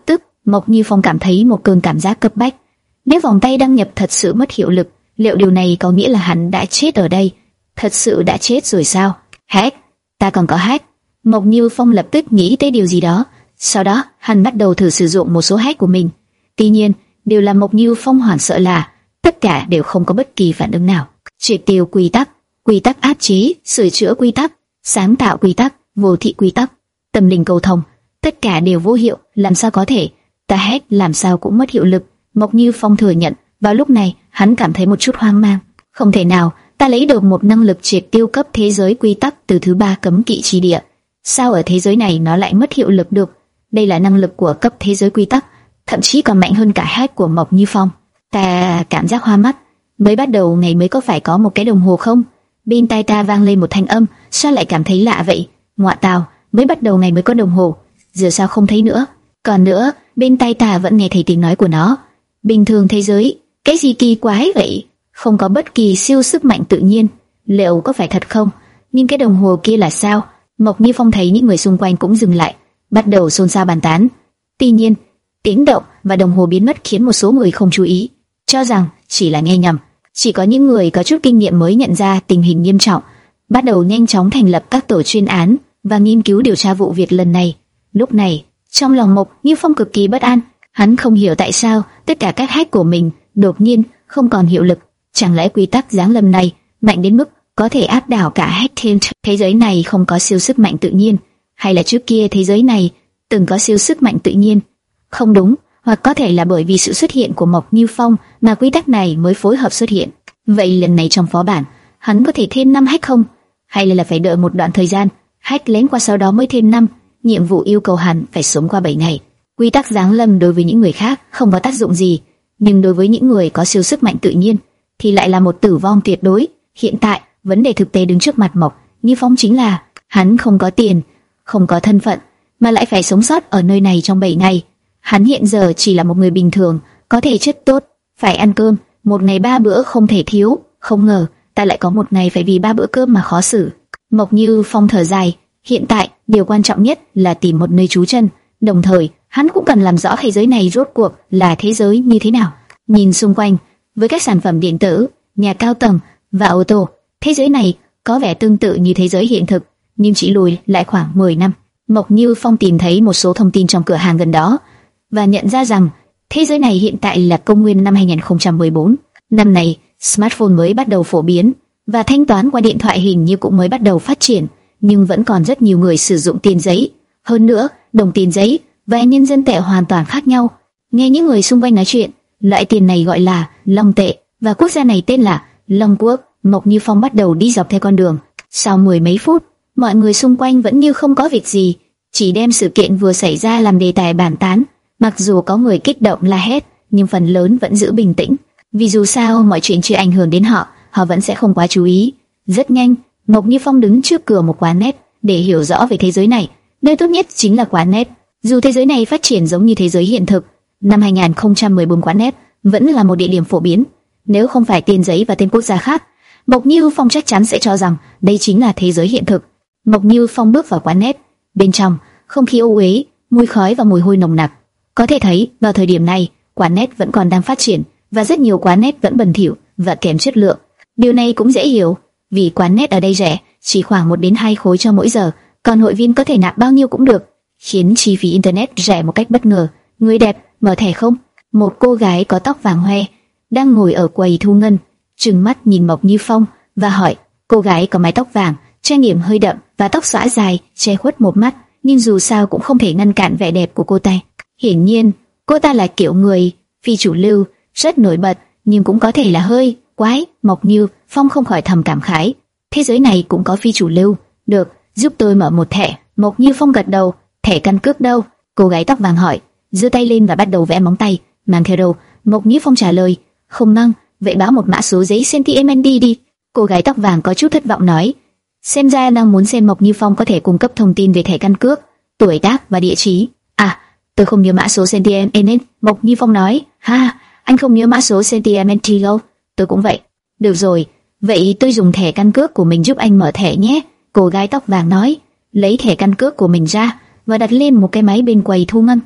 Mộc Như Phong cảm thấy một cơn cảm giác cấp bách. Nếu vòng tay đăng nhập thật sự mất hiệu lực, liệu điều này có nghĩa là hắn đã chết ở đây? Thật sự đã chết rồi sao? Hack, ta còn có hack. Mộc Như Phong lập tức nghĩ tới điều gì đó. Sau đó, hắn bắt đầu thử sử dụng một số hack của mình. Tuy nhiên, điều làm Mộc Như Phong hoảng sợ là tất cả đều không có bất kỳ phản ứng nào. Triệt tiêu quy tắc, quy tắc áp chế, sửa chữa quy tắc, sáng tạo quy tắc, vô thị quy tắc, tâm linh cầu thông, tất cả đều vô hiệu. Làm sao có thể? Ta hack làm sao cũng mất hiệu lực. Mộc Như Phong thừa nhận. Vào lúc này, hắn cảm thấy một chút hoang mang. Không thể nào, ta lấy được một năng lực triệt tiêu cấp thế giới quy tắc từ thứ ba cấm kỵ chi địa. Sao ở thế giới này nó lại mất hiệu lực được? Đây là năng lực của cấp thế giới quy tắc, thậm chí còn mạnh hơn cả hack của Mộc Như Phong. Ta cảm giác hoa mắt. Mới bắt đầu ngày mới có phải có một cái đồng hồ không? Bên tai ta vang lên một thanh âm, sao lại cảm thấy lạ vậy? Ngoạ tào, mới bắt đầu ngày mới có đồng hồ, giờ sao không thấy nữa? Còn nữa, bên tai ta vẫn nghe thấy tiếng nói của nó. Bình thường thế giới, cái gì kỳ quái vậy? Không có bất kỳ siêu sức mạnh tự nhiên, liệu có phải thật không? Nhưng cái đồng hồ kia là sao? Mộc Như Phong thấy những người xung quanh cũng dừng lại, bắt đầu xôn xao bàn tán. Tuy nhiên, tiếng động và đồng hồ biến mất khiến một số người không chú ý, cho rằng chỉ là nghe nhầm. Chỉ có những người có chút kinh nghiệm mới nhận ra tình hình nghiêm trọng, bắt đầu nhanh chóng thành lập các tổ chuyên án và nghiên cứu điều tra vụ việc lần này. Lúc này, trong lòng Mộc Như Phong cực kỳ bất an. Hắn không hiểu tại sao tất cả các hack của mình đột nhiên không còn hiệu lực. Chẳng lẽ quy tắc giáng lâm này mạnh đến mức có thể áp đảo cả hack thiên? Thế giới này không có siêu sức mạnh tự nhiên, hay là trước kia thế giới này từng có siêu sức mạnh tự nhiên? Không đúng, hoặc có thể là bởi vì sự xuất hiện của Mộc Như Phong mà quy tắc này mới phối hợp xuất hiện. Vậy lần này trong phó bản, hắn có thể thêm năm hack không? Hay là phải đợi một đoạn thời gian, hack lén qua sau đó mới thêm năm? Nhiệm vụ yêu cầu hắn phải sống qua bảy ngày. Quy tắc giáng lâm đối với những người khác không có tác dụng gì, nhưng đối với những người có siêu sức mạnh tự nhiên thì lại là một tử vong tuyệt đối. Hiện tại, vấn đề thực tế đứng trước mặt Mộc Như Phong chính là hắn không có tiền, không có thân phận, mà lại phải sống sót ở nơi này trong bảy ngày. Hắn hiện giờ chỉ là một người bình thường, có thể chất tốt, phải ăn cơm, một ngày ba bữa không thể thiếu. Không ngờ, ta lại có một ngày phải vì ba bữa cơm mà khó xử. Mộc Như Phong thở dài. Hiện tại, điều quan trọng nhất là tìm một nơi trú chân. Đồng thời, hắn cũng cần làm rõ thế giới này rốt cuộc là thế giới như thế nào. Nhìn xung quanh, với các sản phẩm điện tử, nhà cao tầng và ô tô, thế giới này có vẻ tương tự như thế giới hiện thực, nhưng chỉ lùi lại khoảng mười năm. Mộc Như Phong tìm thấy một số thông tin trong cửa hàng gần đó và nhận ra rằng thế giới này hiện tại là công nguyên năm hai nghìn không trăm mười bốn. Năm này, smartphone mới bắt đầu phổ biến và thanh toán qua điện thoại hình như cũng mới bắt đầu phát triển, nhưng vẫn còn rất nhiều người sử dụng tiền giấy. Hơn nữa, đồng tiền giấy và nhân dân tệ hoàn toàn khác nhau. Nghe những người xung quanh nói chuyện, loại tiền này gọi là Long tệ và quốc gia này tên là Long Quốc. Mộc Như Phong bắt đầu đi dọc theo con đường. Sau mười mấy phút, mọi người xung quanh vẫn như không có việc gì, chỉ đem sự kiện vừa xảy ra làm đề tài bàn tán. Mặc dù có người kích động la hét, nhưng phần lớn vẫn giữ bình tĩnh, vì dù sao mọi chuyện chưa ảnh hưởng đến họ, họ vẫn sẽ không quá chú ý. Rất nhanh, Mộc Như Phong đứng trước cửa một quán net để hiểu rõ về thế giới này. Nơi tốt nhất chính là quán net. Dù thế giới này phát triển giống như thế giới hiện thực, năm hai nghìn không trăm mười bốn quán net vẫn là một địa điểm phổ biến. Nếu không phải tiền giấy và tên quốc gia khác, Mộc Như Phong chắc chắn sẽ cho rằng đây chính là thế giới hiện thực. Mộc Như Phong bước vào quán net. Bên trong, không khí ô uế, mùi khói và mùi hôi nồng nặc. Có thể thấy, vào thời điểm này, quán net vẫn còn đang phát triển và rất nhiều quán net vẫn bẩn thỉu và kém chất lượng. Điều này cũng dễ hiểu, vì quán net ở đây rẻ, chỉ khoảng một đến hai khối cho mỗi giờ, còn hội viên có thể nạp bao nhiêu cũng được, khiến chi phí internet rẻ một cách bất ngờ. Người đẹp, mở thẻ không? Một cô gái có tóc vàng hoe đang ngồi ở quầy thu ngân, trừng mắt nhìn Mộc Như Phong và hỏi. Cô gái có mái tóc vàng, trang điểm hơi đậm và tóc xõa dài che khuất một mắt, nhưng dù sao cũng không thể ngăn cản vẻ đẹp của cô ta. Hiển nhiên, cô ta là kiểu người phi chủ lưu, rất nổi bật, nhưng cũng có thể là hơi quái. Mộc Như Phong không khỏi thầm cảm khái, thế giới này cũng có phi chủ lưu. Được, giúp tôi mở một thẻ. Mộc Như Phong gật đầu. Thẻ căn cước đâu? Cô gái tóc vàng hỏi, giơ tay lên và bắt đầu vẽ móng tay. Mang theo đâu? Mộc Như Phong trả lời, không mang. Vậy báo một mã số giấy xê tê em en đê đi. Cô gái tóc vàng có chút thất vọng nói, xem ra đang muốn xem Mộc Như Phong có thể cung cấp thông tin về thẻ căn cước, tuổi tác và địa chỉ. À, tôi không nhớ mã số xê tê em en. Mộc Như Phong nói, ha, anh không nhớ mã số xê tê em en đâu? Tôi cũng vậy. Được rồi, vậy tôi dùng thẻ căn cước của mình giúp anh mở thẻ nhé. Cô gái tóc vàng nói, lấy thẻ căn cước của mình ra và đặt lên một cái máy bên quầy thu ngân.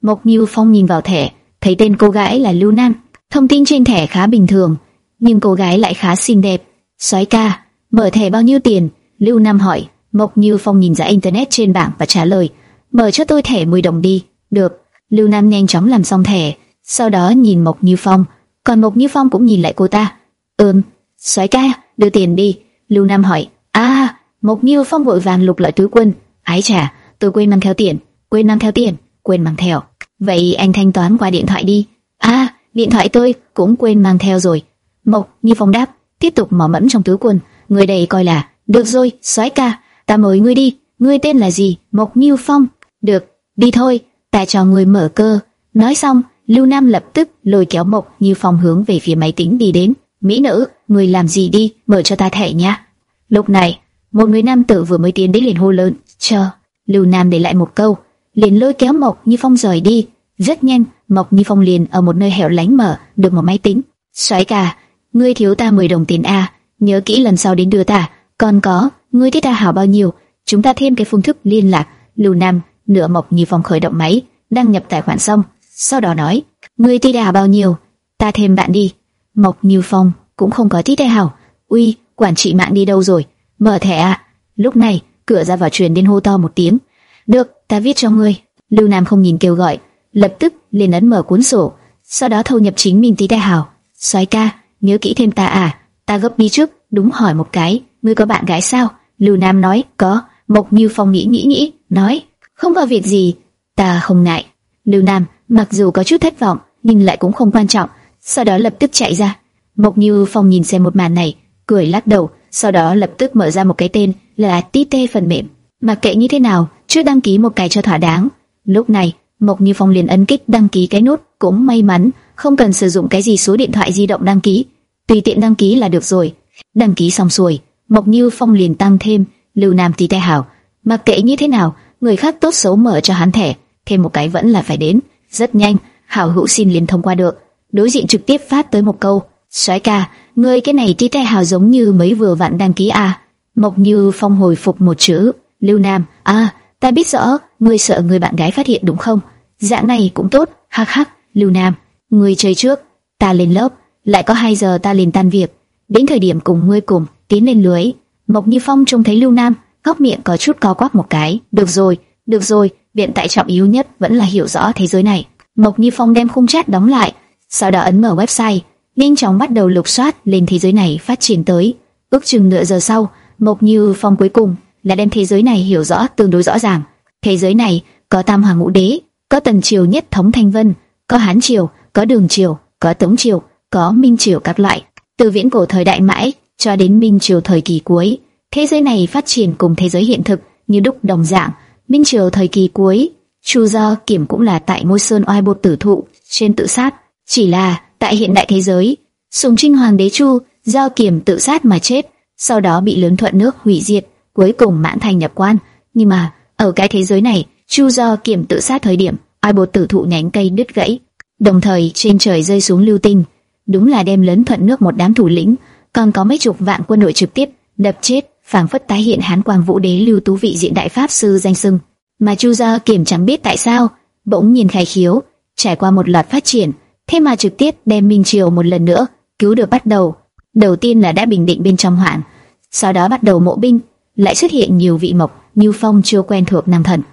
Mộc Như Phong nhìn vào thẻ, thấy tên cô gái là Lưu Nam. Thông tin trên thẻ khá bình thường, nhưng cô gái lại khá xinh đẹp. Soái ca, mở thẻ bao nhiêu tiền? Lưu Nam hỏi. Mộc Như Phong nhìn ra internet trên bảng và trả lời, mở cho tôi thẻ mười đồng đi. Được. Lưu Nam nhanh chóng làm xong thẻ, sau đó nhìn Mộc Như Phong, còn Mộc Như Phong cũng nhìn lại cô ta. Ừm, soái ca, đưa tiền đi. Lưu Nam hỏi. À, Mộc Như Phong vội vàng lục lại túi quần. Ái chà, tôi quên mang theo tiền, quên mang theo tiền, quên mang theo. Vậy anh thanh toán qua điện thoại đi. À, điện thoại tôi cũng quên mang theo rồi. Mộc Như Phong đáp, tiếp tục mò mẫm trong túi quần. Người đây coi là, được rồi, soái ca, ta mời ngươi đi. Ngươi tên là gì? Mộc Như Phong. Được, đi thôi, ta cho ngươi mở cơ. Nói xong, Lưu Nam lập tức lôi kéo Mộc Như Phong hướng về phía máy tính đi đến. Mỹ nữ, ngươi làm gì đi, mở cho ta thẻ nha. Lúc này, một người nam tử vừa mới tiến đến liền hô lớn, chờ. Lưu Nam để lại một câu, liền lôi kéo Mộc Như Phong rời đi. Rất nhanh, Mộc Như Phong liền ở một nơi hẻo lánh mở được một máy tính. Soái ca, ngươi thiếu ta mười đồng tiền a, nhớ kỹ lần sau đến đưa ta. Còn có, ngươi thích ta hảo bao nhiêu? Chúng ta thêm cái phương thức liên lạc. Lưu Nam nửa Mộc Như Phong khởi động máy, đăng nhập tài khoản xong, sau đó nói, ngươi thích ta hảo bao nhiêu? Ta thêm bạn đi. Mộc Như Phong cũng không có thích ta hảo. Uy, quản trị mạng đi đâu rồi? Mở thẻ à? Lúc này, cửa ra vào truyền đến hô to một tiếng. Được, ta viết cho ngươi. Lưu Nam không nhìn kêu gọi, lập tức liền ấn mở cuốn sổ, sau đó thâu nhập chính mình tí đại hảo. Soái ca, nhớ kỹ thêm ta à? Ta gấp đi trước, đúng hỏi một cái, ngươi có bạn gái sao? Lưu Nam nói, có. Mộc Như Phong nghĩ nghĩ nghĩ, nói, không có việc gì, ta không ngại. Lưu Nam mặc dù có chút thất vọng, nhưng lại cũng không quan trọng, sau đó lập tức chạy ra. Mộc Như Phong nhìn xem một màn này, cười lắc đầu, sau đó lập tức mở ra một cái tên là tê tê phần mềm. Mặc kệ như thế nào, trước đăng ký một cái cho thỏa đáng. Lúc này, Mộc Như Phong liền ấn kích đăng ký cái nút, cũng may mắn, không cần sử dụng cái gì số điện thoại di động đăng ký, tùy tiện đăng ký là được rồi. Đăng ký xong xuôi, Mộc Như Phong liền tăng thêm Lưu Nam tí tay hảo. Mặc kệ như thế nào, người khác tốt xấu mở cho hắn thẻ, thêm một cái vẫn là phải đến. Rất nhanh, hảo hữu xin liền thông qua được. Đối diện trực tiếp phát tới một câu, soái ca, ngươi cái này tí tay hảo giống như mới vừa vặn đăng ký à? Mộc Như Phong hồi phục một chữ, Lưu Nam, à, ta biết rõ, ngươi sợ người bạn gái phát hiện đúng không? Dạng này cũng tốt, hắc hắc. Lưu Nam, ngươi chơi trước, ta lên lớp, lại có hai giờ ta liền tan việc, đến thời điểm cùng ngươi cùng tiến lên lưới. Mộc Như Phong trông thấy Lưu Nam, góc miệng có chút co quắp một cái. Được rồi, được rồi, hiện tại trọng yếu nhất vẫn là hiểu rõ thế giới này. Mộc Như Phong đem khung chat đóng lại, sau đó ấn mở website, nhanh chóng bắt đầu lục soát lên thế giới này phát triển tới. Ước chừng nửa giờ sau, Mộc Như Phong cuối cùng là đem thế giới này hiểu rõ tương đối rõ ràng. Thế giới này có Tam Hoàng Ngũ Đế, có Tần Triều nhất thống Thanh Vân, có Hán Triều, có Đường Triều, có Tống Triều, có Minh Triều các loại. Từ viễn cổ thời đại mãi cho đến Minh Triều thời kỳ cuối, thế giới này phát triển cùng thế giới hiện thực như đúc đồng dạng. Minh Triều thời kỳ cuối, Chu Do Kiểm cũng là tại ngôi sơn oai bột tử thụ trên tự sát. Chỉ là tại hiện đại thế giới, Sùng Trinh Hoàng đế Chu Do Kiểm tự sát mà chết, sau đó bị Lớn Thuận nước hủy diệt, cuối cùng mãn thành nhập quan. Nhưng mà ở cái thế giới này, Chu Do Kiểm tự sát thời điểm, oai bột tử thụ nhánh cây đứt gãy, đồng thời trên trời rơi xuống lưu tinh, đúng là đem Lớn Thuận nước một đám thủ lĩnh, còn có mấy chục vạn quân đội trực tiếp đập chết, phảng phất tái hiện Hán Quang Vũ Đế Lưu Tú vị diện đại pháp sư danh xưng. Mà Chu Do Kiểm chẳng biết tại sao, bỗng nhiên khai khiếu, trải qua một loạt phát triển, thế mà trực tiếp đem Minh Triều một lần nữa cứu được bắt đầu. Đầu tiên là đã bình định bên trong hoạn, sau đó bắt đầu mộ binh, lại xuất hiện nhiều vị Mộc Như Phong chưa quen thuộc nam thần,